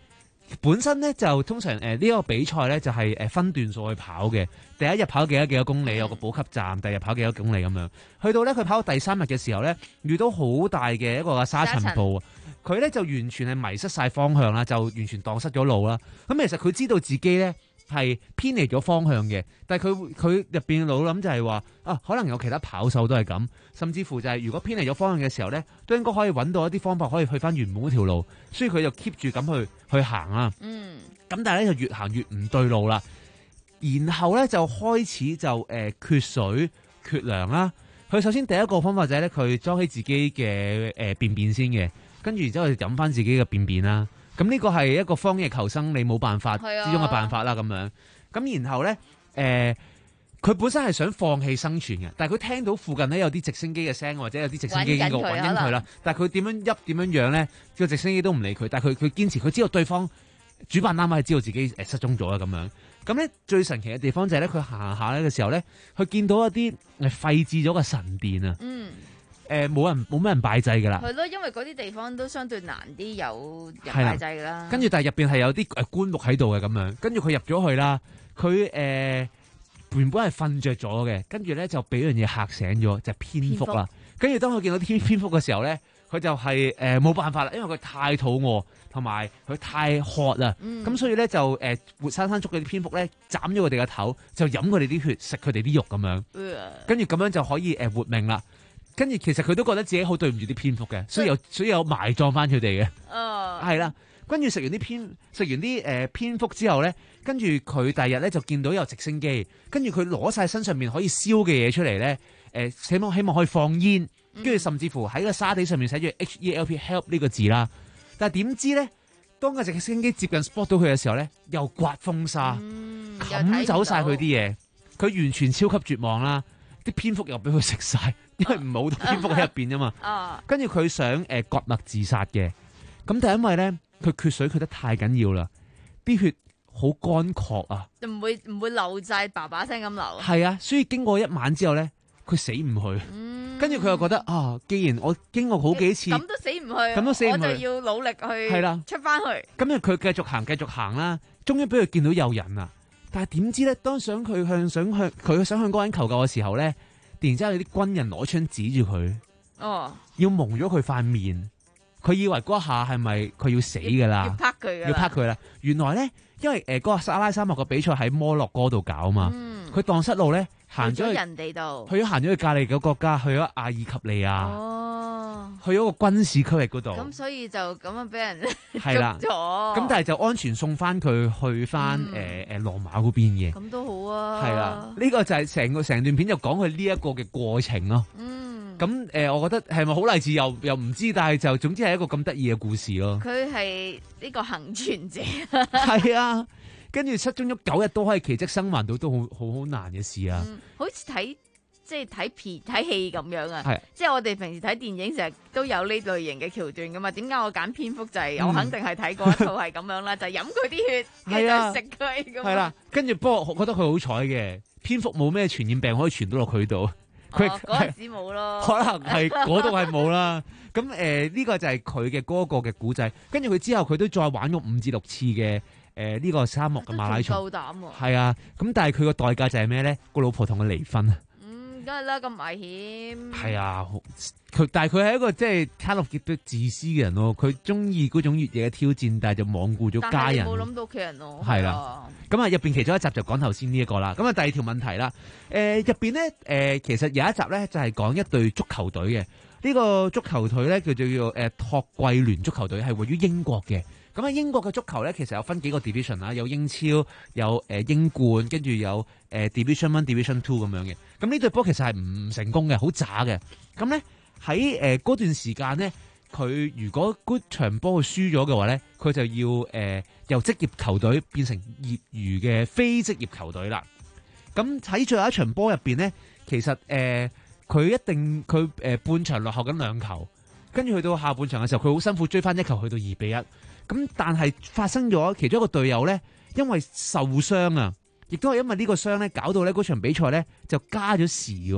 本身咧就通常誒呢一個比賽咧就係誒分段數去跑嘅，第一日跑幾多幾多公里，有個補給站，第二日跑幾多公里咁樣。去到咧佢跑到第三日嘅時候咧，遇到好大嘅一個沙塵暴啊！佢咧就完全係迷失晒方向啦，就完全蕩失咗路啦。咁其實佢知道自己咧係偏離咗方向嘅，但係佢佢入邊腦諗就係話啊，可能有其他跑手都係咁，甚至乎就係如果偏離咗方向嘅時候咧，都應該可以揾到一啲方法可以去翻原本嗰條路，所以佢就 keep 住咁去去行啦。嗯，咁但係咧就越行越唔對路啦，然後咧就開始就誒、呃、缺水缺糧啦。佢首先第一個方法就係咧，佢裝起自己嘅誒、呃、便便先嘅，跟住然之後飲翻自己嘅便便啦。咁呢個係一個荒野求生你冇辦法之中嘅辦法啦，咁樣。咁然後咧，誒、呃，佢本身係想放棄生存嘅，但係佢聽到附近咧有啲直升機嘅聲，或者有啲直升機經過揾緊佢啦。但係佢點樣喐點樣樣咧，個直升機都唔理佢。但係佢佢堅持，佢知道對方主辦單位係知道自己誒失蹤咗啦，咁樣。咁咧最神奇嘅地方就係咧，佢行下咧嘅時候咧，佢見到一啲誒廢置咗嘅神殿啊。嗯。誒，冇人冇咩人拜祭噶啦， 係咯，因為嗰啲地方都相對難啲有人拜祭噶啦。 跟住，但係入邊係有啲誒棺木喺度嘅咁樣。跟住佢入咗去啦，佢誒、呃、原本係瞓着咗嘅，跟住咧就俾樣嘢嚇醒咗，就係、蝙蝠啦。跟住當佢見到啲蝙蝠嘅時候咧，佢就係誒冇辦法啦，因為佢太肚餓，同埋佢太渴啦。咁、嗯、所以咧就誒、呃、活生生捉嗰啲蝙蝠咧，斬咗佢哋嘅頭，就飲佢哋啲血，食佢哋啲肉咁樣。跟住咁樣就可以誒活命啦。跟住其實佢都覺得自己好對唔住啲蝙蝠嘅，所以有所以有埋葬翻佢哋嘅。哦，係啦。跟住食完啲蝙食完啲誒、呃、蝙蝠之後咧，跟住佢第二日咧就見到有直升機，跟住佢攞晒身上面可以燒嘅嘢出嚟咧，誒、呃、希望希望可以放煙，跟住甚至乎喺個沙地上面寫住 H E L P help 呢個字啦。但係點知咧，當個直升機接近 spot 到佢嘅時候咧，又刮風沙，冚、嗯、走晒佢啲嘢，佢完全超級絕望啦。啲蝙蝠又俾佢食晒，因為唔係好多蝙蝠喺入邊啊嘛。跟住佢想誒割脈自殺嘅，咁但係因為咧佢缺水缺得太緊要啦，啲血好乾涸啊， 就唔會唔會流晒，爸爸聲咁流。係啊，所以經過一晚之後咧，佢死唔去。跟住佢又覺得啊，既然我經過好幾次咁都死唔去， 咁都死唔去， 我就要努力去係啦出翻去。 咁樣佢繼續行，繼續行啦，終於俾佢見到有人啦。但係點知咧？當想佢向想向佢想向嗰個人求救嘅時候咧，突然之間有啲軍人攞槍指住佢，哦，要蒙咗佢塊面。佢以為嗰下係咪佢要死噶啦？要拍佢噶，要拍佢啦。原來咧，因為誒嗰個撒拉沙漠嘅比賽喺摩洛哥度搞啊嘛，佢蕩失路咧，行咗去人哋度， 去咗行咗去隔籬嘅國家，去咗阿爾及利亞。哦。去咗個軍事區域嗰度， 咁所以就咁樣俾人係啦，捉咗。咁但係就安全送翻佢去翻誒誒羅馬嗰邊嘅。 咁都好啊。係啦， 呢個就係成個成段片就講佢呢一個嘅過程咯。嗯。咁誒、呃，我覺得係咪好勵志又又唔知，但係就總之係一個咁得意嘅故事咯。 佢係呢個幸存者。 係啊，跟住失蹤咗九日都可以奇蹟生還到，都好好好難嘅事啊。 嗯、好似睇。即係睇片睇戲咁樣啊！即係我哋平時睇電影成日都有呢類型嘅橋段噶嘛？點解我揀蝙蝠就係、是嗯、我肯定係睇過一套係咁樣啦，就係飲佢啲血，跟住就食佢咁。係啦，跟住不過我覺得佢好彩嘅，蝙蝠冇咩傳染病可以傳到落佢度。佢嗰陣時冇咯， 可能係嗰度係冇啦。咁誒呢個就係佢嘅嗰個嘅古仔。跟住佢之後佢都再玩咗五至六次嘅誒呢個沙漠嘅馬拉松。夠膽喎！係啊，咁但係佢個代價就係咩咧？個老婆同佢離婚啊！ 梗係啦，咁危險。 係啊，佢但係佢係一個即係卡洛傑都自私嘅人咯。佢中意嗰種越野嘅挑戰，但係就罔顧咗家人。 冇諗到屋企人咯。 係啦，咁啊入邊其中一集就講頭先呢一個啦。咁啊第二條問題啦，誒入邊咧誒其實有一集咧就係講一隊足球隊嘅。呢、這個足球隊咧叫做叫誒托季聯足球隊，係位於英國嘅。咁喺英國嘅足球咧，其實有分幾個 division 啦，有英超，有誒英冠，跟住有誒 division one、division two 咁樣嘅。咁呢隊波其實係唔成功嘅，好渣嘅。咁咧喺誒嗰段時間咧，佢如果嗰場波佢輸咗嘅話咧，佢就要誒、呃、由職業球隊變成業餘嘅非職業球隊啦。咁喺最後一場波入邊咧，其實誒佢、呃、一定佢誒、呃、半場落後緊兩球，跟住去到下半場嘅時候，佢好辛苦追翻一球，去到二比一。咁但係發生咗其中一個隊友咧，因為受傷啊，亦都係因為呢個傷咧，搞到咧嗰場比賽咧就加咗時喎。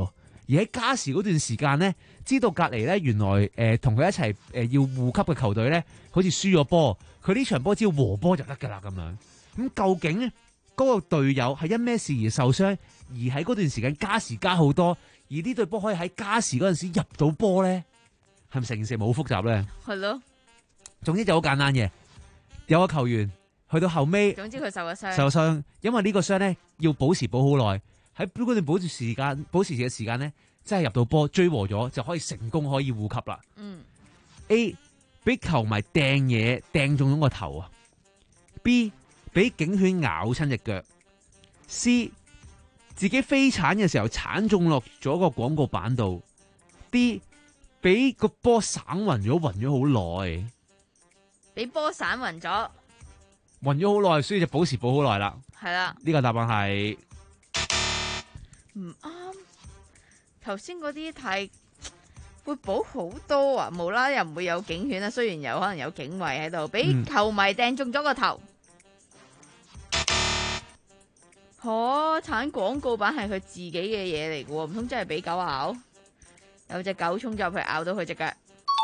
而喺加時嗰段時間咧，知道隔離咧原來誒同佢一齊誒、呃、要護級嘅球隊咧，好似輸咗波，佢呢場波只要和波就得㗎啦咁樣。咁究竟咧嗰、那個隊友係因咩事而受傷，而喺嗰段時間加時加好多，而呢隊波可以喺加時嗰陣時入到波咧，係咪成件事冇好複雜咧？ 係咯。 總之就好簡單嘅，有個球員去到後尾， 總之佢受咗傷， 受傷，因為呢個傷咧要保時保好耐。喺嗰段保持時間、保持嘅時間咧，真係入到波追和咗，就可以成功可以護級啦。 嗯 A 俾球迷掟嘢掟中咗個頭啊 ，B 俾警犬咬親隻腳 ，C 自己飛鏟嘅時候鏟中落咗個廣告板度 ，D 俾個波散暈咗，暈咗好耐， 俾波散暈咗， 暈咗好耐，所以就保時保好耐啦。 係啦， 呢個答案係。 唔啱，頭先嗰啲太會補好多啊！無啦又唔會有警犬啊，雖然有可能有警衛喺度，俾球迷掟中咗個頭。可產廣告版係佢自己嘅嘢嚟嘅喎，唔通真係俾狗咬？有隻狗衝咗入去咬到佢隻腳，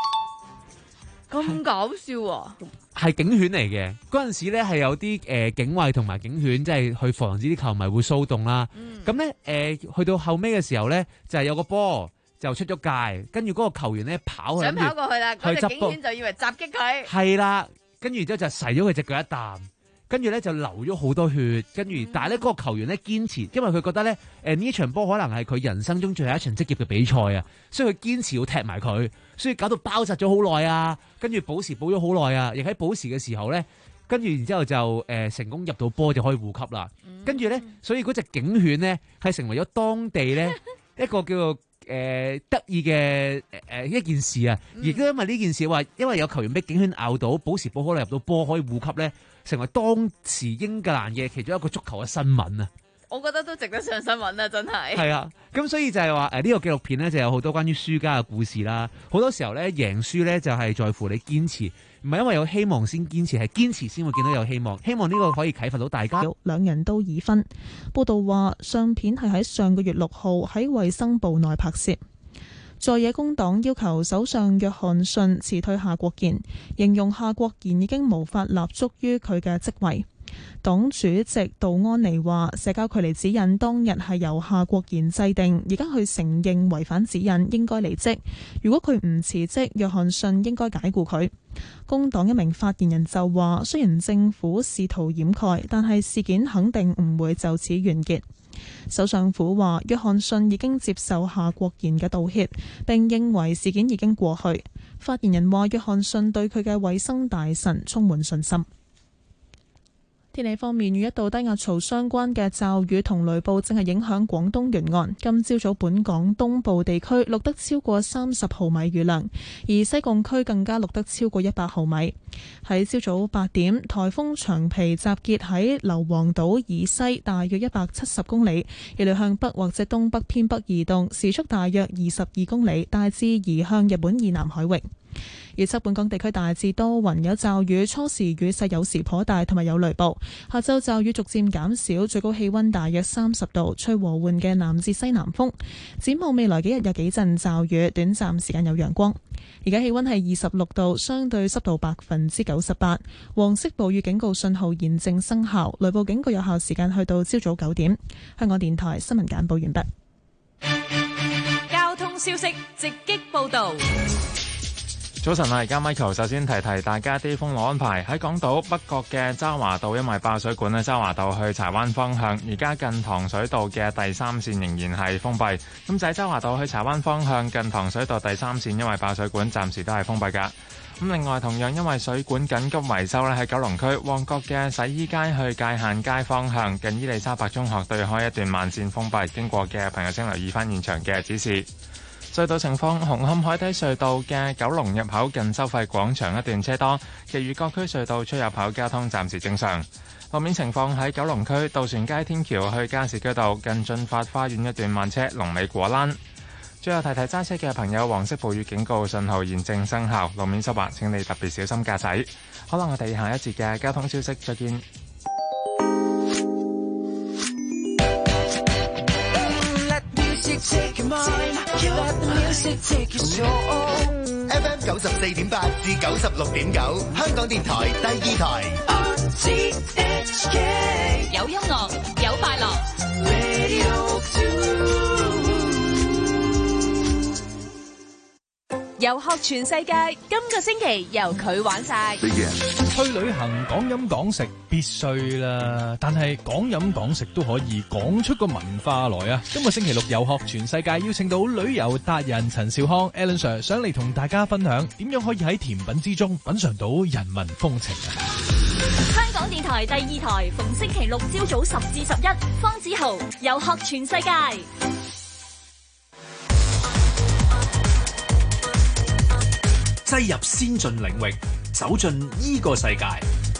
咁搞笑啊！ 係警犬嚟嘅，嗰陣時咧係有啲誒、呃、警衛同埋警犬，即係去防止啲球迷會騷動啦。咁咧誒去到後尾嘅時候咧，就係、是、有個波就出咗界，跟住嗰個球員咧跑去想跑過去啦，嗰隻警波犬就以為襲擊佢。 係啦，跟住之後就噬咗佢隻腳一啖，跟住咧就流咗好多血，跟住、嗯、但係咧嗰個球員咧堅持，因為佢覺得咧誒呢、呃、場波可能係佢人生中最後一場職業嘅比賽啊，所以佢堅持要踢埋佢。所以搞到包紮咗好耐啊，跟住保時保咗好耐啊，亦喺保時嘅時候咧，跟住然之後就誒、呃、成功入到波就可以護級啦。嗯、跟住咧，所以嗰隻警犬咧係成為咗當地咧一個叫做誒、呃、得意嘅誒一件事啊。亦都因為呢件事話，因為有球員俾警犬咬到，保時保好耐入到波可以護級咧，成為當時英格蘭嘅其中一個足球嘅新聞啊。 我覺得都值得上新聞啊！真係係啊，咁所以就係話誒呢個紀錄片咧就有好多關於輸家嘅故事啦。好多時候咧贏輸咧就係在乎你堅持，唔係因為有希望先堅持，係堅持先會見到有希望。希望呢個可以啟發到大家。 兩人都已婚。報道話相片係喺上個月六號喺衛生部內拍攝。在野工黨要求首相約翰遜辭退夏國賢，形容夏國賢已經無法立足於佢嘅職位。黨主席杜安妮話：社交距離指引當日係由夏國賢制定，而家佢承認違反指引，應該離職。如果佢唔辭職，約翰遜應該解僱佢。工黨一名發言人就話：雖然政府試圖掩蓋，但係事件肯定唔會就此完結。首相府話：約翰遜已經接受夏國賢嘅道歉，並認為事件已經過去。發言人話：約翰遜對佢嘅衛生大臣充滿信心。天氣方面，與一道低壓槽相關嘅驟雨同雷暴正係影響廣東沿岸。今朝早本港東部地區錄得超過三十毫米雨量，而西貢區更加錄得超過一百毫米。喺朝早八點，颱風長皮集結喺硫磺島以西大約一百七十公里，預料向北或者東北偏北移動，時速大約二十二公里，大致移向日本以南海域。預測本港地區大致多雲有驟雨，初時雨勢有時頗大，同埋有雷暴。下晝驟雨逐漸減少，最高氣溫大約三十度，吹和緩嘅南至西南風。展望未來幾日有幾陣驟雨，短暫時間有陽光。而家氣溫係二十六度，相對濕度百分之九十八。黃色暴雨警告信號現正生效，雷暴警告有效時間去到朝早九點。香港電台新聞簡報完畢。 交通消息直擊報道。 早晨啊，而家 Michael 首先提提大家啲封路安排。喺港島北角嘅渣華道，因為爆水管咧，渣華道去柴灣方向，而家近糖水道嘅第三線仍然係封閉。咁就喺渣華道去柴灣方向近糖水道第三線，因為爆水管，暫時都係封閉㗎。咁另外同樣因為水管緊急維修咧，喺九龍區旺角嘅洗衣街去界限街方向，近伊利沙伯中學對開一段慢線封閉，經過嘅朋友請留意翻現場嘅指示。隧道情況，紅磡海底隧道嘅九龍入口近收費廣場一段車多，其餘各區隧道出入口交通暫時正常。路面情況喺九龍區渡船街天橋去加士居道近進發花園一段慢車，龍尾果欄。最後提提揸車嘅朋友，黃色暴雨警告信號現正生效，路面濕滑，請你特別小心駕駛。好啦，我哋下一節嘅交通消息再見。 Let music take your mind. music take it slow，F M 九十四點八至九十六點九，香港電台第二台。R T H K 有音樂，有快樂。 Radio two。 遊學全世界，今個星期由佢玩晒。 去旅行講飲講食必須啦，但係講飲講食都可以講出個文化來啊！今個星期六遊學全世界邀請到旅遊達人陳兆康 Alan Sir 上嚟同大家分享點樣可以喺甜品之中品嘗到人文風情啊！ 香港電台第二台逢星期六朝早十至十一，方子豪遊學全世界。 擠入先進領域，走進依個世界。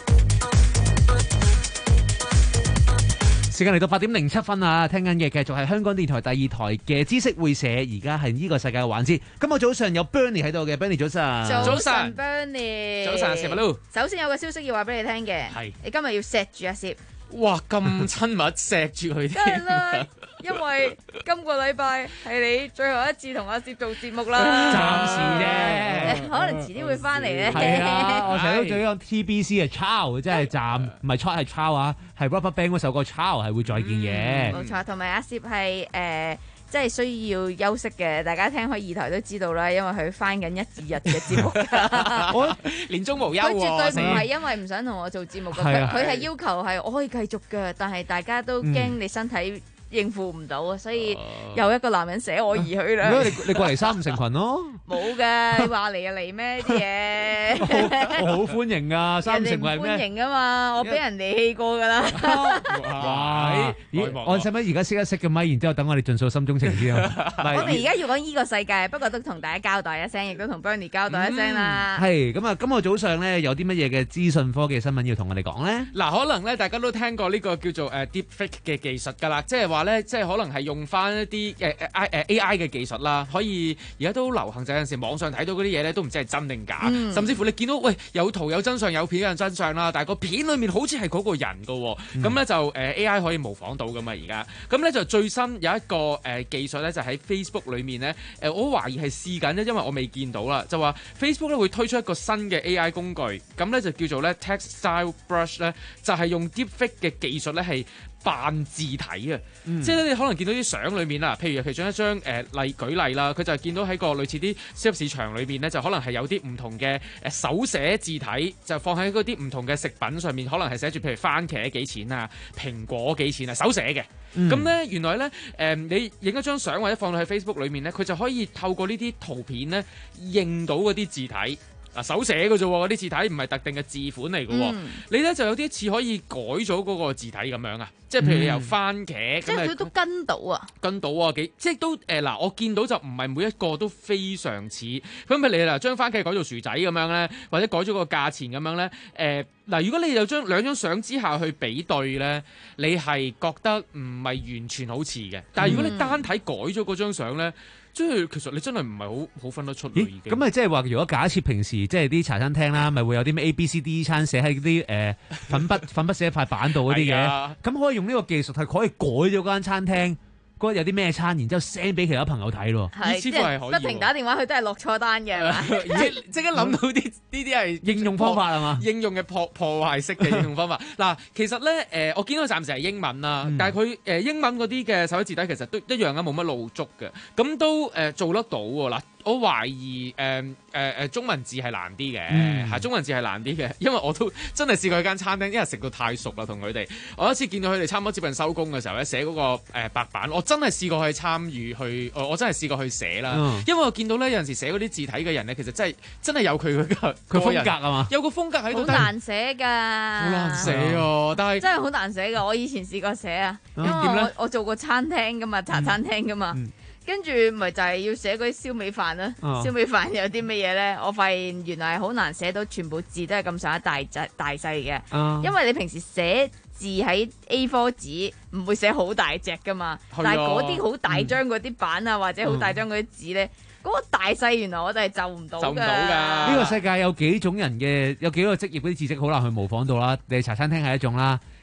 時間嚟到八點零七分啊！聽緊嘅繼續係香港電台第二台嘅知識會社，而家係呢個世界嘅環節。今日早上有 Bernie 喺度嘅 ，Bernie 早晨。 早晨 ，Bernie。 早晨 ，Samuel。 首先有個消息要話俾你聽嘅，係你今日要錫住阿攝。 哇！咁親密錫住佢添。梗係啦，因為今個禮拜係你最後一次同阿攝做節目啦。 暫時啫， 可能遲啲會翻嚟咧。 係啊，我成日都做呢個 T B C 嘅 Ciao， 即係站，唔係 Ciao 係 Ciao 啊，係 RubberBand 嗰首歌 Ciao 係會再見嘅。 冇錯，同埋阿攝係誒。即係需要休息嘅，大家聽開二台都知道啦，因為佢翻緊一至日嘅節目㗎。 我年終無休喎。 佢絕對唔係因為唔想同我做節目嘅，佢佢係要求係我可以繼續嘅，但係大家都驚你身體應付唔到啊，所以有一個男人捨我而去啦。 如果你你過嚟三五成群咯， 冇嘅，你話嚟就嚟咩啲嘢？ 我好歡迎啊，三五成群咩？ 歡迎啊嘛，我俾人哋氣過㗎啦。 哇！我使唔使而家熄一熄個咪，然之後等我哋盡數心中情先啊？ 我哋而家要講依個世界，不過都同大家交代一聲，亦都同 Bernie 交代一聲啦。 係咁啊！今日早上咧有啲乜嘢嘅資訊科技新聞要同我哋講咧？ 嗱，可能咧大家都聽過呢個叫做誒 Deepfake 嘅技術㗎啦，即係話咧，即係可能係用翻一啲誒誒 I 誒 A I 嘅技術啦，可以而家都流行，就有陣時網上睇到嗰啲嘢咧都唔知係真定假，嗯、甚至乎你見到喂有圖有真相有片有真相啦，但係個片裡面好似係嗰個人㗎喎，咁咧、嗯、就誒、呃、A I 可以模仿到㗎嘛而家，咁咧就最新有一個誒、呃、技術咧就喺 Facebook 裡面咧誒、呃、我懷疑係試緊啫，因為我未見到啦，就話 Facebook 咧會推出一個新嘅 A I 工具，咁咧就叫做咧 Text Style Brush 咧，就係、是、用 Deepfake 嘅技術咧係扮字體啊，嗯、即係咧你可能見到啲相裏面啦，譬如其中一張誒、呃、例舉例啦，佢就係見到喺個類似啲超級市場裏面咧，就可能係有啲唔同嘅誒手寫字體，就放喺嗰啲唔同嘅食品上面，可能係寫住譬如番茄幾錢啊，蘋果幾錢啊，手寫嘅。咁咧、嗯、原來咧誒、呃、你影一張相或者放到喺 Facebook 裏面咧，佢就可以透過呢啲圖片咧認到嗰啲字體。嗱手寫嘅啫喎，嗰啲字體唔係特定嘅字款嚟嘅喎，嗯、你咧就有啲似可以改咗嗰個字體咁樣啊，即係譬如你由番茄，嗯、 即係佢都跟到啊， 跟到啊幾，即係都誒嗱、呃，我見到就唔係每一個都非常似，咁譬如你嗱將番茄改做薯仔咁樣咧，或者改咗個價錢咁樣咧，誒、呃、嗱，如果你有將兩張相之下去比對咧，你係覺得唔係完全好似嘅，但係如果你單睇改咗嗰張相咧。即係其實你真係唔係好好分得出嚟已經。 咁咪即係話，如果假設平時即係啲茶餐廳啦，咪會有啲咩 A B C D 餐寫喺啲誒粉筆粉筆寫喺塊板度嗰啲嘅，咁可以用呢個技術係可以改咗嗰間餐廳。嗰有啲咩餐，然之後 send 俾其他朋友睇咯， 係即係不停打電話，佢都係落錯單嘅，係嘛？ 即刻諗到啲呢啲係應用方法係嘛？ 應用嘅破破壞式嘅應用方法。嗱，其實咧誒、呃，我見到暫時係英文啦，嗯、但係佢誒英文嗰啲嘅手寫字體其實都一樣啊，冇乜露足嘅，咁都誒、呃、做得到喎嗱。我懷疑誒誒誒中文字係難啲嘅，係、嗯、中文字係難啲嘅，因為我都真係試過去間餐廳，因為食到太熟啦，同佢哋。我一次見到佢哋差唔多接近收工嘅時候咧，寫嗰個誒白板，我真係試過去參與去，我真係試過去寫啦。嗯、因為我見到咧有陣時寫嗰啲字體嘅人咧，其實真係真係有佢嘅佢風格啊嘛，有個風格喺度。好難寫㗎， 好難寫啊！但係真係好難寫㗎。我以前試過寫啊，因為我我做過餐廳㗎嘛，茶餐廳㗎嘛。嗯嗯跟住咪就係要寫嗰啲燒味飯啦，哦、燒味飯有啲乜嘢咧？我發現原來係好難寫到全部字都係咁上下大隻大細嘅，哦、因為你平時寫字喺 A 四 紙唔會寫好大隻噶嘛，哦、但係嗰啲好大張嗰啲板啊，嗯、或者好大張嗰啲紙咧，嗰、嗯、個大細原來我哋係就唔到㗎。就唔到㗎。 呢個世界有幾種人嘅，有幾個職業嗰啲字跡好難去模仿到啦。你茶餐廳係一種啦。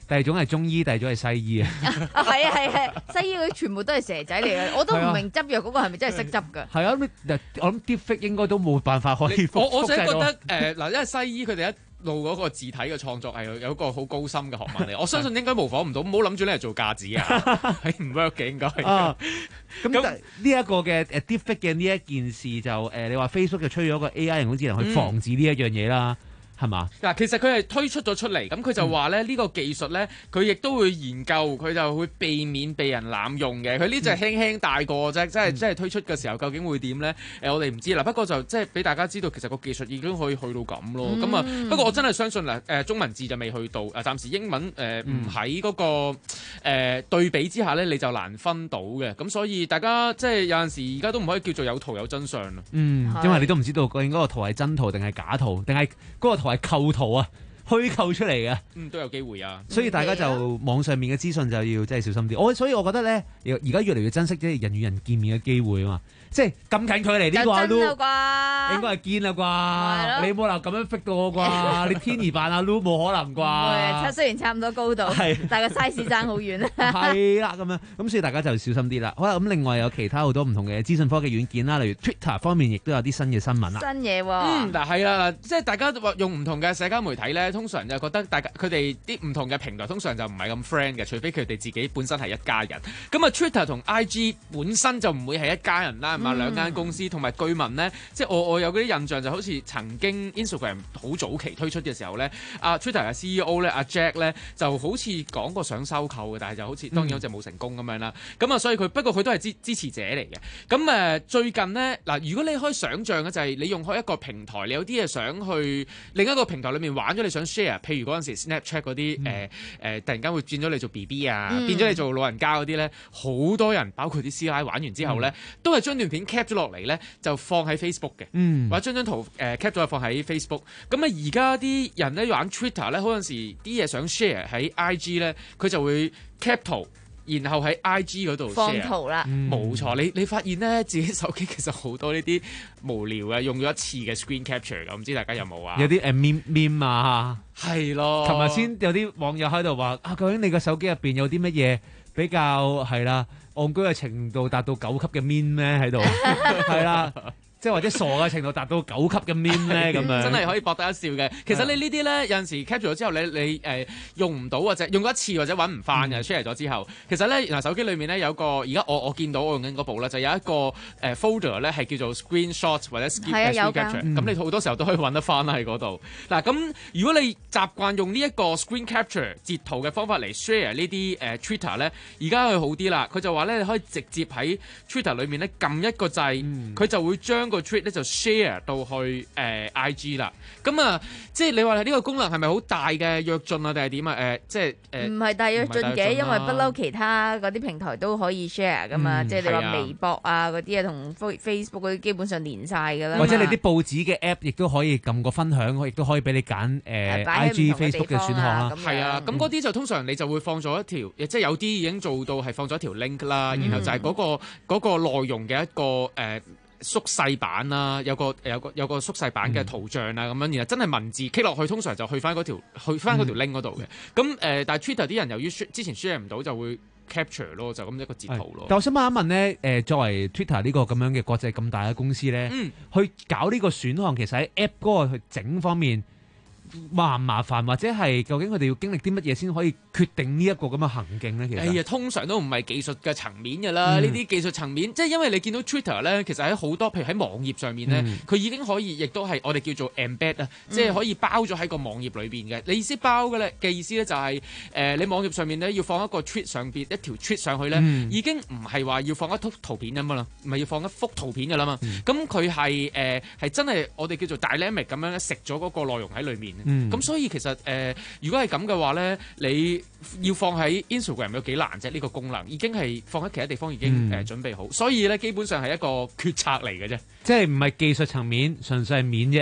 第二種係中醫，第二種係西醫啊。 啊係啊係係，西醫嗰啲全部都係蛇仔嚟嘅，我都唔明執藥嗰個係咪真係識執㗎？ 係啊，我諗 deepfake 應該都冇辦法可以複。 我我想覺得誒嗱，因為西醫佢哋一路嗰個字體嘅創作係有一個好高深嘅學問嚟，我相信應該模仿唔到，唔好諗住咧嚟做架子啊，係唔 work 嘅應該。啊， 咁呢一個嘅誒 deepfake 嘅呢一件事就誒、呃，你話 Facebook 就吹咗個 A I 人工智能去防止呢一樣嘢啦。嗯係嘛？嗱，其實佢係推出咗出嚟，咁佢就話咧呢個技術咧，佢亦都會研究，佢就會避免被人濫用嘅。佢呢隻輕輕帶過啫，即係即係推出嘅時候究竟會點咧？誒、呃，我哋唔知啦。不過就即係俾大家知道，其實個技術已經可以去到咁咯。咁啊、嗯，不過我真係相信嗱，誒中文字就未去到，誒暫時英文誒唔喺嗰個誒、呃、對比之下咧，你就難分到嘅。咁所以大家即係有陣時而家都唔可以叫做有圖有真相咯。嗯， 因為你都唔知道究竟嗰個圖係真圖定係假圖，定係嗰個圖係構圖啊，虛構出嚟嘅， 嗯，都有機會啊。 所以大家就網上面嘅資訊就要真係小心啲。我所以我覺得咧，而家越嚟越珍惜即係人與人見面嘅機會啊嘛。即係咁近距離呢個阿 Lu，應該係堅啦啩？你冇能咁樣 fit 到我啩？你天兒扮阿 Lu 冇可能啩？ 會，雖然差唔多高度，但係個 size 爭好遠啊。 係啦，咁樣咁所以大家就小心啲啦。好啦，咁另外有其他好多唔同嘅資訊科技軟件啦，例如 Twitter 方面亦都有啲新嘅新聞啦。 新嘢喎。 嗯，嗱係啦，即係大家用唔同嘅社交媒體咧，通常就覺得大家佢哋啲唔同嘅平台通常就唔係咁 friend 嘅，除非佢哋自己本身係一家人。咁啊 Twitter 同 I G 本身就唔會係一家人啦。嘛兩間公司，同埋據聞呢，即係我我有嗰啲印象就好似曾經 Instagram 好早期推出嘅時候呢，阿、啊、Twitter 嘅 C E O 咧，阿、啊、Jack 咧就好似講過想收購嘅，但係就好似當然好似冇成功咁樣啦。咁啊、嗯，所以佢不過佢都係支支持者嚟嘅。咁誒最近呢，嗱，如果你可以想像嘅就係你用開一個平台，你有啲嘢想去另一個平台裏面玩咗，你想 share， 譬如嗰陣時 Snapchat 嗰啲誒誒，突然間會轉咗你做 B B 啊，嗯、變咗你做老人家嗰啲咧，好多人包括啲師奶玩完之後咧，嗯、都係將段片 cap 咗落嚟咧，就放喺 Facebook 嘅，嗯、或者將張圖誒 cap 咗放喺 Facebook。咁啊，而家啲人咧玩 Twitter 咧，好陣時啲嘢想 share 喺 I G 咧，佢就會 cap 圖，然後喺 I G 嗰度放圖啦。 冇錯，你你發現咧，自己手機其實好多呢啲無聊嘅，用咗一次嘅 screen capture 咁，唔知大家有冇啊？ 有啲誒 meme meme 啊， 係咯。 琴日先有啲網友喺度話啊，究竟你個手機入邊有啲乜嘢比較係啦？戇居嘅程度達到九級嘅 mean 咩喺度？係啦。即係或者傻嘅程度達到九級嘅 mean 咧咁樣， 真係可以博得一笑嘅。其實你呢啲咧有陣時 capture 咗之後，你你誒、呃、用唔到或者用咗一次或者揾唔翻嘅 share 咗之後，其實咧原來手機裏面咧有個而家我我見到我用緊嗰部咧就有一個誒、呃、folder 咧係叫做 screenshot 或者 skip、啊、screen capture，咁、嗯、你好多時候都可以揾得翻啦喺嗰度。嗱咁如果你習慣用呢一個 screen capture 截圖嘅方法嚟 share 呢啲誒 Twitter 咧，而家佢好啲啦。佢就話咧你可以直接喺 Twitter 裏面咧撳一個掣，佢、嗯、就會將個 tweet 咧就 share 到去誒、呃、I G 啦，咁啊，即係你話呢個功能係咪好大嘅躍進啊？定係點啊？誒、呃，即係誒，唔係大躍進嘅，因為不嬲其他嗰啲平台都可以 share 噶嘛，嗯、即係你話微博啊嗰啲啊，同 Facebook 嗰啲基本上連晒噶啦。或者你啲報紙嘅 app 亦都可以撳個分享，亦都可以俾你揀誒、呃、I G、Facebook 嘅選項啦。係啊，咁嗰啲就通常你就會放咗一條，嗯、即係有啲已經做到係放咗一條 link 啦，嗯、然後就係嗰、嗰個嗰、嗰個內容嘅一個誒。呃縮細版啦，有個有個有個縮細版嘅圖像啊，咁樣、嗯，然後真係文字 click 落去，通常就去翻嗰條去翻嗰條 link 嗰度嘅。咁誒、呃，但係 Twitter 啲人由於之前 share 唔到，就會 capture 咯，就咁一個截圖咯。但我想問一問咧，誒、呃，作為 Twitter 呢個咁樣嘅國際咁大嘅公司咧，嗯、去搞呢個選項，其實喺 app 嗰個去整方面麻唔麻煩，或者係究竟佢哋要經歷啲乜嘢先可以決定呢一個咁嘅行徑咧？其實，哎呀，通常都唔係技術嘅層面㗎啦。呢啲、嗯、技術層面，即係因為你見到 Twitter 咧，其實喺好多，譬如喺網頁上面咧，佢、嗯、已經可以，亦都係我哋叫做 embed 啊、嗯，即係可以包咗喺個網頁裏邊嘅。你意思包嘅咧嘅意思咧就係、是、誒、呃，你網頁上面咧要放一個 tweet 上邊一條 tweet 上去咧，嗯、已經唔係話要放一幅圖片咁啦，唔係要放一幅圖片㗎啦嘛。咁佢係誒係真係我哋叫做 dynamic 咁樣食咗嗰個內容喺裏面。咁、嗯、所以其實誒、呃，如果係咁嘅話咧，你要放喺 Instagram 有幾難啫？呢、這個功能已經係放喺其他地方已經誒、嗯呃、準備好，所以咧基本上係一個決策嚟嘅啫，即係唔係技術層面，純粹係面啫。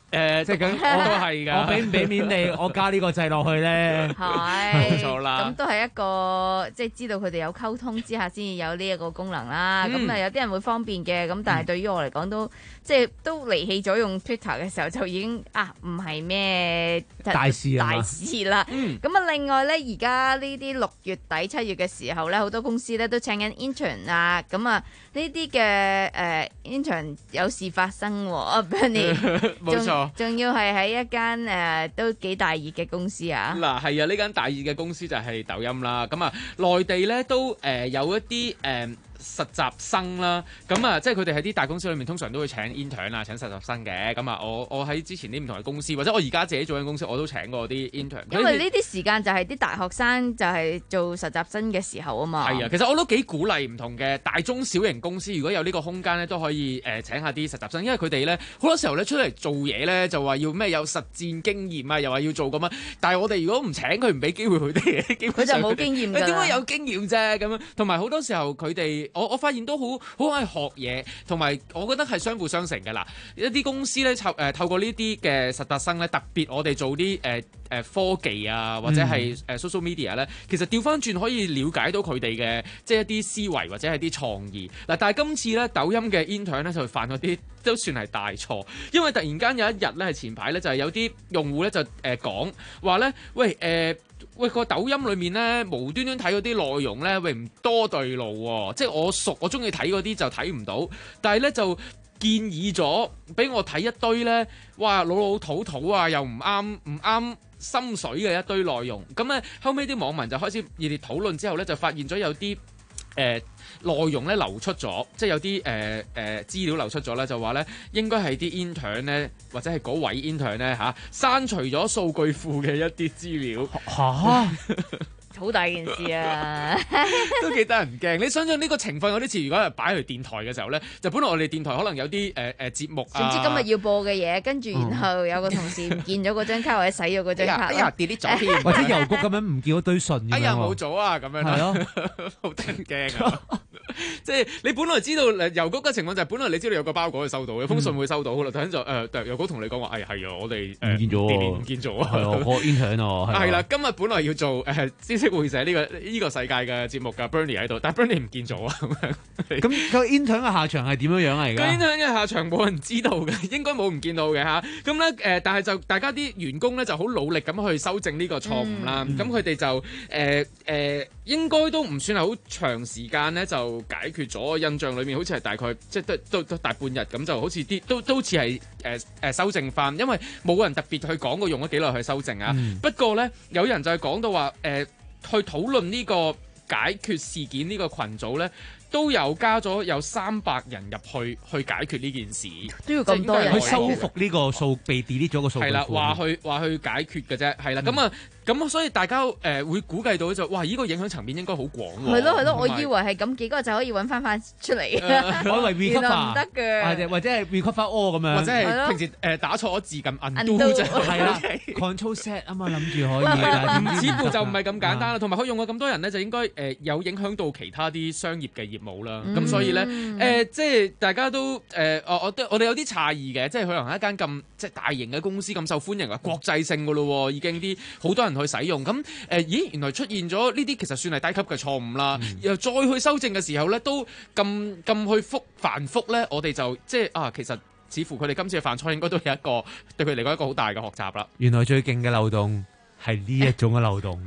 誒，即係咁，我都係㗎。 我俾唔俾面你？我加呢個掣落去咧， 係冇錯啦。 咁都係一個即係知道佢哋有溝通之下先至有呢一個功能啦。咁啊、嗯、有啲人會方便嘅，咁但係對於我嚟講都即係都離棄咗用 Twitter 嘅時候就已經啊唔係咩大事啊大事啦。咁啊、嗯、另外咧，而家呢啲六月底七月嘅時候咧，好多公司咧都請緊 intern 啊。咁啊呢啲嘅誒 intern 有事發生喎 Bernie 冇錯。 仲要係喺一間誒、呃、都幾大熱嘅公司啊！ 嗱係啊，呢間大熱嘅公司就係抖音啦。咁啊，內地咧都誒、呃、有一啲誒。呃實習生啦，咁啊，即係佢哋喺啲大公司裏面通常都會請 intern 啊，請實習生嘅。咁啊，我我喺之前啲唔同嘅公司，或者我而家自己做緊公司，我都請過啲 intern。 因為呢啲時間就係啲大學生就係做實習生嘅時候啊嘛。 係啊，其實我都幾鼓勵唔同嘅大中小型公司，如果有呢個空間咧，都可以誒、呃、請下啲實習生，因為佢哋咧好多時候咧出嚟做嘢咧就話要咩有實戰經驗啊，又話要做咁樣。但係我哋如果唔請佢，唔俾機會佢哋， 佢就冇經驗㗎。 點解有經驗啫？咁樣同埋好多時候佢哋，我我發現都好。好好係學嘢，同埋我覺得係相輔相成嘅啦。一啲公司咧透誒透過呢啲嘅實習生咧，特別我哋做啲誒誒科技啊，或者係誒 social media 咧，其實調翻轉可以了解到佢哋嘅即係一啲思維或者係啲創意嗱。但係今次咧抖音嘅 intern 咧就犯咗啲都算係大錯，因為突然間有一日咧係前排咧就係有啲用戶咧就誒講話咧，喂誒。呃喂，個抖音裏面咧無端端睇嗰啲內容咧，喂唔多對路喎、哦，即係我熟我中意睇嗰啲就睇唔到，但係咧就建議咗俾我睇一堆咧，哇老老土土啊，又唔啱唔啱心水嘅一堆內容，咁咧後尾啲網民就開始熱烈討論之後咧，就發現咗有啲誒、呃、內容咧流出咗，即係有啲誒誒資料流出咗咧，就話咧應該係啲 intern 咧，或者係嗰位 intern 咧嚇刪除咗數據庫嘅一啲資料嚇。 好大件事啊！ 都幾得人驚。你想象呢個情況有啲似，如果係擺去電台嘅時候咧，就本來我哋電台可能有啲誒誒節目啊， 總之今日要播嘅嘢，跟住然後有個同事唔見咗嗰張卡或者洗咗嗰張卡， 哎呀 delete 咗添， 或者郵局咁樣唔見咗堆信咁樣， 哎呀冇咗啊咁樣，係咯，好得人驚啊！即係你本來知道誒郵局嘅情況就係本來你知道有個包裹會收到，有封信會收到，好啦，突然就誒郵局同你講話，哎係啊，我哋唔見咗， 唔見咗啊， 係啊，個 intern 啊， 係啦，今日本來要做誒知識會社呢個呢個世界嘅節目㗎 Bernie 喺度，但係 Bernie 唔見咗啊！ 咁個 intern 嘅下場係點樣樣啊？而家 intern 嘅下場冇人知道嘅，應該冇唔見到嘅嚇。咁咧誒，但係就大家啲員工咧就好努力咁去修正呢個錯誤啦。咁佢哋就誒誒、呃呃、應該都唔算係好長時間咧就解決咗。印象裏面好似係大概即係都都都大半日咁，就好似啲都都似係誒誒修正翻，因為冇人特別去講過用咗幾耐去修正啊。嗯、不過咧有人就係講到話誒、呃、去討論呢個解決事件呢個群組咧，都有加咗有三百人入去去解決呢件事， 都要咁多人去修復呢個數被 delete 咗個數據庫。係啦， 話去話去解決嘅啫，係啦，咁啊、嗯。咁所以大家誒、呃、會估計到就哇！呢、這個影響層面應該好廣喎。 係咯係咯，我以為係咁幾個就可以揾翻翻出嚟。 我以為 recover 唔得嘅， 或者係 recover all 咁樣， 或者係平時誒打錯咗字咁 undo 啫。係啦 ，control set 啊嘛，諗住可以。 似乎就唔係咁簡單啦。同埋佢用咗咁多人咧，就應該誒、呃、有影響到其他啲商業嘅業務啦。咁、嗯、所以咧誒、呃，即係大家都誒、呃，我我我哋有啲詫異嘅，即係佢可能係一間咁即係大型嘅公司咁受歡迎啊，國際性㗎咯，已經啲好多人去使用咁。誒，咦，原來出現咗呢啲其實算係低級嘅錯誤啦，嗯、又再去修正嘅時候咧，都咁咁去覆繁複咧，我哋就即係啊，其實似乎佢哋今次嘅犯錯應該都有一個對佢嚟講一個好大嘅學習啦。 原來最勁嘅漏洞係呢一種嘅漏洞。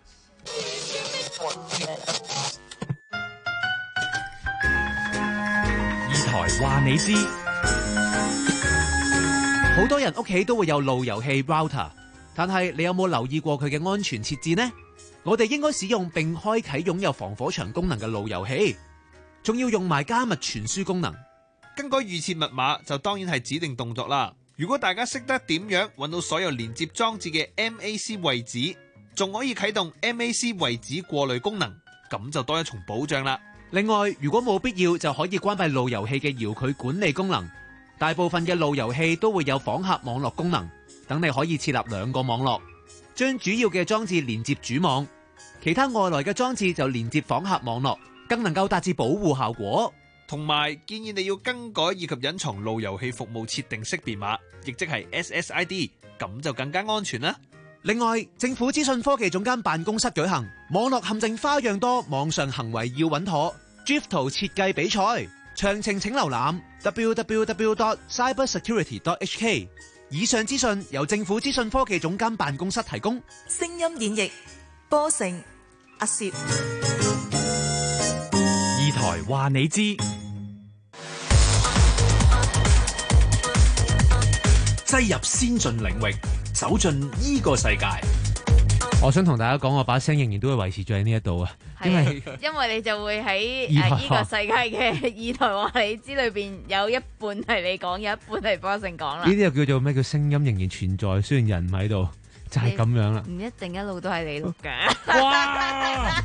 二台話你知， 好多人屋企都會有路由器 router。但係你有冇留意過佢嘅安全設置呢？我哋應該使用並開啟擁有防火牆功能嘅路由器，仲要用埋加密傳輸功能。 更改預設密碼就當然係指定動作啦。如果大家識得點樣揾到所有連接裝置嘅 M A C 位置，仲可以啟動 M A C 位置過濾功能，咁就多一重保障啦。 另外，如果冇必要，就可以關閉路由器嘅遙距管理功能。大部分嘅路由器都會有訪客網絡功能。等你可以設立兩個網絡，將主要嘅裝置連接主網，其他外來嘅裝置就連接訪客網絡，更能夠達至保護效果。 同埋建議你要更改以及隱藏路由器服務設定識別碼，亦即係 S S I D， 咁就更加安全啦。 另外，政府資訊科技總監辦公室舉行網絡陷阱花樣多，網上行為要穩妥 GIF 圖設計比賽，詳情請瀏覽 w w w dot cyber security dot h k。 以上資訊由政府資訊科技總監辦公室提供。 聲音演繹波成阿攝， 二台話你知，擠入先進領域，走進依個世界。 我想同大家講，我把聲仍然都會維持住喺呢一度啊，因為因為你就會喺二台誒呢個世界嘅二台話你知裏邊有一半係你講，有一半係波成講啦。 呢啲又叫做咩？叫聲音仍然存在，雖然人唔喺度，就係咁樣啦。 唔一定一路都係你錄㗎。 哇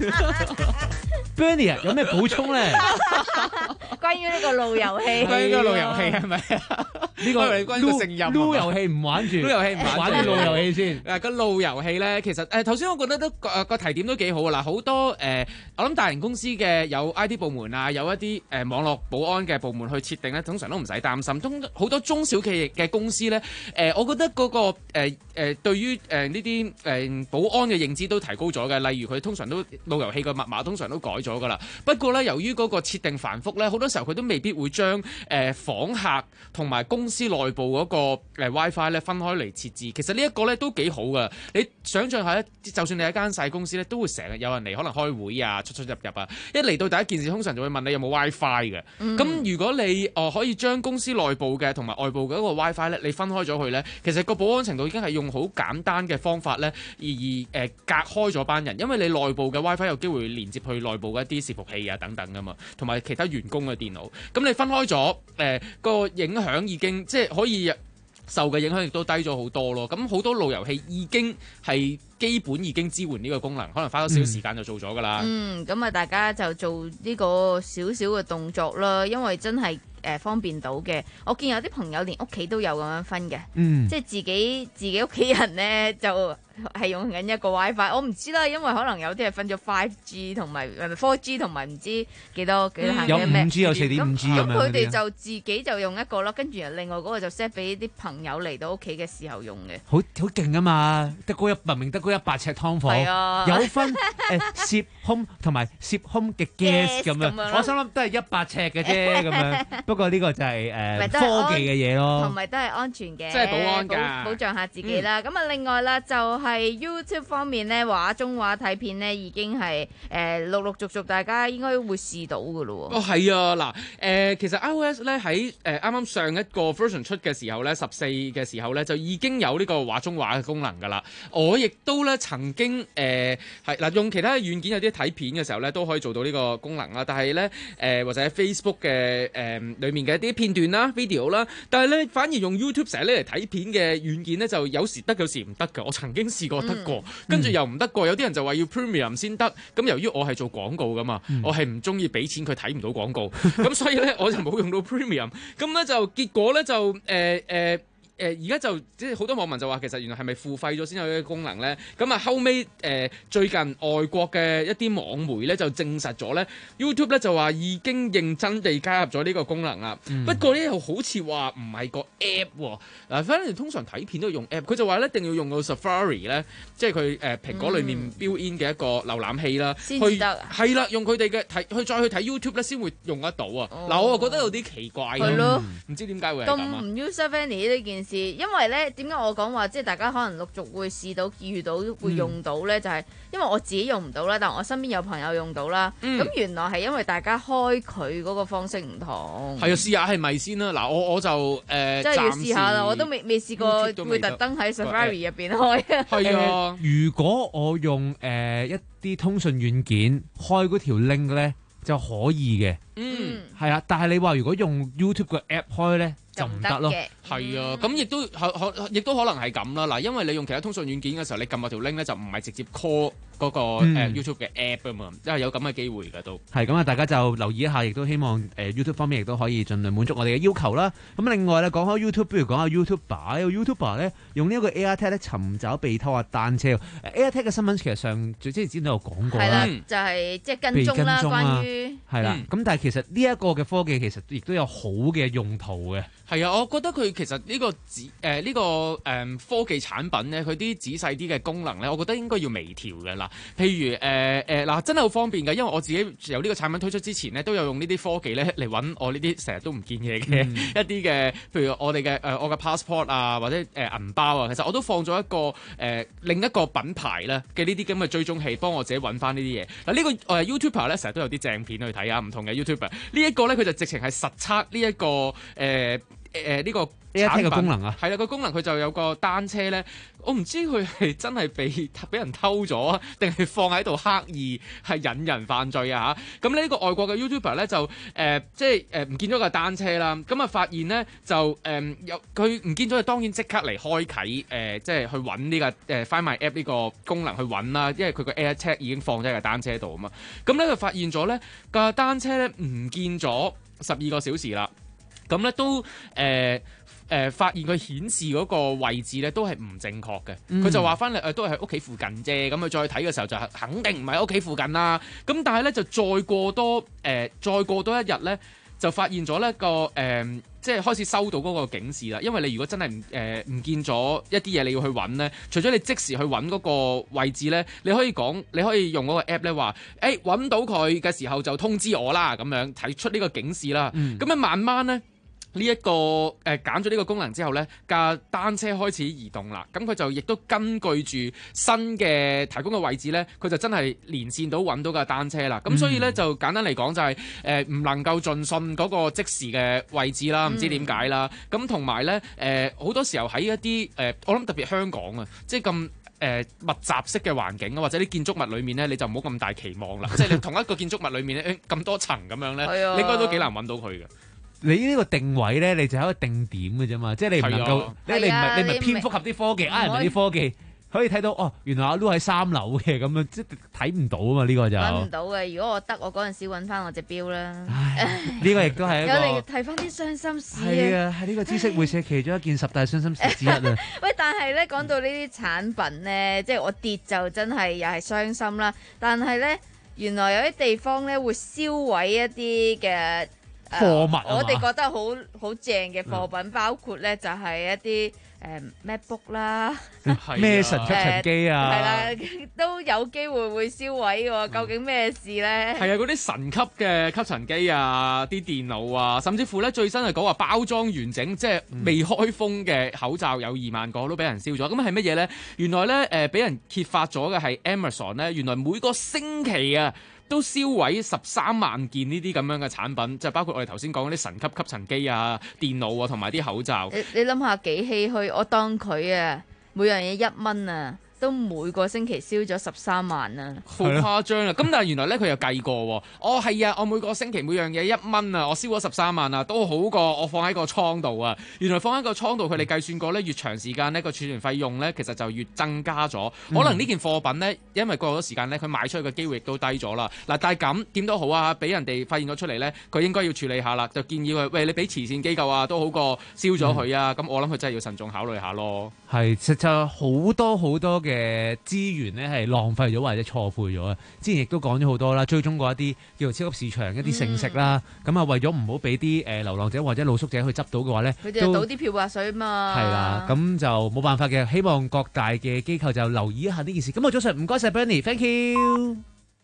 ！Bernie 啊，有咩補充咧？ 關於呢個路由器， 關於呢個路由器係咪啊？呢個係關於個聲音。 路遊戲唔玩住， 路遊戲唔玩玩啲路遊戲先。 誒個路由器咧，其實誒頭先我覺得都誒個提點都幾好啊！嗱，好多誒我諗大型公司嘅有 I T 部門啊，有一啲誒網絡保安嘅部門去設定咧，通常都唔使擔心。中好多中小企業嘅公司咧，誒我覺得嗰個誒誒對於誒呢啲誒保安嘅認知都提高咗嘅。例如佢通常都路由器個密碼通常都改咗㗎啦。不過咧，由於嗰個設定繁複咧，好多時候佢都未必會將誒訪客同埋公司內部嗰個誒 WiFi 咧分開嚟設置。其實呢一個咧都幾好㗎。你想象下咧，就算你係一間細公司咧，都會成日有人嚟可能開會啊、出出入入啊。一嚟到第一件事，通常就會問你有冇 WiFi 嘅。咁、嗯、如果你哦、呃、可以將公司內部嘅同埋外部嘅一個 WiFi 咧，你分開咗佢咧，其實個保安程度已經係用好簡單嘅方法咧，而而誒隔開咗班人，因為你內部嘅 WiFi 有機會連接去內部嘅一啲伺服器啊等等噶嘛，同埋其他員工嘅電腦。咁你分開咗，誒、呃、個影響已經即係可以受嘅影響亦都低咗好多咯。咁好多路由器已經係基本已經支援呢個功能，可能花咗少少時間就做咗噶啦。嗯， 咁啊，大家就做呢個少少嘅動作啦，因為真係。誒方便到嘅，我見有啲朋友連屋企都有咁樣分嘅，嗯、即係自己自己屋企人咧就係用緊一個 WiFi， 我唔知啦，因為可能有啲係分咗 five G 同埋 four G 同埋唔知幾多幾多限嘅咩， 有五 G 有四點五 G 咁樣。咁佢哋就自己就用一個咯，跟住另外嗰個就 set 俾啲朋友嚟到屋企嘅時候用嘅。 好好勁啊嘛！得嗰一明明得嗰一百尺劏房，啊、有分誒攝空同埋攝空嘅 gas 咁樣。我心諗都係一百尺嘅啫咁樣。不過呢個就係、是、誒、呃、科技嘅嘢咯， 同埋都係安全嘅， 即係保安㗎， 保障下自己啦。咁啊、嗯，另外啦，就係、是、YouTube 方面咧，畫中畫睇片咧，已經係誒、呃、陸陸續續大家應該會試到㗎咯。 哦，係啊，嗱誒、呃，其實 iOS 咧喺誒啱啱上一個 version 出嘅時候咧，十四嘅時候咧就已經有呢個畫中畫嘅功能㗎啦。我亦都咧曾經誒係嗱用其他嘅軟件有啲睇片嘅時候咧都可以做到呢個功能啦。但係咧誒或者喺 Facebook 嘅誒。呃裏面嘅一啲片段啦、video 啦，但係咧反而用 YouTube 成日咧嚟睇片嘅軟件咧，就有時得，有時唔得㗎。我曾經試過得過，跟住、嗯、又唔得過。有啲人就話要 Premium 先得，咁由於我係做廣告㗎嘛，嗯、我係唔中意俾錢佢睇唔到廣告，咁所以咧我就冇用到 Premium。咁咧就結果咧就誒誒。呃呃誒而家就即係好多網民就話其實原來係咪付費咗先有呢個功能咧？咁啊後尾誒、呃、最近外國嘅一啲網媒咧就證實咗咧 YouTube 咧就話已經認真地加入咗呢個功能啦。嗯、不過咧又好似話唔係個 app 喎。嗱，反正通常睇片都用 app，佢就話一定要用到 Safari 咧，即係佢誒蘋果裡面 built in 嘅一個瀏覽器啦， 先至得。 係啦，用佢哋嘅睇去再去睇 YouTube 咧先會用得到啊。嗱、哦，我又覺得有啲奇怪嘅，唔、嗯、知點解會係咁啊？ 咁唔 user friendly 呢件事。因為咧，點解我講話即係大家可能陸續會試到、遇到、會用到咧？嗯、就係因為我自己用唔到啦，但我身邊有朋友用到啦。咁、嗯、原來係因為大家開佢嗰個方式唔同。係啊， 試下係咪先啦？嗱，我我就誒，呃、 即係要試下啦。我都未未試過會特登喺 Safari 入邊開。 係啊， 如果我用誒、呃、一啲通訊軟件開嗰條 link 咧，就可以嘅。嗯，係啊，但係你話如果用 YouTube 個 app 開咧，就唔得咯。 係啊，咁亦都可可亦都可能係咁啦。嗱，因為你用其他通訊軟件嘅時候，你撳落條 link 咧就唔係直接 call 嗰個誒 YouTube 嘅 app 啊嘛，即係有咁嘅機會㗎都。 係咁啊，大家就留意一下，亦都希望誒、呃、YouTube 方面亦都可以盡量滿足我哋嘅要求啦。咁另外咧，講開 YouTube，不如講下 YouTuber。有 YouTuber 咧用呢一個 AirTag 咧尋找被偷嘅單車。AirTag 嘅新聞其實上最之前都有講過啦， 就係即係跟蹤啦，關於係啦。咁、嗯、但係其實呢一個嘅科技其實亦都有好嘅用途嘅。 係啊，我覺得佢其實呢、呢個仔誒呢個誒、呃、科技產品咧，佢啲仔細啲嘅功能咧，我覺得應該要微調嘅啦。譬如誒誒嗱，真係好方便嘅，因為我自己由呢個產品推出之前呢，都有用呢啲科技咧嚟揾我呢啲成日都唔見嘢嘅、嗯、一啲嘅，譬如我哋嘅誒我嘅 passport 啊，或者誒銀、呃、包啊，其實我都放咗一個誒、呃、另一個品牌咧嘅呢啲咁嘅追蹤器，幫我自己揾翻呢啲嘢。嗱、呢個、呢個誒 YouTuber 咧成日都有啲正片去睇啊，唔同嘅 YouTuber 呢一個咧佢就直情係實測呢一個誒。呃誒、呃、呢、這個 AirTag 嘅功能啊， 係啦，個功能佢就有個單車咧，我唔知佢係真係被俾人偷咗啊，定係放喺度刻意係引人犯罪啊嚇！咁呢個外國嘅 YouTuber 咧就誒、呃、即係誒唔見咗個單車啦，咁啊發現咧就誒有佢唔見咗，就當然即刻嚟開啓誒、呃、即係去揾呢、這個誒、呃、Find My App 呢個功能去揾啦，因為佢個 AirTag 已經放咗喺個單車度啊嘛，咁咧就發現咗咧個單車咧唔見咗十二個小時啦。咁咧都誒誒、呃呃、發現佢顯示嗰個位置咧都係唔正確嘅，佢、嗯、就話翻嚟誒都係喺屋企附近啫，咁佢再睇嘅時候就肯定唔係屋企附近啦。咁但係咧就再過多誒、呃、再過多一日咧，就發現咗呢個誒、呃、即係開始收到嗰個警示啦。因為你如果真係唔誒唔見咗一啲嘢，你要去揾咧，除咗你即時去揾嗰個位置咧，你可以講你可以用嗰個 app 咧話誒揾到佢嘅時候就通知我啦，咁樣提出呢個警示啦。咁樣、嗯、慢慢咧。呢、這、一個誒揀咗呢個功能之後呢，架單車開始移動啦。咁佢就亦都根據住新嘅提供嘅位置呢，佢就真係連線到揾到架單車啦。咁、嗯、所以呢，就簡單嚟講就係誒唔能夠盡信嗰個即時嘅位置啦，唔知點解啦。咁同埋呢，誒、呃、好多時候喺一啲誒、呃、我諗特別香港啊，即係咁誒密集式嘅環境啊，或者啲建築物裏面呢，你就唔好咁大期望啦。即係你同一個建築物裏面呢，咁多層咁樣呢，你應該都幾難揾到佢嘅。 你呢個定位咧，你就係一個定點嘅啫嘛，即係你唔能夠，你你唔係你唔係偏複合啲科技，呃人哋啲科技可以睇到哦，原來阿 Lu 喺三樓嘅咁樣，即係睇唔到啊嘛，呢、這個就揾唔到嘅。如果我得，我嗰陣時揾翻我隻錶啦。 呢個亦都係一個。有嚟睇翻啲傷心事。 係啊，係呢個知識會社其中一件十大傷心事之一啊。 喂，但係咧講到呢啲產品咧，即係我跌就真係又係傷心啦。但係咧，原來有啲地方咧會銷毀一啲嘅。 貨物、uh, 我哋覺得好好正嘅貨品，嗯、包括咧就係、是、一啲誒、呃、MacBook 啦， 咩神吸塵機啊， 係啦、呃，都有機會會燒毀喎。究竟咩事咧？ 係啊，嗰啲神級嘅吸塵機啊，啲電腦啊，甚至乎咧最新係講話包裝完整，即係未開封嘅口罩有二萬個都俾人燒咗。咁係乜嘢咧？原來咧誒俾人揭發咗嘅係 Amazon 咧，原來每個星期啊，都燒毀十三萬件呢啲咁樣嘅產品，就包括我哋頭先講嗰啲神級吸塵機啊、電腦啊，同埋啲口罩。 你你諗下幾唏噓？我當佢啊，每樣嘢一蚊啊，都每個星期燒咗十三萬啊， 好誇張啊！咁但係原來咧佢又計過喎，哦係啊，我每個星期每樣嘢一蚊啊，我燒咗十三萬啊，都好過我放喺個倉度啊。原來放喺個倉度，佢哋計算過咧，越長時間呢個儲存費用咧，其實就越增加咗。可能呢件貨品咧，因為過咗時間咧，佢賣出去嘅機會亦都低咗啦。嗱，但係咁點都好啊，俾人哋發現咗出嚟咧，佢應該要處理下啦，就建議佢，喂，你俾慈善機構啊，都好過燒咗佢啊。咁、嗯、我諗佢真係要慎重考慮下咯。 係，實就好多好多嘅資源咧係浪費咗或者錯配咗啊！之前亦都講咗好多啦，追蹤過一啲叫做超級市場一啲盛食啦，咁啊、嗯、為咗唔好俾啲誒流浪者或者露宿者去執到嘅話咧， 佢哋就倒啲漂白水嘛。 係啦，咁就冇辦法嘅，希望各大嘅機構就留意一下呢件事。咁我早上唔該晒 Bernie，thank you。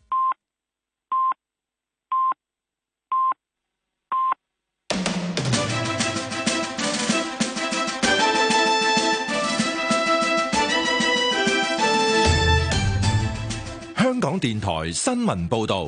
香港電台新聞報道，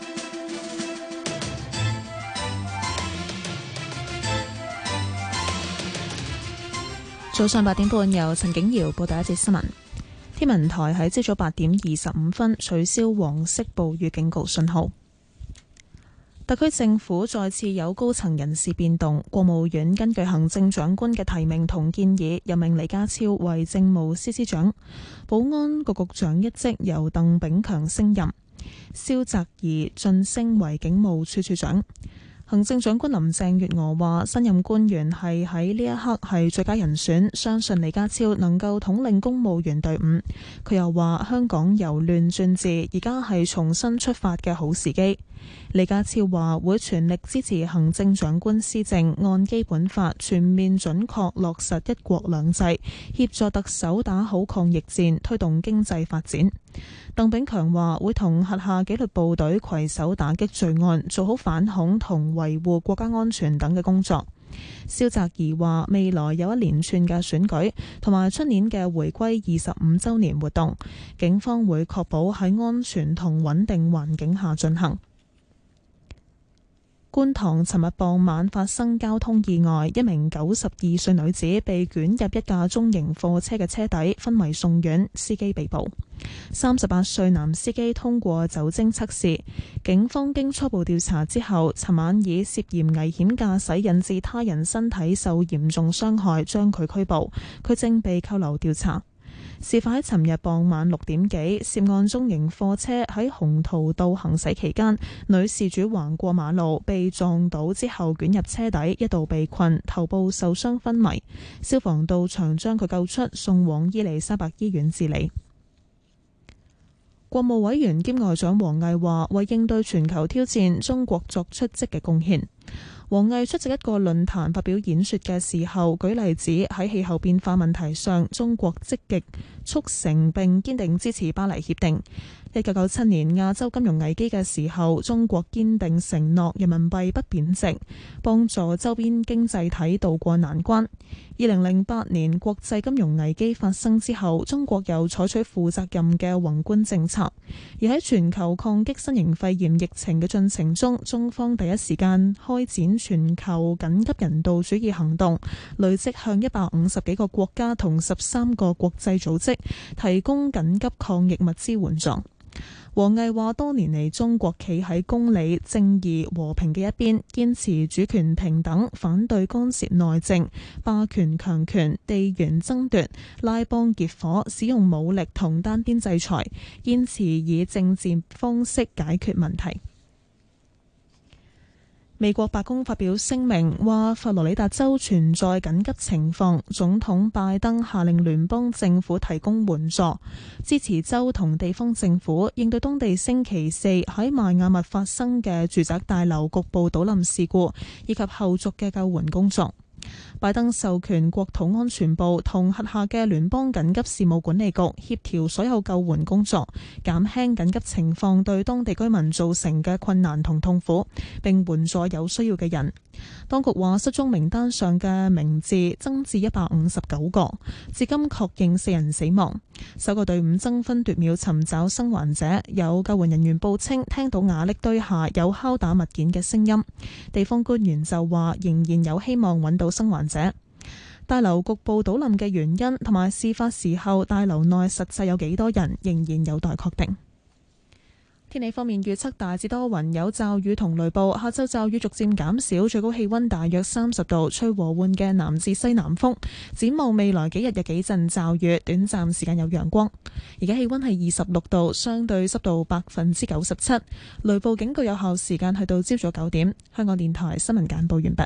早上八點半由陳景瑤報第一節新聞。天文台喺朝早八點二十五分取消黃色暴雨警告信號。 特區政府再次有高層人事變動，國務院根據行政長官嘅提名同建議，任命李家超為政務司司長，保安局局長一職由鄧炳強升任，蕭澤頤晉升為警務處處長。行政長官林鄭月娥話：新任官員係喺呢一刻係最佳人選，相信李家超能夠統領公務員隊伍。佢又話：香港由亂轉治，而家係重新出發嘅好時機。李家超話會全力支持行政長官施政，按基本法全面準確落實一國兩制，協助特首打好抗疫戰，推動經濟發展。鄧炳強話會同轄下紀律部隊攜手打擊罪案，做好反恐同維護國家安全等嘅工作。蕭澤頤話未來有一連串嘅選舉同埋出年嘅回歸二十五週年活動，警方會確保喺安全同穩定環境下進行。觀塘尋日傍晚發生交通意外，一名九十二歲女子被捲入一架中型貨車嘅車底，昏迷送院，司機被捕。三十八歲男司機通過酒精測試，警方經初步調查之後，尋晚以涉嫌危險駕駛引致他人身體受嚴重傷害，將佢拘捕，佢正被扣留調查。事發喺尋日傍晚六點幾，涉案中型貨車喺鴻圖道行駛期間，女事主橫過馬路被撞倒之後捲入車底，一度被困，頭部受傷昏迷。消防到場將佢救出，送往伊利沙伯醫院治理。國務委員兼外長王毅話：為應對全球挑戰，中國作出積極貢獻。王毅出席一個論壇發表演說嘅時候，舉例子喺氣候變化問題上，中國積極促成並堅定支持巴黎協定。一九九七年亞洲金融危機嘅時候，中國堅定承諾人民幣不貶值，幫助周邊經濟體渡過難關。二零零八年國際金融危機發生之後，中國又採取負責任嘅宏觀政策。而喺全球抗擊新型肺炎疫情嘅進程中，中方第一時間開展全球緊急人道主義行動，累積向一百五十幾個國家同十三個國際組織提供緊急抗疫物資援助。王毅話：多年嚟，中國企喺公理、正義、和平嘅一邊，堅持主權平等，反對干涉內政、霸權強權、地緣爭奪、拉幫結夥、使用武力同單邊制裁，堅持以政治方式解決問題。美國白宮發表聲明話，佛羅里達州存在緊急情況，總統拜登下令聯邦政府提供援助，支持州同地方政府應對當地星期四喺邁阿密發生嘅住宅大樓局部倒冧事故，以及後續嘅救援工作。拜登授權國土安全部同轄下嘅聯邦緊急事務管理局協調所有救援工作，減輕緊急情況對當地居民造成嘅困難同痛苦，並援助有需要嘅人。當局話失蹤名單上嘅名字增至一百五十九個，至今確認四人死亡。搜救隊伍爭分奪秒尋找生還者，有救援人員報稱聽到瓦礫堆下有敲打物件嘅聲音。地方官員就話仍然有希望揾到生還者。大樓局部倒冧嘅原因同埋事發時候大樓內實際有幾多人，仍然有待確定。天氣方面預測大致多雲，有驟雨同雷暴，下晝驟雨逐漸減少，最高氣溫大約三十度，吹和緩嘅南至西南風。展望未來幾日有幾陣驟雨，短暫時間有陽光。而家氣溫係二十六度，相對濕度百分之九十七，雷暴警告有效時間去到朝早九點。香港電台新聞簡報完畢。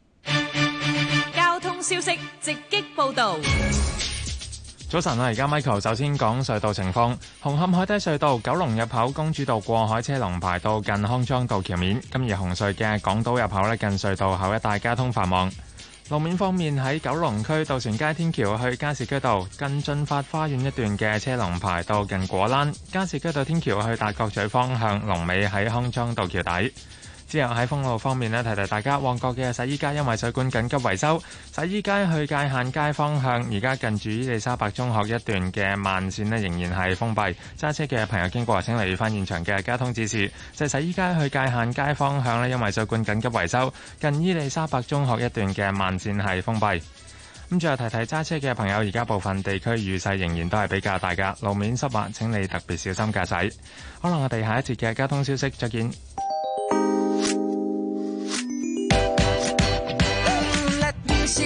交通消息直擊報道。 早晨啊，而家 Michael 首先講隧道情況。紅磡海底隧道九龍入口公主道過海車龍排到近康莊道橋面，咁而紅隧嘅港島入口咧近隧道口一帶交通繁忙。路面方面喺九龍區渡船街天橋去加士居道近進發花園一段嘅車龍排到近果欄，加士居道天橋去大角咀方向龍尾喺康莊道橋底。之後喺封路方面呢，提提大家，旺角嘅洗衣街因為水管緊急維修，洗衣街去界限街方向，而家近住伊利沙伯中學一段嘅慢線呢仍然係封閉，揸車嘅朋友經過請留意翻現場嘅交通指示。就係洗衣街去界限街方向呢，因為水管緊急維修，近伊利沙伯中學一段嘅慢線係封閉。咁最後提提揸車嘅朋友，而家部分地區雨勢仍然都係比較大㗎，路面濕滑，請你特別小心駕駛。可能我哋下一節嘅交通消息再見。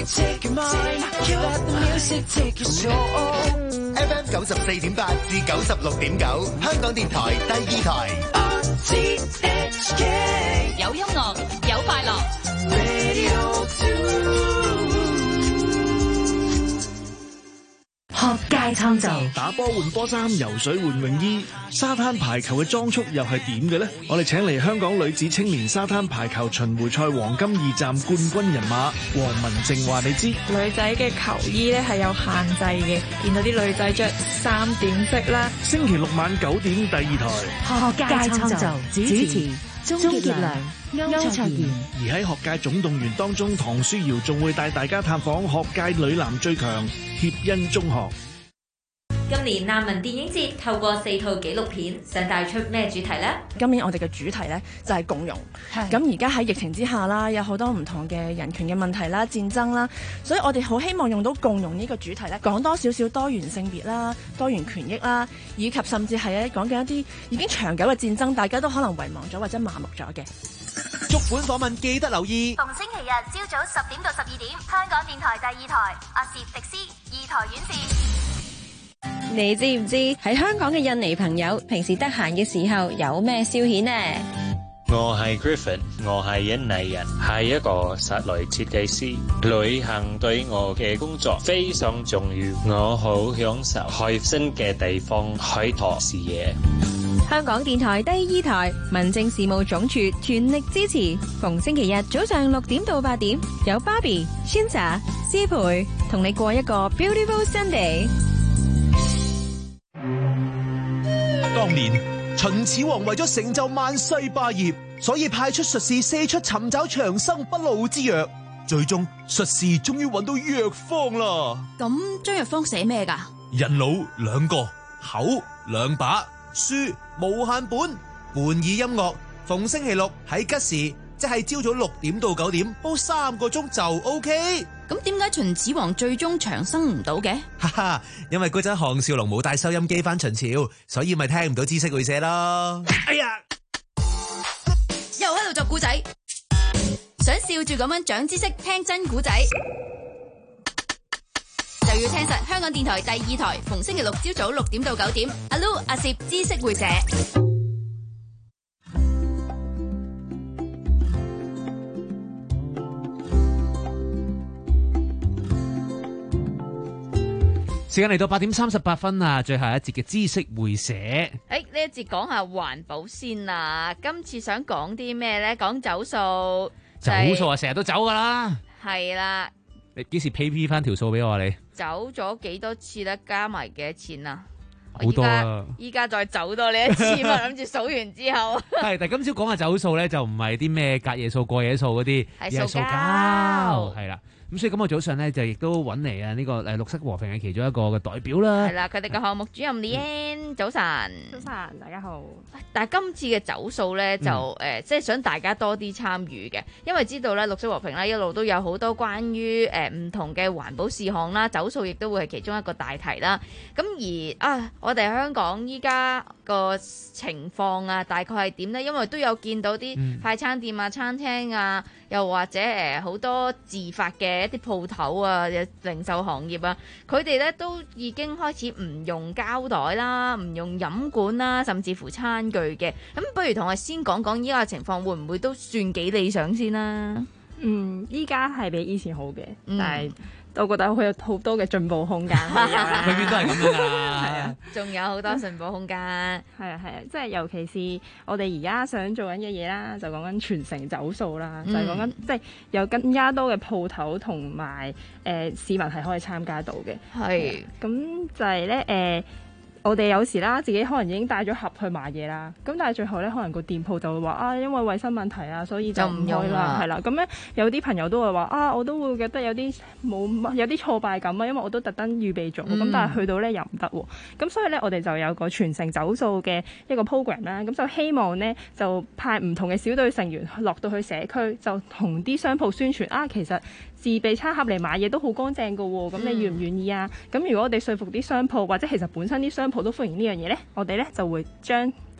F M 九十四點八至九十六點九，香港電台第二台。 有音樂，有快樂。 學界創造， 打波換波衫，游水換泳衣，沙灘排球嘅裝束又係點嘅呢？我哋請嚟香港女子青年沙灘排球巡迴賽黃金二站冠軍人馬黃文靜話你知， 女仔嘅球衣咧係有限制嘅，見到啲女仔着三點式啦。 星期六晚九點第二台學界創造，主持鍾傑良、歐卓賢。 而喺學界總動員當中，唐書瑤仲會帶大家探訪學界女籃最強協恩中學。 今年難民電影節透過四套紀錄片，想帶出咩主題呢？ 今年我哋嘅主題呢，就係共融。咁而家喺疫情之下啦，有好多唔同嘅人權嘅問題啦、戰爭啦，所以我哋好希望用到共融呢個主題呢，講多少少多元性別啦、多元權益啦，以及甚至係咧講緊一啲已經長久嘅戰爭，大家都可能遺忘咗或者麻木咗嘅。 足本訪問記得留意， 逢星期日朝早十點到十二點，香港電台第二台，阿攝迪斯二台院視。 你知唔知喺香港嘅印尼朋友平時得閒嘅時候有咩消遣呢？ 我係 Griffin， 我係印尼人，係一個室內設計師。旅行對我嘅工作非常重要，我好享受去新嘅地方開拓視野。 香港電台第二台民政事務總署全力支持，逢星期日早上六點到八點，有 Barbie、Shinza、思培同你過一個 Beautiful Sunday。 當年秦始皇為咗成就萬世霸業，所以派出術士四出尋找長生不老之藥。最終術士終於揾到藥方啦。 咁張藥方寫咩噶？ 人腦兩個，口兩把，書無限本，伴以音樂。逢星期六喺吉時，即係朝早六點到九點，煲三個鐘就 OK。 咁點解秦始皇最終長生唔到嘅？ 哈哈，因為嗰陣項少龍冇帶收音機返秦朝，所以咪聽唔到知識會社咯。哎呀， 又喺度作古仔，想笑住咁樣長知識，聽真古仔就要聽實香港電台第二台，逢星期六朝早六點到九點，阿 Lu 阿攝知識會社。 時間嚟到八點三十八分啊！最後一節嘅知識會社。誒， 呢一節講下環保先啦。今次想講啲咩咧？講走數。 走數啊，成日都走噶啦。 係啦。 你幾時 pay P 翻條數俾我啊？你走咗幾多次咧？加埋幾多錢啊？ 好多啊！ 依家再走多呢一次嘛，諗住數完之後。 係，但係今朝講下走數咧，就唔係啲咩隔夜數、過夜數嗰啲， 係塑膠。 係啦。咁所以今日早上咧就亦都揾嚟啊呢個誒綠色和平嘅其中一個嘅代表啦。 係啦，佢哋嘅項目主任 Leanne，早晨。 早晨，大家好。 但係今次嘅走數咧就誒、嗯呃，即係想大家多啲參與嘅，因為知道咧綠色和平咧一路都有好多關於誒唔同嘅環保事項啦，走數亦都會係其中一個大題啦。咁而啊，我哋香港依家個情況啊，大概係點咧？因為都有見到啲快餐店啊、餐廳啊，又或者誒好、呃、多自發嘅一啲鋪頭啊、零售行業啊，佢哋咧都已經開始唔用膠袋啦，唔用飲管啦，甚至乎餐具嘅。咁不如同我先講講依家嘅情況，會唔會都算幾理想先啦？ 嗯，依家係比以前好嘅， 嗯、 但係我覺得佢有好多嘅進步空間。 永遠都係咁樣㗎啦。 係啊， 仲有好多進步空間。 係啊係啊，即係尤其是我哋而家想做緊嘅嘢啦，就講緊全城走數啦，嗯、就係講緊即係有更加多嘅鋪頭同埋誒市民係可以參加到嘅。 係， 咁就係咧誒。呃我哋有時啦，自己可能已經帶咗盒去買嘢啦，咁但係最後咧，可能個店鋪就會話啊，因為衛生問題啊，所以就唔開啦，係啦。咁咧有啲朋友都會話啊，我都會覺得有啲冇有啲挫敗感啊，因為我都特登預備咗，咁、嗯、但係去到咧又唔得喎。咁所以咧，我哋就有個全城走數嘅一個 program 啦，咁就希望咧就派唔同嘅小隊成員落到去社區，就同啲商鋪宣傳啊，其實自備餐盒嚟買嘢都好乾淨㗎喎，咁你願唔願意啊？咁、嗯、如果我哋說服啲商鋪，或者其實本身啲商鋪都歡迎呢樣嘢咧，我哋咧就會將一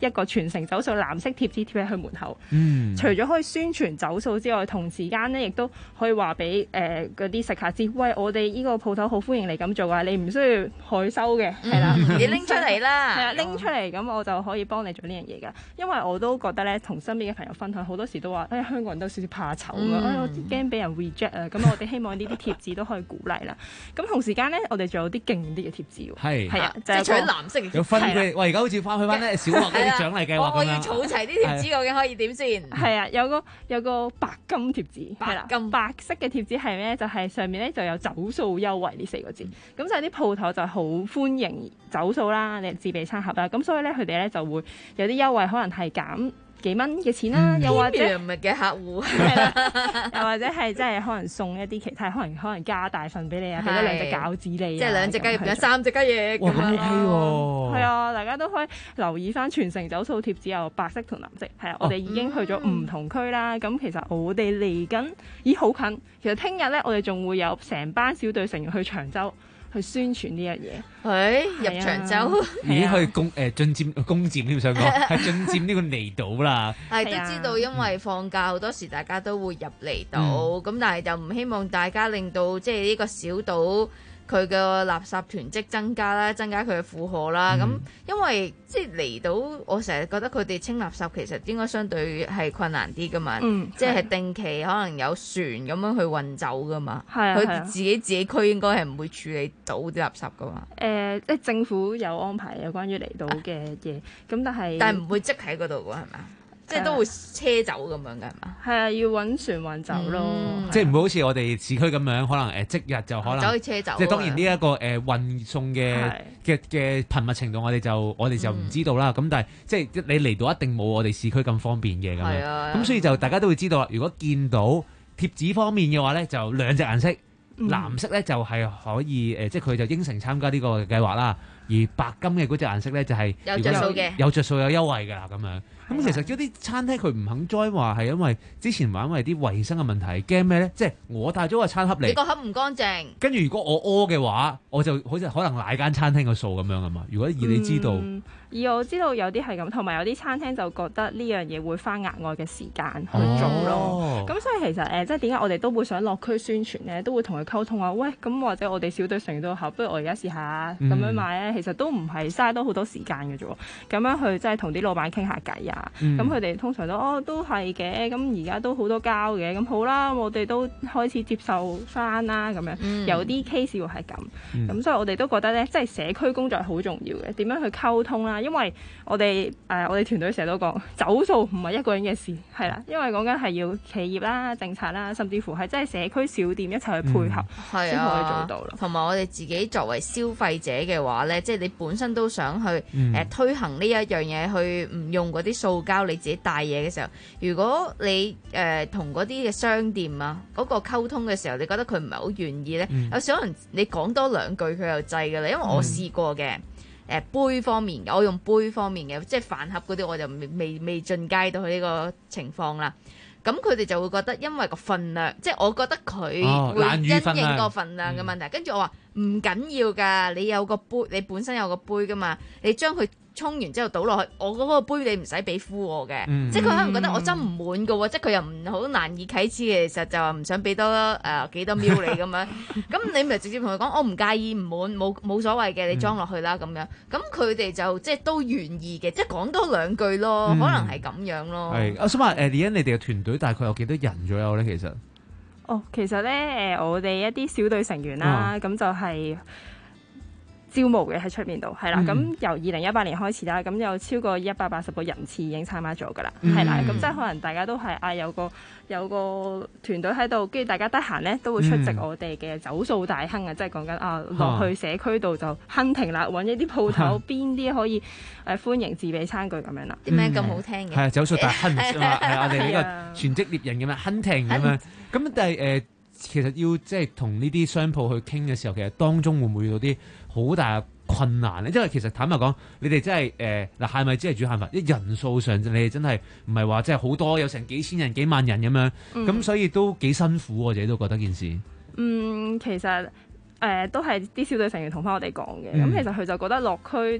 一個全城走數藍色貼紙貼喺佢門口。 嗯， 除咗可以宣傳走數之外，同時間咧亦都可以話俾誒嗰啲食客知，喂，我哋呢個鋪頭好歡迎你咁做啊！你唔需要害收嘅，係啦， 你拎出嚟啦， 係啊，拎出嚟咁我就可以幫你做呢樣嘢㗎。因為我都覺得咧，同身邊嘅朋友分享，好多時都話，誒、哎、香港人都有少少怕醜㗎，哎我驚俾人 reject 啊。咁我哋希望呢啲貼紙都可以鼓勵啦。咁同時間咧，我哋仲有啲勁啲嘅貼紙喎， 係係啊， 即係除咗藍色嘅貼紙， 有分嘅。喂，而家好似翻去翻咧小學嗰啲獎勵計劃咁樣。 我要儲齊啲貼紙，究竟可以點先？ 係啊，有個有個白金貼紙， 白金白色嘅貼紙係咩？就係、是、上面咧就有走數優惠呢四個字。咁就係啲鋪頭就好歡迎走數啦，你自備餐盒啦。咁所以咧，佢哋咧就會有啲優惠，可能係減幾蚊嘅錢啦，又或者嘅客戶， 又或者係即係可能送一啲其他，可能可能加大份俾你啊，俾多兩隻餃子你， 即係兩隻雞翼變咗三隻雞翼。 哇，咁 OK 喎！ 係啊，大家都可以留意翻全城走數貼紙有白色同藍色，係啊，我哋已經去咗唔同區啦。咁其實我哋嚟緊，咦好近！其實聽日咧，我哋仲會有成班小隊成員去長洲。去宣傳呢樣嘢， 係入長洲已經可以攻誒進佔攻佔添，想講係進佔呢個離島啦。 係都知道，因為放假好多時大家都會入離島，咁、嗯、但係就唔希望大家令到即係呢個小島佢嘅垃圾囤積增加啦，增加佢嘅負荷啦。咁、嗯、因為即係離島，我成日覺得佢哋清垃圾其實應該相對係困難啲噶嘛，嗯、即係定期可能有船咁樣去運走噶嘛。佢哋、啊、自己自己區應該係唔會處理到啲垃圾噶嘛。 誒、呃，即係政府有安排有關於離島嘅嘢，咁、啊、但係但係唔會積喺嗰度㗎，係咪？即係都會車走咁樣嘅係嘛？ 係啊，要揾船運走咯。 嗯、即係唔會好似我哋市區咁樣，可能誒即日就可能走去車走。 即係當然呢、這、一個誒、呃、運送嘅嘅嘅頻密程度我，我哋就我哋就唔知道啦。咁、嗯、但係即係你嚟到一定冇我哋市區咁方便嘅咁樣。咁、啊、所以就大家都會知道啦。如果見到貼紙方面嘅話咧，就兩隻顏色，嗯、藍色咧就係可以誒、呃，即係佢就應承參加呢個計劃啦。而白金嘅嗰隻顏色咧就係有着數嘅， 有着數有優惠㗎啦咁樣。咁其實嗰啲餐廳佢唔肯 join 話係因為之前話因為啲衞生嘅問題，驚咩咧？即係我帶咗個餐盒嚟， 你個盒唔乾淨， 跟住如果我屙嘅話，我就好似可能賴間餐廳嘅數咁樣啊嘛。如果以你知道。 嗯而我知道有啲係咁，同埋有啲餐廳就覺得呢樣嘢會花額外嘅時間去做咯。咁、哦、所以其實誒、呃，即係點解我哋都會想落區宣傳咧，都會同佢溝通話，喂，咁或者我哋小隊成員都好，不如我而家試下咁樣買咧。其實都唔係嘥多好多時間嘅啫喎。咁樣去即係同啲老闆傾下偈啊。咁佢哋通常都哦都係嘅。咁而家都好多交嘅。咁好啦，我哋都開始接受翻啦。咁樣、嗯、有啲 case 會係咁。咁、嗯、所以我哋都覺得咧，即係社區工作係好重要嘅。點樣去溝通啦？因為我哋誒、呃、我哋團隊成日都講走數唔係一個人嘅事，係啦，因為講緊係要企業啦、政策啦，甚至乎係真係社區小店一齊去配合，先、嗯、可以做到咯。 同埋我哋自己作為消費者嘅話咧，即係你本身都想去誒、嗯呃、推行呢一樣嘢，去唔用嗰啲塑膠，你自己帶嘢嘅時候，如果你誒同嗰啲嘅商店啊嗰、嗰個溝通嘅時候，你覺得佢唔係好願意咧，嗯、有時可能你講多兩句佢又制㗎啦，因為我試過嘅。嗯誒杯方面嘅，我用杯方面嘅，即係飯盒嗰啲我就未未未進階到佢呢個情況啦。咁佢哋就會覺得因為個分量，即係我覺得佢會因應個分量嘅問題。跟住、嗯、我話唔緊要㗎，你有個杯，你本身有個杯㗎嘛，你將佢沖完之後倒落去，我嗰個杯你唔使俾敷我嘅，嗯、即係佢可能覺得我斟唔滿㗎喎，嗯、即係佢又唔好難以啟齒嘅，其實就話唔想俾多誒幾多 ml 你咁樣，咁你咪直接同佢講，我唔介意唔滿，冇冇所謂嘅，你裝落去啦咁樣，咁佢哋就即係都願意嘅，即係講多兩句咯，嗯、可能係咁樣咯。 係，我想問誒，而家你哋嘅團隊大概有幾多人左右咧？其實， 哦，其實咧誒，我哋一啲小隊成員啦，咁、哦、就係、是。招募嘅喺出面度，係啦，咁、嗯、由二零一八年開始啦，咁有超過一百八十個人次已經參加咗㗎啦，係啦、嗯，咁即係可能大家都係啊有個有個團隊喺度，跟住大家得閒咧都會出席我哋嘅走數大亨啊，即係講緊啊落去社區度就亨停啦，揾一啲鋪頭邊啲可以誒、呃、歡迎自備餐具咁樣啦， 啲名咁好聽嘅， 係啊、嗯，走數大亨係我哋呢個全職獵人咁樣亨停咁樣，咁但係誒、呃、其實要即係同呢啲商鋪去傾嘅時候，其實當中會唔會有啲好大嘅困難咧？因為其實坦白講，你哋真係誒嗱，係咪只係煮限飯？一人數上，你哋真係唔係話即係好多，有成幾千人、幾萬人咁樣，咁、嗯、所以都幾辛苦。我自己都覺得件事。 嗯，其實誒、呃、都係啲小隊成員同翻我哋講嘅。咁、嗯、其實佢就覺得落區即係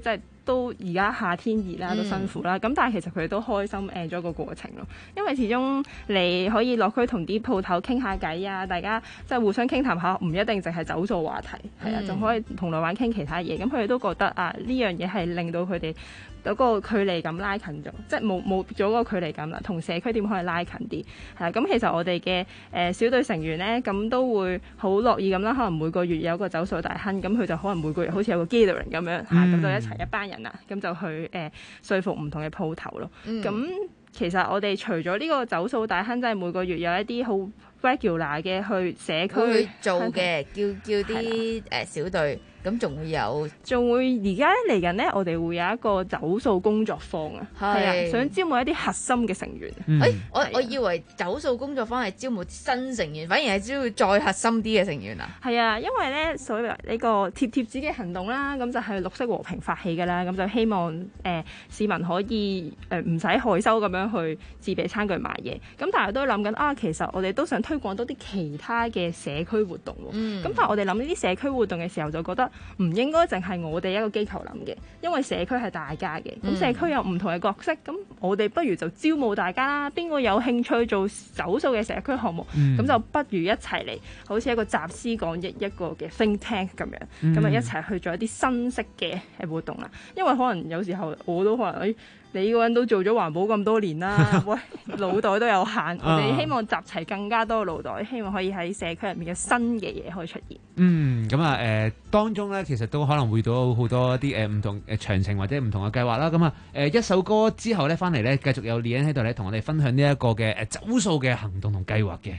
都而家夏天熱啦，都辛苦啦。咁、嗯、但係其實佢哋都開心 enjoy 個過程咯。因為始終你可以落區同啲鋪頭傾下偈啊，大家即係互相傾談下，唔一定淨係走數話題，係啊、嗯，仲可以同老闆傾其他嘢。咁佢哋都覺得啊，呢樣嘢係令到佢哋嗰個距離感拉近咗，即係冇冇咗嗰個距離感啦。同社區點可以拉近啲？係啦，咁其實我哋嘅誒小隊成員咧，咁都會好樂意咁啦。可能每個月有個走數大亨，咁佢就可能每個月好似有個 gathering 咁樣嚇，咁、嗯、就一齊一班人啊，咁就去誒、呃、說服唔同嘅鋪頭咯。咁、嗯、其實我哋除咗呢個走數大亨，即係每個月有一啲好 regular 嘅去社區去做嘅，叫叫啲誒小隊。咁仲會有， 仲會而家嚟緊呢，我哋會有一個走數工作坊啊，係啊，想招募一啲核心嘅成員。誒、 嗯欸，我我以為走數工作坊係招募新成員，反而係招募再核心啲嘅成員啊。 係啊，因為咧，所謂呢個貼貼紙嘅行動啦，咁就係綠色和平發起㗎啦，咁就希望誒、呃、市民可以誒唔使害羞咁樣去自備餐具買嘢。咁但係都諗緊啊，其實我哋都想推廣多啲其他嘅社區活動喎。咁、嗯、但係我哋諗呢啲社區活動嘅時候，就覺得唔應該淨係我哋一個機構諗嘅，因為社區係大家嘅，咁、嗯、社區有唔同嘅角色，咁我哋不如就招募大家啦。邊個有興趣做走數嘅社區項目，咁、嗯、就不如一齊嚟，好似一個集思廣益一個嘅 think tank 咁樣，咁啊、嗯、一齊去做一啲新式嘅活動啦。因為可能有時候我都可能誒。哎你個人都做咗環保咁多年啦，喂，腦袋都有限，我哋希望集齊更加多嘅腦袋，希望可以喺社區入面嘅新嘅嘢可以出現。 嗯，咁啊誒，當中咧其實都可能會到好多啲誒唔同誒詳情或者唔同嘅計劃啦。咁啊誒一首歌之後咧，翻嚟咧繼續有李欣喺度咧，同我哋分享呢一個嘅誒走數嘅行動同計劃嘅。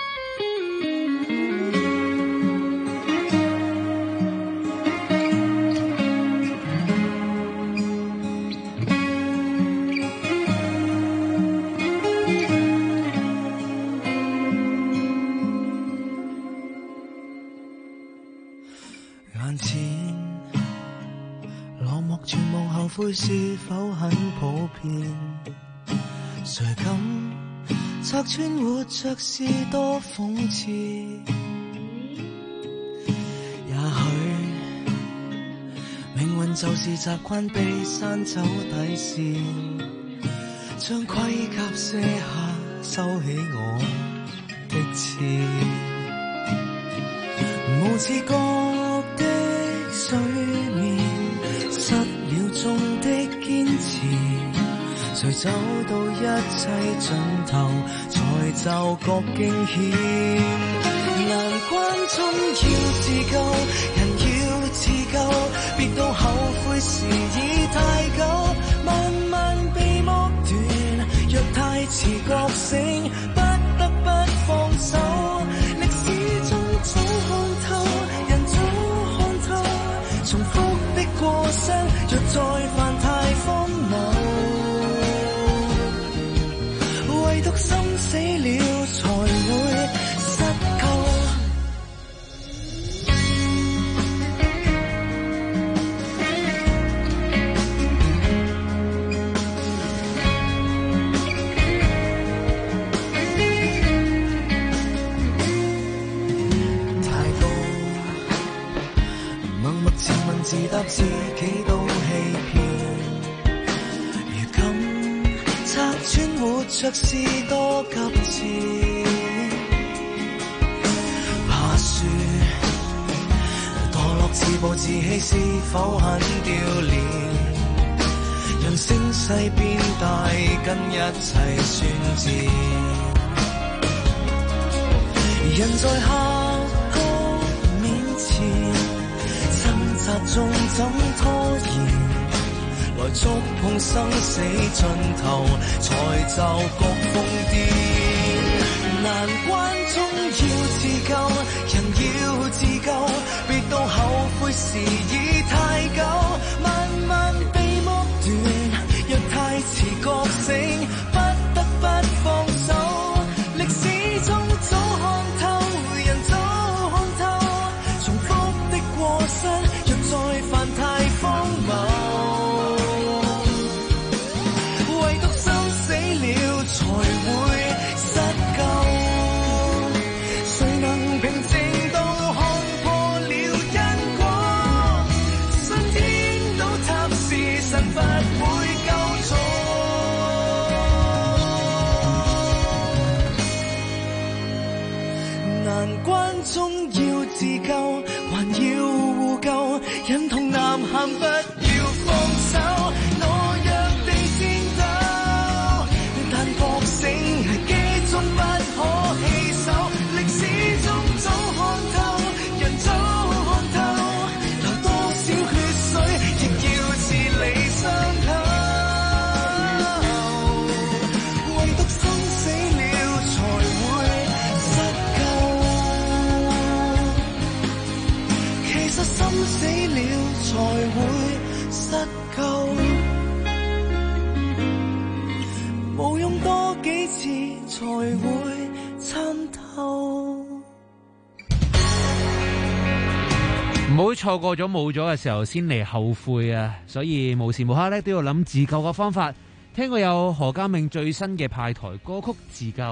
會是否很普遍？誰敢拆穿活着是多諷刺？也許命運就是習慣被刪走底線，將盔甲卸下，收起我的刺。無自覺的水面失了蹤的堅持，誰走到一切盡頭才驟覺驚險。難關中要自救，人要自救，別到後悔時已太久。慢慢被剝斷，若太遲覺醒，不得不放手。歷史中早看透，人早看透，重複的過失，若再犯太荒謬，唯獨心死了才會失救。太多默默自問自答自己都欺騙，如今拆穿活着是多急切，怕說墮落自暴自棄是否很丟臉，讓聲勢變大跟一切宣戰，人在客觀面前掙扎中怎拖延，來觸碰生死盡頭才驟覺瘋癲。難關中要自救，人要自救，別到後悔時已太久。慢慢被剝斷，若太遲覺醒，不得不放手。歷史中早看透，人早看透，重複的過失，若再犯太荒謬，唯獨心死了才會失救。誰能平靜到看破了因果？信天倒塌是才會失救，無用多幾次才會參透。 唔好錯過咗冇咗嘅時候先嚟後悔啊！所以無時無刻咧都要諗自救嘅方法。聽過有何家銘最新嘅派台歌曲《自救》。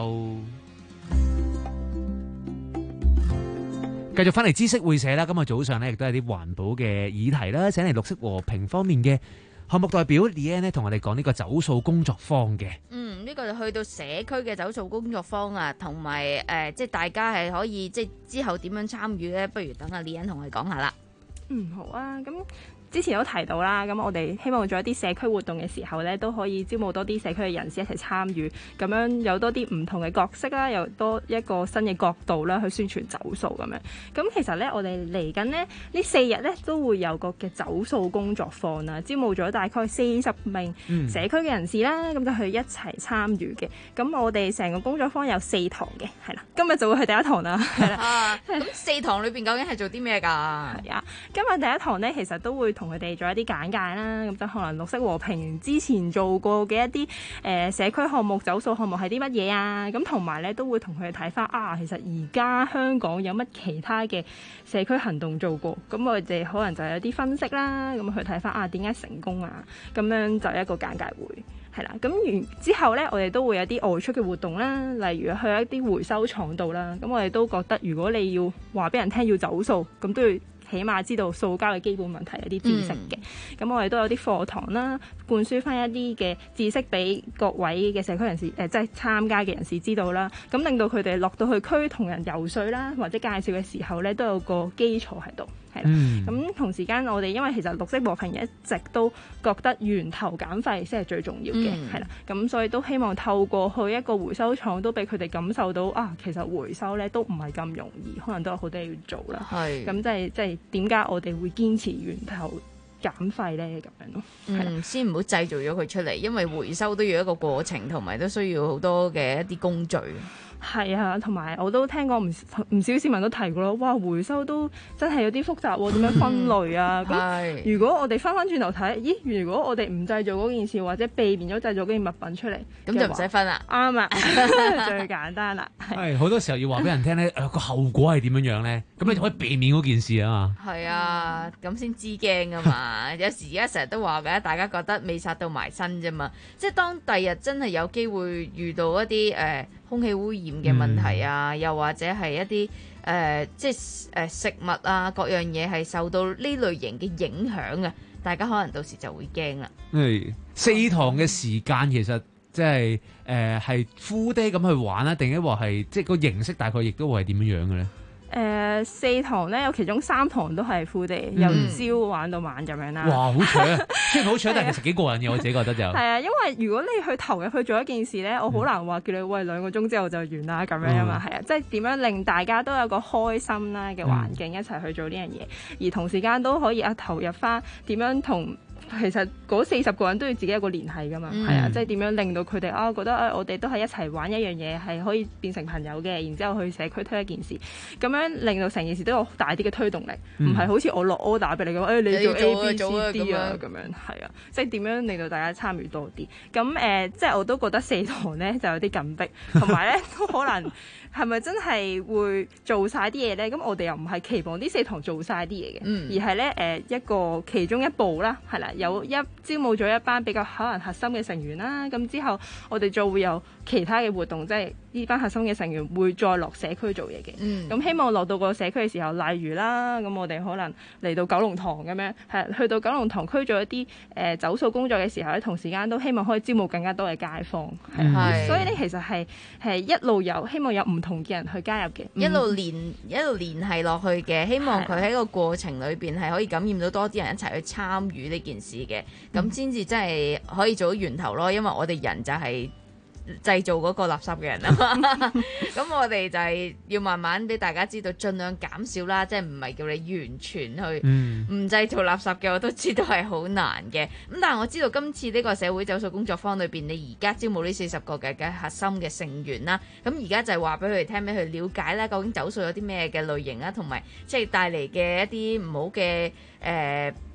繼續翻嚟知識會社啦，今日早上咧亦都係啲環保嘅議題啦，請嚟綠色和平方面嘅項目代表 Leanne 咧同我哋講呢個走數工作坊嘅。 嗯，呢、這個就去到社區嘅走數工作坊啊，同埋誒，即係大家係可以即係之後點樣參與咧？不如等阿 Leanne 同我哋講下啦。 嗯，好啊，咁。之前都提到啦，咁我哋希望做一啲社區活動嘅時候咧，都可以招募多啲社區嘅人士一齊參與，咁樣有多啲唔同嘅角色啦，有多一個新嘅角度啦，去宣傳走數咁樣。咁其實咧，我哋嚟緊呢呢四日咧都會有個嘅走數工作坊啊，招募咗大概四十名社區嘅人士啦，咁、嗯、就去一齊參與嘅。咁我哋成個工作坊有四堂嘅，係啦，今日就會去第一堂啦，係啦。 咁四堂裏邊究竟係做啲咩㗎？ 係啊，今日第一堂咧，其實都會同佢哋做一啲簡介啦，咁就可能綠色和平之前做過嘅一啲誒、呃、社區項目走數項目係啲乜嘢啊，咁同埋咧都會同佢哋睇翻啊，其實而家香港有乜其他嘅社區行動做過，咁我哋可能就有啲分析啦，咁去睇翻啊點解成功啊，咁樣就一個簡介會係啦，咁完之後咧，我哋都會有啲外出嘅活動啦，例如去一啲回收廠度啦，咁我哋都覺得如果你要話俾人聽要走數，咁都要起碼知道塑膠嘅基本問題有啲知識嘅，咁、嗯、我哋都有啲課堂啦，灌輸翻一啲嘅知識俾各位嘅社區人士，誒、呃、即係參加嘅人士知道啦，咁令到佢哋落到去區同人游説啦，或者介紹嘅時候咧，都有個基礎喺度。係啦，咁、嗯、同時間我哋因為其實綠色和平一直都覺得源頭減廢先係最重要嘅，係、嗯、啦，咁所以都希望透過去一個回收廠，都俾佢哋感受到啊，其實回收咧都唔係咁容易，可能都有好多嘢要做啦。係，咁即係即係點解我哋會堅持源頭減廢咧咁樣咯？ 嗯，先唔好製造咗佢出嚟，因為回收都要一個過程，同埋都需要好多嘅一啲工序。 係啊，同埋我都聽過唔唔少市民都提過咯，哇！回收都真係有啲複雜喎，點樣分類啊？咁如果我哋翻翻轉頭睇，咦？如果我哋唔製造嗰件事，或者避免咗製造嗰件物品出嚟， 咁就唔使分啦。啱啊， 最簡單啦。 係好多時候要話俾人聽咧，誒個後果係點樣樣咧？咁你就可以避免嗰件事啊嘛。係啊，咁先知驚啊嘛。有時而家成日都話嘅，大家覺得未殺到埋身啫嘛。即係當第日真係有機會遇到一啲誒、呃空氣污染嘅問題啊，嗯、又或者係一啲誒、呃，即係誒、呃、食物啊，各樣嘢係受到呢類型嘅影響啊，大家可能到時就會驚啦。係四堂嘅時間其實即係誒係 full day 咁去玩啦，定係話係即係個形式大概亦都會係點樣樣嘅咧？ 誒、呃、四堂咧，有其中三堂都係 full day，由朝玩到晚咁樣啦。哇， 好搶啊！雖然好搶，但係其實幾過癮嘅，我自己覺得就係啊， 因為如果你去投入去做一件事咧，我好難話叫你喂兩個鐘之後就完啦咁樣啊嘛。係、嗯、啊，即係點樣令大家都有個開心啦嘅環境一齊去做呢樣嘢，而同時間都可以啊投入翻點樣同。其實嗰四十個人都要自己有個聯繫噶嘛，係、嗯、啊，即係點樣令到佢哋啊覺得啊，我哋都係一齊玩一樣嘢，係可以變成朋友嘅，然之後去社區推一件事，咁樣令到成件事都有大啲嘅推動力，唔、嗯、係好似我落 order 俾你咁，誒、哎、你做 A、B、C、D 啊咁樣，係啊，即係點樣令到大家參與多啲？咁誒、呃，即係我都覺得四堂咧就有啲緊迫，同埋咧都可能。係咪真係會做晒啲嘢咧？咁我哋又唔係期望呢四堂做晒啲嘢嘅，而係咧誒一個其中一步啦，係啦，有一招募咗一班比較可能核心嘅成員啦，咁之後我哋就會有其他嘅活動，即係呢班核心嘅成員會再落社區做嘢嘅。咁、嗯、希望落到個社區嘅時候，例如啦，咁我哋可能嚟到九龍塘咁樣，係去到九龍塘區做一啲誒、呃、走數工作嘅時候咧，同時間都希望可以招募更加多嘅街坊。係、嗯，所以咧其實係係一路有希望有唔同嘅人去加入嘅， 一路連、嗯、一路聯繫落去嘅，希望佢喺個過程裏邊係可以感染到多啲人一齊去參與呢件事嘅，咁先至真係可以做到源頭咯。因為我哋人就係製造嗰個垃圾嘅人啊嘛，咁我哋就係要慢慢俾大家知道，盡量減少啦，即係唔係叫你完全去唔製造垃圾嘅，我都知道係好難嘅。咁但係我知道今次呢個社會走數工作坊裏邊，你而家招募呢四十個嘅嘅核心嘅成員啦，咁而家就係話俾佢哋聽，俾佢了解啦，究竟走數有啲咩嘅類型啦，同埋即係帶嚟嘅一啲唔好嘅誒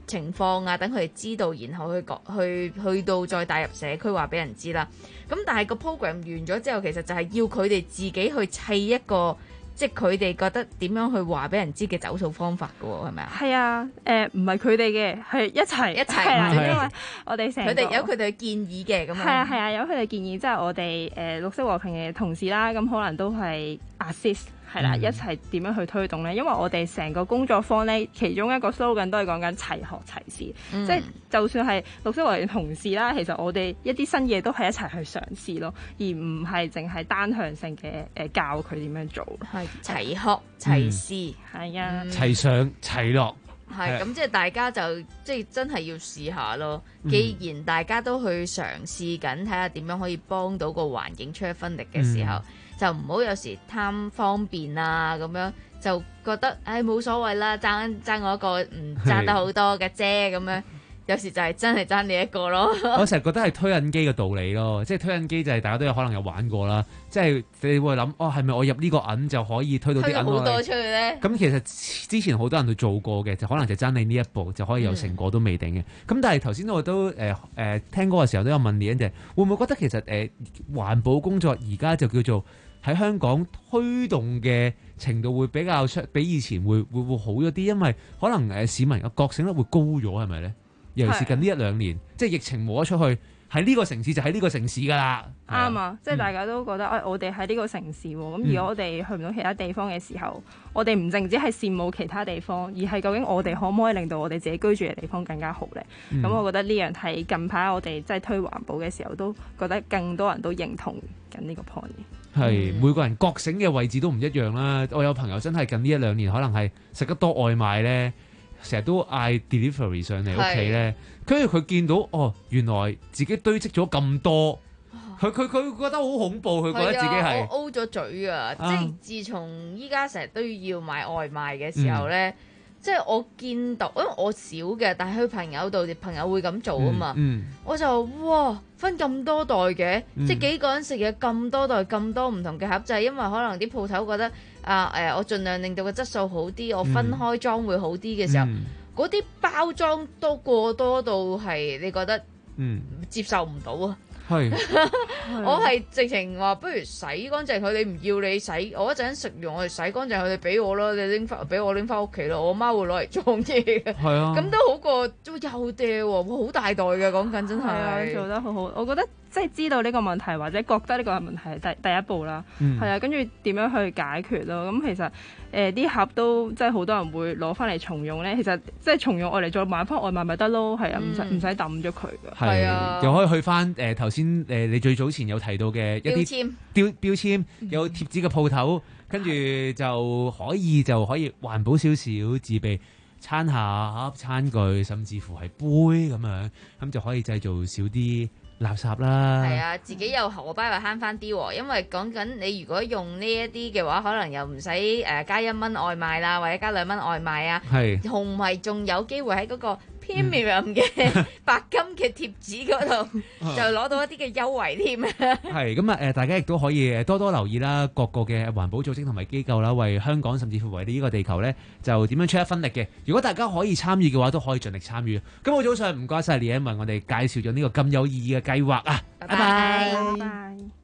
情況啊，等佢哋知道，然後去講去去到再帶入社區話俾人知啦。咁但係個 program 完咗之後，其實就係要佢哋自己去砌一個。即係佢哋覺得點樣去話俾人知嘅走數方法㗎喎，係咪啊？ 係啊，誒唔係佢哋嘅，係一齊一齊係啦， 因為我哋成佢哋有佢哋嘅建議嘅咁樣。 係啊係啊，有佢哋建議，即係我哋誒綠色和平嘅同事啦，咁可能都係 assist。係啦，一齊點樣去推動呢？因為我哋成個工作坊呢，其中一個 slogan 都係講緊齊學齊試， 嗯、 即係就算係綠色和平同事啦，其實我哋一啲新嘢都係一齊去嘗試咯，而唔係淨係單向性嘅誒教佢點樣做。 係齊學齊試，係、 嗯、啊， 齊上齊落。 係咁，即係大家就即係真係要試下咯。既然大家都去嘗試緊，睇下點樣可以幫到個環境出一分力嘅時候。嗯就唔好有時貪方便啊，咁樣就覺得唉冇所謂啦，爭爭我一個唔爭得好多嘅啫，咁樣有時就係真係爭你一個咯。 我成日覺得係推引機嘅道理咯，即係推引機就係大家都有可能有玩過啦，即係你會諗哦係咪我入呢個銀就可以推到啲銀好多出去咧？咁其實之前好多人都做過嘅，就可能就爭你呢一步就可以有成果都未定嘅。咁、嗯、但係頭先我都誒誒、呃呃、聽歌嘅時候都有問你就係會唔會覺得其實誒、呃、環保工作而家就叫做喺香港推動嘅程度會比較出，比以前會會會好咗啲，因為可能誒市民嘅覺醒率會高咗，係咪咧？尤其是近呢一兩年，即係疫情冇得出去，喺呢個城市就喺呢個城市㗎啦。 啱啊，即係大家都覺得誒、嗯哎，我哋喺呢個城市喎，咁如果我哋去唔到其他地方嘅時候，嗯、我哋唔淨止係羨慕其他地方，而係究竟我哋可唔可以令到我哋自己居住嘅地方更加好咧？咁、嗯、我覺得呢樣係近排我哋即係推環保嘅時候，都覺得更多人都認同緊呢個 point。 係、嗯、每個人覺醒嘅位置都唔一樣啦。我有朋友真係近呢一兩年可能係食得多外賣咧，成日都嗌 delivery 上嚟屋企咧，跟住佢見到哦，原來自己堆積咗咁多，佢佢佢覺得好恐怖，佢覺得自己係 O 咗嘴啊！即係自從依家成日都要買外賣嘅時候咧。嗯即係我見到，因為我少嘅，但係去朋友度，朋友會咁做啊嘛。嗯嗯、我就哇分咁多袋嘅，嗯、即係幾個人食嘢咁多袋咁多唔同嘅盒，就係因為可能啲鋪頭覺得啊誒、呃，我盡量令到個質素好啲，我分開裝會好啲嘅時候，嗰啲、嗯、包裝都過多到係你覺得接受唔到啊。係，我係直情話不如洗乾淨佢，你唔要你洗，我一陣食完我哋洗乾淨佢，你俾我咯，你拎翻俾我拎翻屋企咯，我媽會攞嚟裝嘢嘅。係啊，咁都好過都又掉喎，好大袋嘅講緊真係。係啊， 做得好好，我覺得即係知道呢個問題或者覺得呢個問題係第第一步啦。嗯。係啊，跟住點樣去解決咯？咁其實誒啲、呃、盒都即係好多人會攞翻嚟重用咧。其實即係重用我嚟再買翻外賣咪得咯。係啊，唔使唔使抌咗佢㗎。係啊，又可以去翻誒頭先誒你最早前有提到嘅一啲標標籤，有貼紙嘅鋪頭，跟住就可以就可以環保少少，自備餐盒、餐具，甚至乎係杯咁樣，咁就可以製造少啲垃圾啦。 係啊，自己有荷包又慳翻啲喎，因為講緊你如果用呢一啲嘅話，可能又唔使誒加一蚊外賣啦，或者加兩蚊外賣啊，係同埋仲有機會喺嗰個premium 嘅白金嘅貼紙嗰度就攞到一啲嘅優惠添。 係咁啊！誒，大家亦都可以多多留意啦，各個嘅環保組織同埋機構啦，為香港甚至乎為呢個地球咧，就點樣出一分力嘅。如果大家可以參與嘅話，都可以盡力參與。今日早上唔該晒李欣，為我哋介紹咗呢個咁有意義嘅計劃啊！拜拜。拜拜。